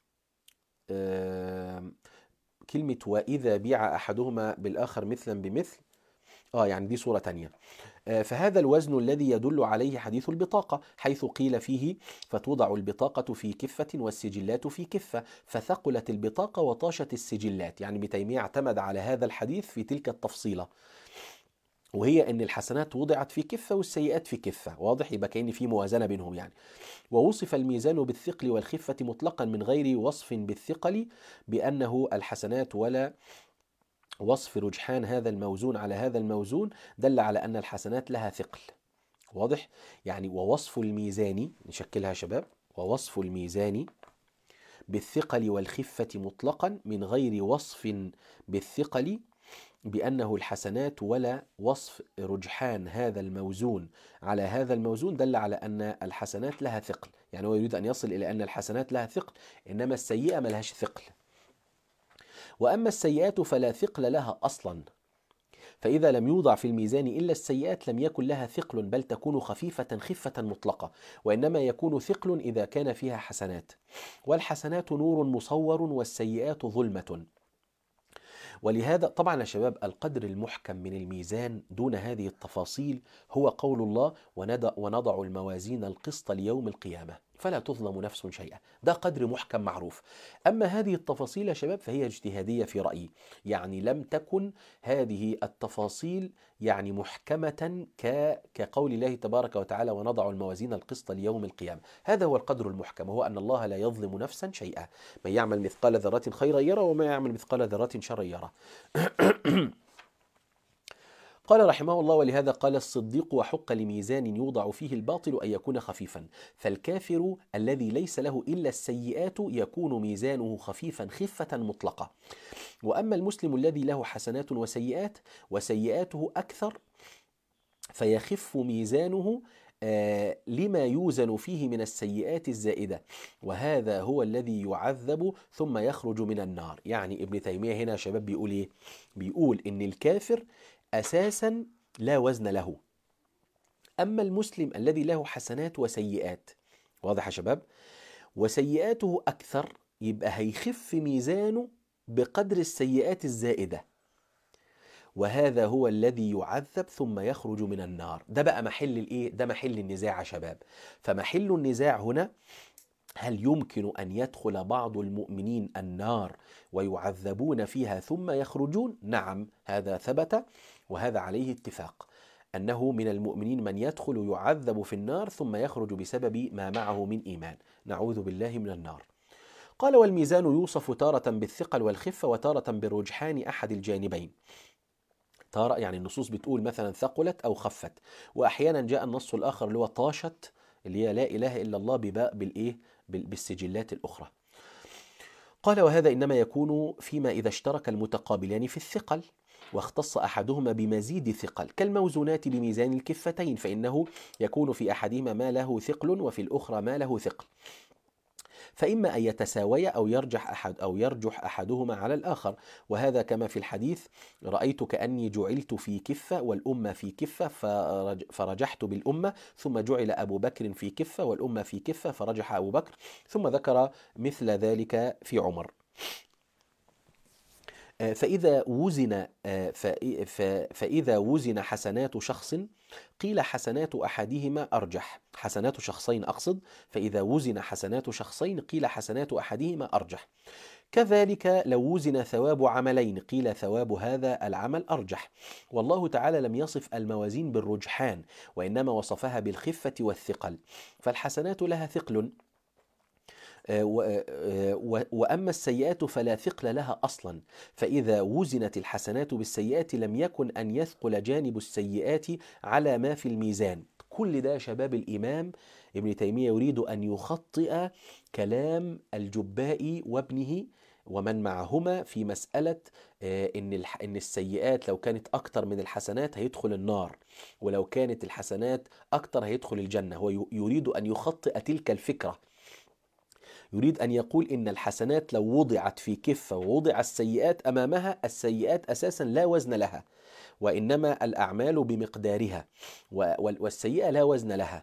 A: كلمة وإذا بيع أحدهما بالآخر مثلا بمثل، يعني دي صورة تانية. فهذا الوزن الذي يدل عليه حديث البطاقة، حيث قيل فيه: فتوضع البطاقة في كفة والسجلات في كفة، فثقلت البطاقة وطاشت السجلات. يعني ابن تيمية اعتمد على هذا الحديث في تلك التفصيلة، وهي ان الحسنات وضعت في كفة والسيئات في كفة، واضح؟ يبقى كأن في موازنة بينهم يعني. ووصف الميزان بالثقل والخفة مطلقا من غير وصف بالثقل بأنه الحسنات، ولا وصف رجحان هذا الموزون على هذا الموزون دل على أن الحسنات لها ثقل، واضح؟ يعني ووصف الميزان، نشكلها شباب، ووصف الميزان بالثقل والخفة مطلقا من غير وصف بالثقل بأنه الحسنات، ولا وصف رجحان هذا الموزون على هذا الموزون دل على أن الحسنات لها ثقل. يعني هو يريد أن يصل إلى أن الحسنات لها ثقل، إنما السيئة ما لهاش ثقل. وأما السيئات فلا ثقل لها أصلا، فإذا لم يوضع في الميزان إلا السيئات لم يكن لها ثقل، بل تكون خفيفة خفة مطلقة، وإنما يكون ثقل إذا كان فيها حسنات. والحسنات نور مصور والسيئات ظلمة. ولهذا طبعا يا شباب القدر المحكم من الميزان دون هذه التفاصيل هو قول الله: ونضع الموازين القسط ليوم القيامة فلا تظلم نفس شيئا. ده قدر محكم معروف. أما هذه التفاصيل يا شباب فهي اجتهادية في رأيي، يعني لم تكن هذه التفاصيل يعني محكمة كقول الله تبارك وتعالى: ونضع الموازين القسط ليوم القيامة. هذا هو القدر المحكم، هو أن الله لا يظلم نفسا شيئا، من يعمل مثقال ذرة خيرا يرى وما يعمل مثقال ذرة شرا يرى. قال رحمه الله: ولهذا قال الصديق: وحق لميزان يوضع فيه الباطل أن يكون خفيفا. فالكافر الذي ليس له إلا السيئات يكون ميزانه خفيفا خفة مطلقة. وأما المسلم الذي له حسنات وسيئات وسيئاته أكثر فيخف ميزانه لما يوزن فيه من السيئات الزائدة، وهذا هو الذي يعذب ثم يخرج من النار. يعني ابن تيمية هنا يا شباب بيقول إيه؟ بيقول إن الكافر أساسا لا وزن له، أما المسلم الذي له حسنات وسيئات، واضح يا شباب؟ وسيئاته أكثر، يبقى هيخف ميزانه بقدر السيئات الزائدة، وهذا هو الذي يعذب ثم يخرج من النار. ده بقى محل الايه؟ ده محل النزاع يا شباب. فمحل النزاع هنا: هل يمكن أن يدخل بعض المؤمنين النار ويعذبون فيها ثم يخرجون؟ نعم، هذا ثبت، وهذا عليه اتفاق، أنه من المؤمنين من يدخل يعذب في النار ثم يخرج بسبب ما معه من إيمان، نعوذ بالله من النار. قال: والميزان يوصف تارة بالثقل والخفة وتارة بالرجحان أحد الجانبين. تارة يعني النصوص بتقول مثلا ثقلت أو خفت، وأحيانا جاء النص الآخر اللي هو طاشت، اللي هي لا إله إلا الله بباء بالإيه؟ بالسجلات الأخرى. قال: وهذا إنما يكون فيما إذا اشترك المتقابلان في الثقل واختص أحدهما بمزيد ثقل، كالموزونات بميزان الكفتين، فإنه يكون في أحدهما ما له ثقل وفي الأخرى ما له ثقل. فإما أن يتساويا أو يرجح أحدهما على الآخر، وهذا كما في الحديث: رأيت كأني جعلت في كفة والأمة في كفة فرجحت بالأمة، ثم جعل أبو بكر في كفة والأمة في كفة فرجح أبو بكر، ثم ذكر مثل ذلك في عمر. فإذا وزن حسنات شخص قيل حسنات أحدهما أرجح، حسنات شخصين أقصد، فإذا وزن حسنات شخصين قيل حسنات أحدهما أرجح. كذلك لو وزن ثواب عملين قيل ثواب هذا العمل أرجح. والله تعالى لم يصف الموازين بالرجحان، وإنما وصفها بالخفة والثقل، فالحسنات لها ثقل، وأما السيئات فلا ثقل لها أصلا، فإذا وزنت الحسنات بالسيئات لم يكن أن يثقل جانب السيئات على ما في الميزان. كل ده شباب الإمام ابن تيمية يريد أن يخطئ كلام الجبائي وابنه ومن معهما في مسألة إن السيئات لو كانت أكتر من الحسنات هيدخل النار، ولو كانت الحسنات أكتر هيدخل الجنة. هو يريد أن يخطئ تلك الفكرة، يريد أن يقول إن الحسنات لو وضعت في كفة ووضع السيئات أمامها، السيئات أساسا لا وزن لها، وإنما الأعمال بمقدارها، والسيئة لا وزن لها.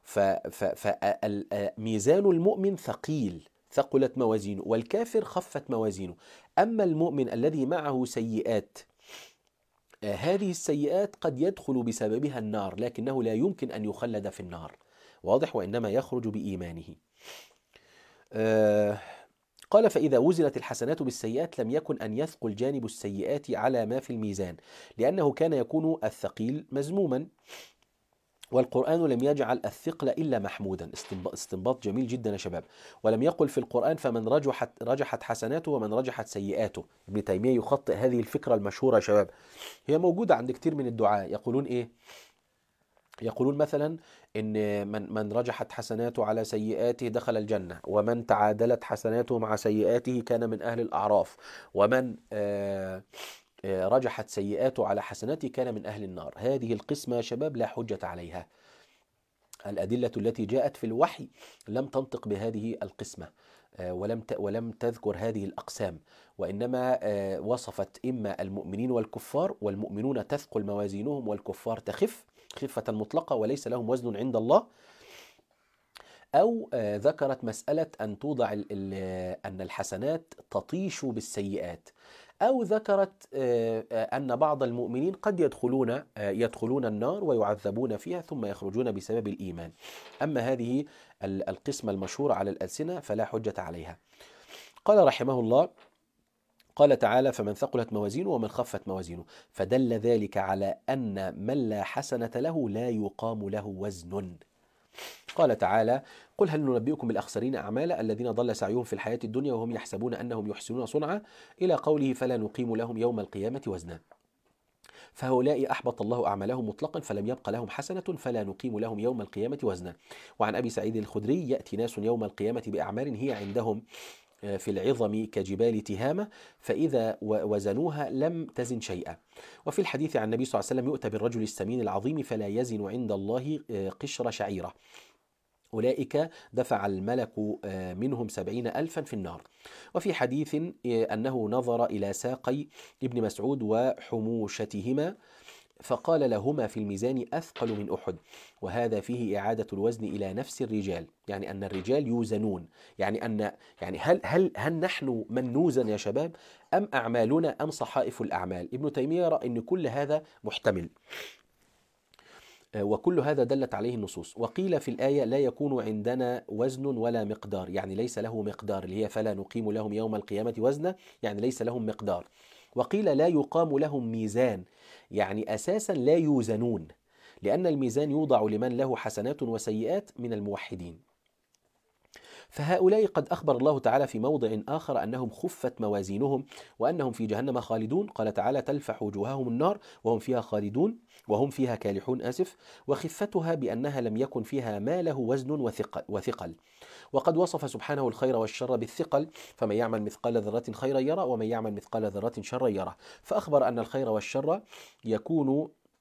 A: فميزان المؤمن ثقيل، ثقلت موازينه، والكافر خفت موازينه. أما المؤمن الذي معه سيئات، هذه السيئات قد يدخل بسببها النار، لكنه لا يمكن أن يخلد في النار، واضح، وإنما يخرج بإيمانه. قال: فإذا وزنت الحسنات بالسيئات لم يكن أن يثقل جانب السيئات على ما في الميزان، لأنه كان يكون الثقيل مذموما، والقرآن لم يجعل الثقل إلا محمودا. استنباط جميل جدا يا شباب. ولم يقل في القرآن فمن رجحت حسناته ومن رجحت سيئاته. ابن تيمية يخطئ هذه الفكرة المشهورة يا شباب، هي موجودة عند كتير من الدعاة. يقولون إيه؟ يقولون مثلا إن من رجحت حسناته على سيئاته دخل الجنة، ومن تعادلت حسناته مع سيئاته كان من أهل الأعراف، ومن رجحت سيئاته على حسناته كان من أهل النار. هذه القسمة يا شباب لا حجة عليها. الأدلة التي جاءت في الوحي لم تنطق بهذه القسمة، ولم تذكر هذه الأقسام، وإنما وصفت إما المؤمنين والكفار، والمؤمنون تثقل موازينهم والكفار تخف خفة مطلقة وليس لهم وزن عند الله، أو ذكرت مسألة أن توضع أن الحسنات تطيش بالسيئات، أو ذكرت أن بعض المؤمنين قد يدخلون النار ويعذبون فيها ثم يخرجون بسبب الإيمان. أما هذه القسمة المشهورة على الألسنة فلا حجة عليها. قال رحمه الله: قال تعالى: فمن ثقلت موازينه ومن خفت موازينه، فدل ذلك على أن من لا حسنة له لا يقام له وزن. قال تعالى: قل هل ننبئكم بالأخسرين أعمالا الذين ضل سعيهم في الحياة الدنيا وهم يحسبون أنهم يحسنون صنعا، إلى قوله: فلا نقيم لهم يوم القيامة وزنا. فهؤلاء أحبط الله أعمالهم مطلقا فلم يبق لهم حسنة، فلا نقيم لهم يوم القيامة وزنا. وعن أبي سعيد الخدري: يأتي ناس يوم القيامة بأعمال هي عندهم في العظم كجبال تهامة، فإذا وزنوها لم تزن شيئا. وفي الحديث عن النبي صلى الله عليه وسلم: يؤتى بالرجل السمين العظيم فلا يزن عند الله قشر شعيرة، أولئك دفع الملك منهم 70,000 في النار. وفي حديث أنه نظر إلى ساقي ابن مسعود وحموشتهما فقال لهما في الميزان أثقل من أحد، وهذا فيه إعادة الوزن إلى نفس الرجال، يعني أن الرجال يوزنون، يعني هل نحن من نوزن يا شباب، أم أعمالنا، أم صحائف الأعمال؟ ابن تيمية يرى أن كل هذا محتمل، وكل هذا دلت عليه النصوص. وقيل في الآية: لا يكون عندنا وزن ولا مقدار، يعني ليس له مقدار، اللي هي فلا نقيم لهم يوم القيامة وزنا، يعني ليس لهم مقدار. وقيل: لا يقام لهم ميزان، يعني أساسا لا يوزنون، لأن الميزان يوضع لمن له حسنات وسيئات من الموحدين. فهؤلاء قد أخبر الله تعالى في موضع آخر أنهم خفت موازينهم وأنهم في جهنم خالدون. قال تعالى: تلفح وجوههم النار وهم فيها خالدون وهم فيها كالحون وخفتها بأنها لم يكن فيها ما له وزن وثقل. وقد وصف سبحانه الخير والشر بالثقل: فمن يعمل مثقال ذرة خيرا يرى ومن يعمل مثقال ذرة شرا يرى. فأخبر أن الخير والشر يكون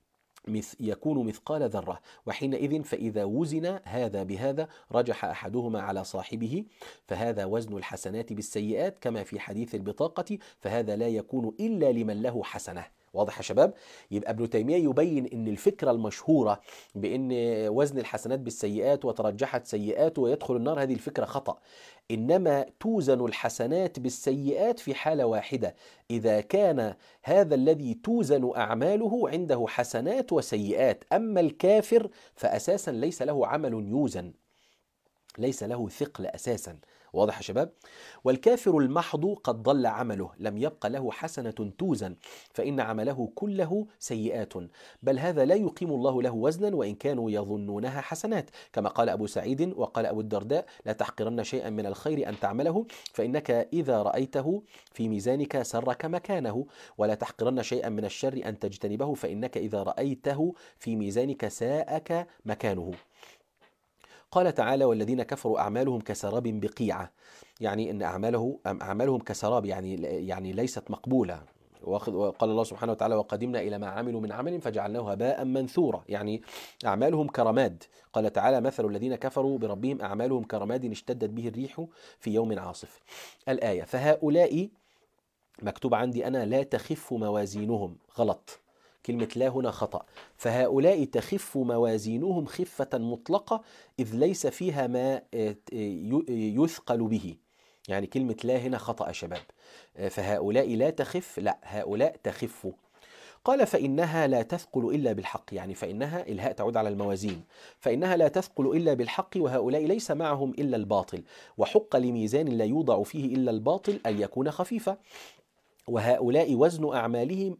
A: يكون مثقال ذرة، وحينئذ فإذا وزن هذا بهذا رجح أحدهما على صاحبه، فهذا وزن الحسنات بالسيئات كما في حديث البطاقة، فهذا لا يكون إلا لمن له حسنة. واضح يا شباب؟ يبقى ابن تيمية يبين ان الفكرة المشهورة بان وزن الحسنات بالسيئات وترجحت سيئات ويدخل النار، هذه الفكرة خطأ. انما توزن الحسنات بالسيئات في حالة واحدة، اذا كان هذا الذي توزن أعماله عنده حسنات وسيئات. أما الكافر فأساسا ليس له عمل يوزن، ليس له ثقل أساسا. واضح يا شباب؟ والكافر المحض قد ضل عمله، لم يبق له حسنة توزن، فإن عمله كله سيئات، بل هذا لا يقيم الله له وزنا وإن كانوا يظنونها حسنات، كما قال أبو سعيد وقال أبو الدرداء: لا تحقرن شيئا من الخير أن تعمله، فإنك إذا رأيته في ميزانك سرك مكانه، ولا تحقرن شيئا من الشر أن تجتنبه، فإنك إذا رأيته في ميزانك ساءك مكانه. قال تعالى: والذين كفروا أعمالهم كسراب بقيعة، يعني أن أعمالهم كسراب، يعني ليست مقبولة. وقال الله سبحانه وتعالى: وقدمنا إلى ما عملوا من عمل فجعلناه هباء منثورا، يعني أعمالهم كرماد. قال تعالى: مثل الذين كفروا بربهم أعمالهم كرماد اشتدت به الريح في يوم عاصف. الآية: فهؤلاء مكتوب عندي أنا لا تخف موازينهم، غلط، كلمة لا هنا خطأ. فهؤلاء تخف موازينهم خفة مطلقة، إذ ليس فيها ما يثقل به. يعني كلمة لا هنا خطأ يا شباب. فهؤلاء لا تخف، لا، هؤلاء تخف. قال: فإنها لا تثقل إلا بالحق، يعني فإنها الهاء تعود على الموازين، فإنها لا تثقل إلا بالحق، وهؤلاء ليس معهم إلا الباطل، وحق لميزان لا يوضع فيه إلا الباطل أن يكون خفيفا، وهؤلاء وزن أعمالهم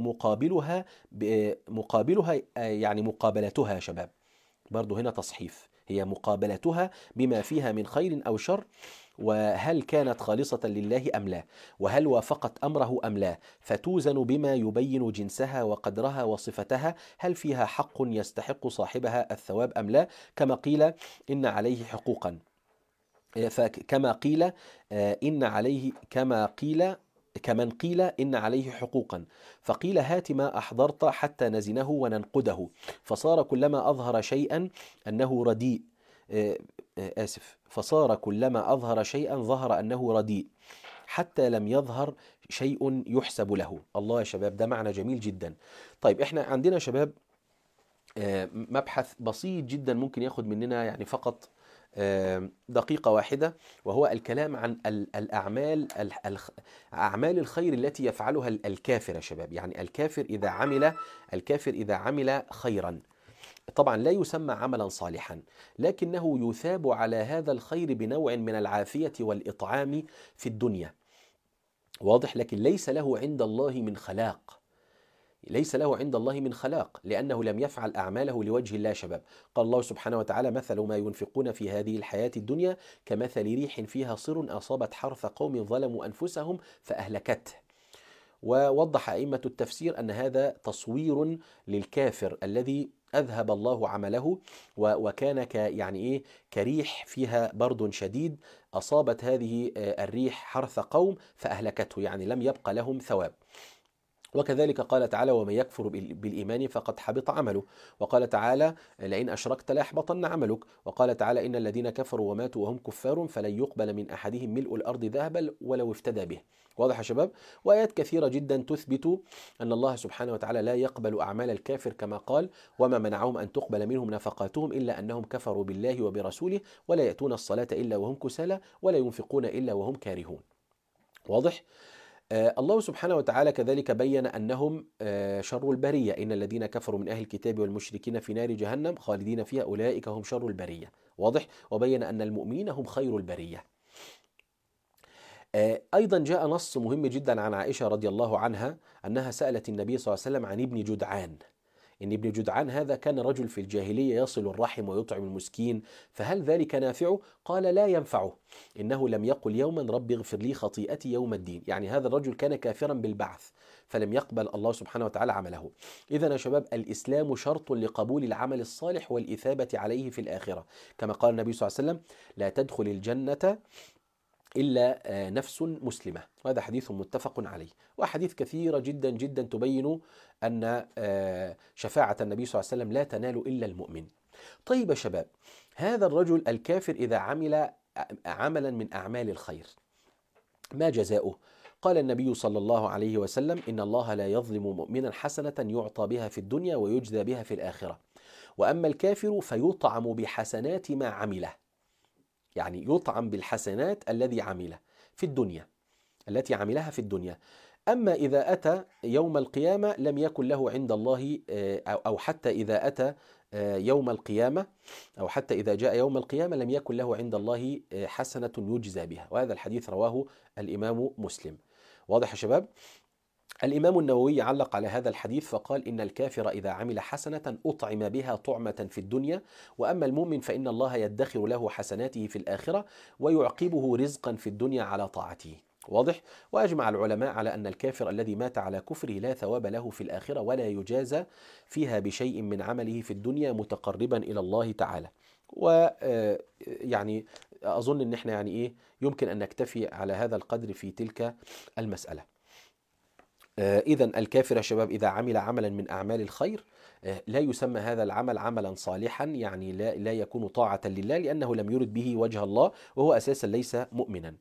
A: مقابلها يعني مقابلتها يا شباب، برضو هنا تصحيف، هي مقابلتها بما فيها من خير أو شر، وهل كانت خالصة لله أم لا، وهل وافقت أمره أم لا، فتوزن بما يبين جنسها وقدرها وصفتها، هل فيها حق يستحق صاحبها الثواب أم لا، كما قيل إن عليه حقوقا، فكما قيل إن عليه، كمن قيل إن عليه حقوقا، فقيل: هات ما أحضرت حتى نزنه وننقده، فصار كلما أظهر شيئا أنه رديء، فصار كلما أظهر شيئا ظهر أنه رديء، حتى لم يظهر شيء يحسب له. الله يا شباب، ده معنى جميل جدا. طيب احنا عندنا شباب مبحث بسيط جدا ممكن ياخد مننا يعني فقط دقيقة واحدة، وهو الكلام عن الأعمال، أعمال الخير التي يفعلها الكافر يا شباب. يعني الكافر إذا عمل خيرا، طبعا لا يسمى عملا صالحا، لكنه يثاب على هذا الخير بنوع من العافية والإطعام في الدنيا، واضح، لكن ليس له عند الله من خلاق، ليس له عند الله من خلاق، لأنه لم يفعل أعماله لوجه الله شباب. قال الله سبحانه وتعالى: مثل ما ينفقون في هذه الحياة الدنيا كمثل ريح فيها صر أصابت حرث قوم ظلموا أنفسهم فأهلكته. ووضح أئمة التفسير أن هذا تصوير للكافر الذي أذهب الله عمله، وكان يعني إيه، كريح فيها برد شديد، أصابت هذه الريح حرث قوم فأهلكته، يعني لم يبق لهم ثواب. وكذلك قال تعالى: ومن يكفر بالإيمان فقد حبط عمله. وقال تعالى: لئن أشركت ليحبطن عملك. وقال تعالى: إن الذين كفروا وماتوا وهم كفار فلن يقبل من أحدهم ملء الأرض ذهبا ولو افتدى به. واضح يا شباب؟ وآيات كثيرة جدا تثبت أن الله سبحانه وتعالى لا يقبل أعمال الكافر، كما قال: وما منعهم أن تقبل منهم نفقاتهم إلا أنهم كفروا بالله وبرسوله ولا يأتون الصلاة إلا وهم كسالى ولا ينفقون إلا وهم كارهون. واضح؟ الله سبحانه وتعالى كذلك بين أنهم شر البرية: إن الذين كفروا من أهل الكتاب والمشركين في نار جهنم خالدين فيها أولئك هم شر البرية. واضح؟ وبين أن المؤمنين هم خير البرية. أيضا جاء نص مهم جدا عن عائشة رضي الله عنها أنها سألت النبي صلى الله عليه وسلم عن ابن جدعان، إن ابن جدعان هذا كان رجل في الجاهلية يصل الرحم ويطعم المسكين، فهل ذلك نافعه؟ قال: لا ينفعه، إنه لم يقل يوما رب اغفر لي خطيئتي يوم الدين. يعني هذا الرجل كان كافرا بالبعث فلم يقبل الله سبحانه وتعالى عمله. إذن يا شباب، الإسلام شرط لقبول العمل الصالح والإثابة عليه في الآخرة، كما قال النبي صلى الله عليه وسلم: لا تدخل الجنة إلا نفس مسلمة. وهذا حديث متفق عليه، وأحاديث كثيرة جدا جدا تبين أن شفاعة النبي صلى الله عليه وسلم لا تنال إلا المؤمن. طيب يا شباب، هذا الرجل الكافر إذا عمل عملا من أعمال الخير ما جزاؤه؟ قال النبي صلى الله عليه وسلم: إن الله لا يظلم مؤمنا حسنة يعطى بها في الدنيا ويجزى بها في الآخرة، وأما الكافر فيطعم بحسنات ما عمله، يعني يطعم بالحسنات الذي عمله في الدنيا، التي عملها في الدنيا. أما إذا أتى يوم القيامة لم يكن له عند الله، أو حتى إذا أتى يوم القيامة، أو حتى إذا جاء يوم القيامة لم يكن له عند الله حسنة يجزى بها. وهذا الحديث رواه الإمام مسلم. واضح يا شباب؟ الإمام النووي علق على هذا الحديث فقال: إن الكافر إذا عمل حسنة أطعم بها طعمة في الدنيا، وأما المؤمن فإن الله يدخر له حسناته في الآخرة ويعقبه رزقا في الدنيا على طاعته. واضح؟ وأجمع العلماء على أن الكافر الذي مات على كفره لا ثواب له في الآخرة ولا يجازى فيها بشيء من عمله في الدنيا متقربا إلى الله تعالى. ويعني أظن أن احنا يعني إيه يمكن أن نكتفي على هذا القدر في تلك المسألة. إذن الكافر يا شباب إذا عمل عملا من أعمال الخير لا يسمى هذا العمل عملا صالحا، يعني لا يكون طاعة لله، لأنه لم يرد به وجه الله، وهو أساسا ليس مؤمنا.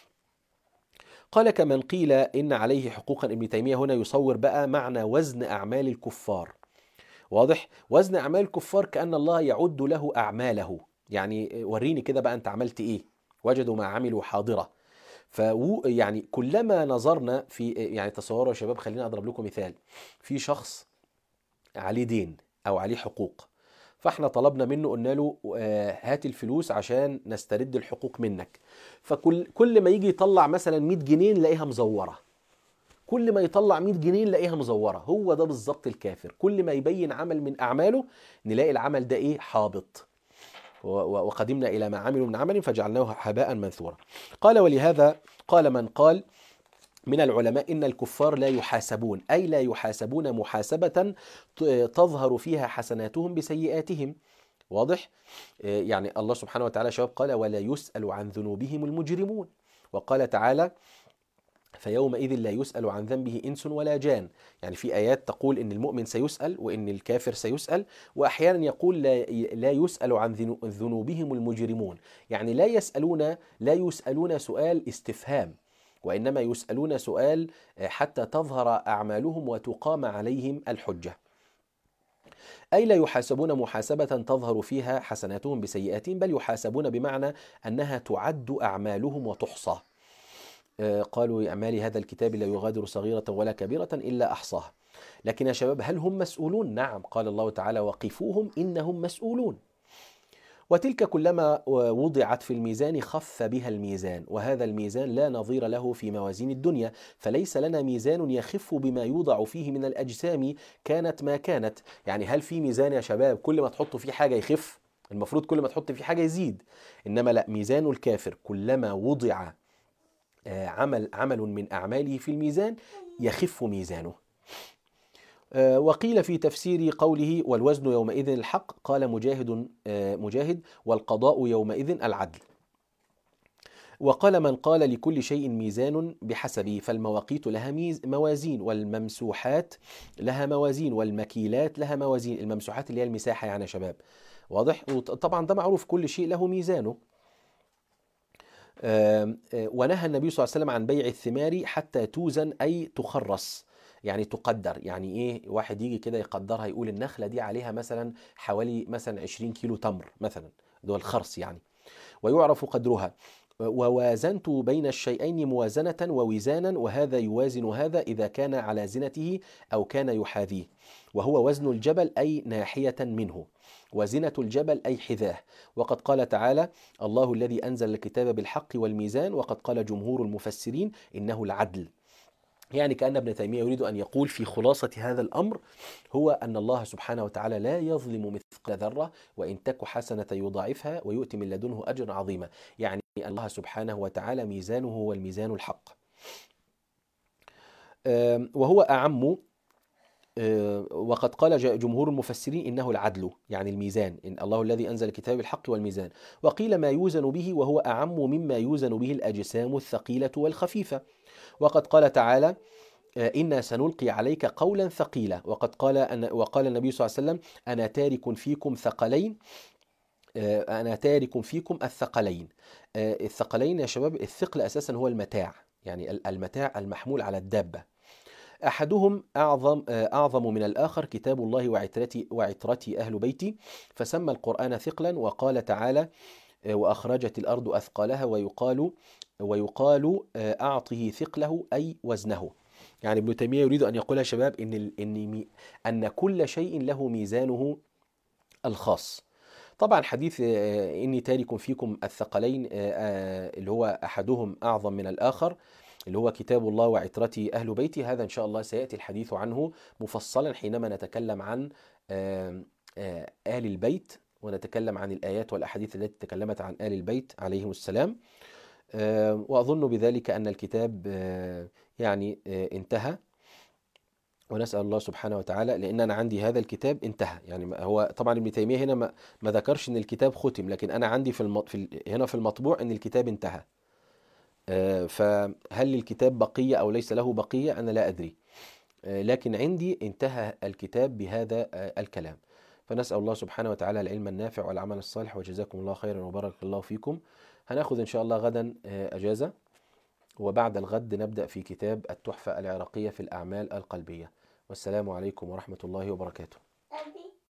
A: قال: كمن قيل إن عليه حقوقا. ابن تيمية هنا يصور بقى معنى وزن أعمال الكفار. واضح؟ وزن أعمال الكفار كأن الله يعد له أعماله، يعني وريني كده بقى أنت عملت إيه، وجدوا ما عملوا حاضرة. يعني كلما نظرنا في، يعني تصوروا يا شباب، خلينا أضرب لكم مثال. في شخص عليه دين أو عليه حقوق، فاحنا طلبنا منه، قلنا له هات الفلوس عشان نسترد الحقوق منك. فكل ما يجي يطلع مثلا 100 جنيه نلاقيها مزورة، كل ما يطلع 100 جنيه نلاقيها مزورة. هو ده بالظبط الكافر، كل ما يبين عمل من أعماله نلاقي العمل ده إيه؟ حابط. وقدمنا إلى ما عملوا من عمل فجعلناه هباء منثورا. قال: ولهذا قال من قال من العلماء إن الكفار لا يحاسبون، أي لا يحاسبون محاسبة تظهر فيها حسناتهم بسيئاتهم. واضح؟ يعني الله سبحانه وتعالى شباب قال: ولا يسأل عن ذنوبهم المجرمون. وقال تعالى: فيومئذ لا يسأل عن ذنبه إنس ولا جان. يعني في آيات تقول إن المؤمن سيسأل وإن الكافر سيسأل، وأحيانا يقول لا يسأل عن ذنوبهم المجرمون، يعني لا يسألون سؤال استفهام، وإنما يسألون سؤال حتى تظهر أعمالهم وتقام عليهم الحجة. أي لا يحاسبون محاسبة تظهر فيها حسناتهم بسيئاتهم، بل يحاسبون بمعنى أنها تعد أعمالهم وتحصى. قالوا: أعمال هذا الكتاب لا يغادر صغيرة ولا كبيرة إلا أحصاها. لكن يا شباب هل هم مسؤولون؟ نعم، قال الله تعالى: وقفوهم إنهم مسؤولون. وتلك كلما وضعت في الميزان خف بها الميزان، وهذا الميزان لا نظير له في موازين الدنيا، فليس لنا ميزان يخف بما يوضع فيه من الأجسام كانت ما كانت. يعني هل في ميزان يا شباب كل ما تحط فيه حاجة يخف؟ المفروض كل ما تحط فيه حاجة يزيد، إنما لا، ميزان الكافر كلما وضع عمل من أعماله في الميزان يخف ميزانه. وقيل في تفسير قوله: والوزن يومئذ الحق، قال مجاهد: والقضاء يومئذ العدل. وقال من قال: لكل شيء ميزان بحسبه، فالمواقيت لها موازين، والممسوحات لها موازين، والمكيلات لها موازين. الممسوحات اللي هي المساحة يعني يا شباب. واضح؟ وطبعا ده معروف، كل شيء له ميزانه. ونهى النبي صلى الله عليه وسلم عن بيع الثمار حتى توزن، أي تخرص، يعني تقدر. يعني إيه؟ واحد يجي كده يقدرها، يقول النخلة دي عليها مثلا حوالي مثلا 20 كيلو تمر مثلا، ده الخرص يعني، ويعرف قدرها. ووازنت بين الشيئين موازنة ووزانا، وهذا يوازن هذا إذا كان على زنته أو كان يحاذيه. وهو وزن الجبل أي ناحية منه، وزنة الجبل أي حذاه. وقد قال تعالى: الله الذي أنزل الكتاب بالحق والميزان. وقد قال جمهور المفسرين إنه العدل. يعني كأن ابن تيمية يريد أن يقول في خلاصة هذا الأمر هو أن الله سبحانه وتعالى لا يظلم مثقال ذرة، وإن تك حسنة يضاعفها ويؤتي من لدنه أجرا عظيما. يعني الله سبحانه وتعالى ميزانه هو الميزان الحق. وهو أعم وقد قال جمهور المفسرين إنه العدل، يعني الميزان، إن الله الذي أنزل الكتاب بالحق والميزان. وقيل ما يوزن به، وهو أعم مما يوزن به الأجسام الثقيلة والخفيفة. وقد قال تعالى: إنا سنلقي عليك قولا ثقيلا. وقال النبي صلى الله عليه وسلم: أنا تارك فيكم ثقلين، أنا تارك فيكم الثقلين. الثقلين يا شباب، الثقل أساسا هو المتاع، يعني المتاع المحمول على الدابة. أحدهم أعظم من الآخر، كتاب الله وعترتي أهل بيتي. فسمى القرآن ثقلا. وقال تعالى: وأخرجت الأرض أثقالها، ويقال أعطه ثقله أي وزنه. يعني ابن تيمية يريد أن يقول يا شباب أن كل شيء له ميزانه الخاص. طبعا حديث إني تارك فيكم الثقلين، اللي هو أحدهم أعظم من الآخر، اللي هو كتاب الله وعترتي أهل بيتي، هذا إن شاء الله سيأتي الحديث عنه مفصلا حينما نتكلم عن آل البيت، ونتكلم عن الآيات والأحاديث التي تكلمت عن آل البيت عليهم السلام. وأظن بذلك أن الكتاب يعني انتهى، ونسأل الله سبحانه وتعالى، لأن أنا عندي هذا الكتاب انتهى. يعني هو طبعا ابن تيمية هنا ما ذكرش أن الكتاب ختم، لكن أنا عندي هنا في المطبوع أن الكتاب انتهى. فهل الكتاب بقية أو ليس له بقية أنا لا أدري، لكن عندي انتهى الكتاب بهذا الكلام. فنسأل الله سبحانه وتعالى العلم النافع والعمل الصالح، وجزاكم الله خيرا وبارك الله فيكم. هناخذ إن شاء الله غدا أجازة، وبعد الغد نبدأ في كتاب التحفة العراقية في الأعمال القلبية. والسلام عليكم ورحمة الله وبركاته.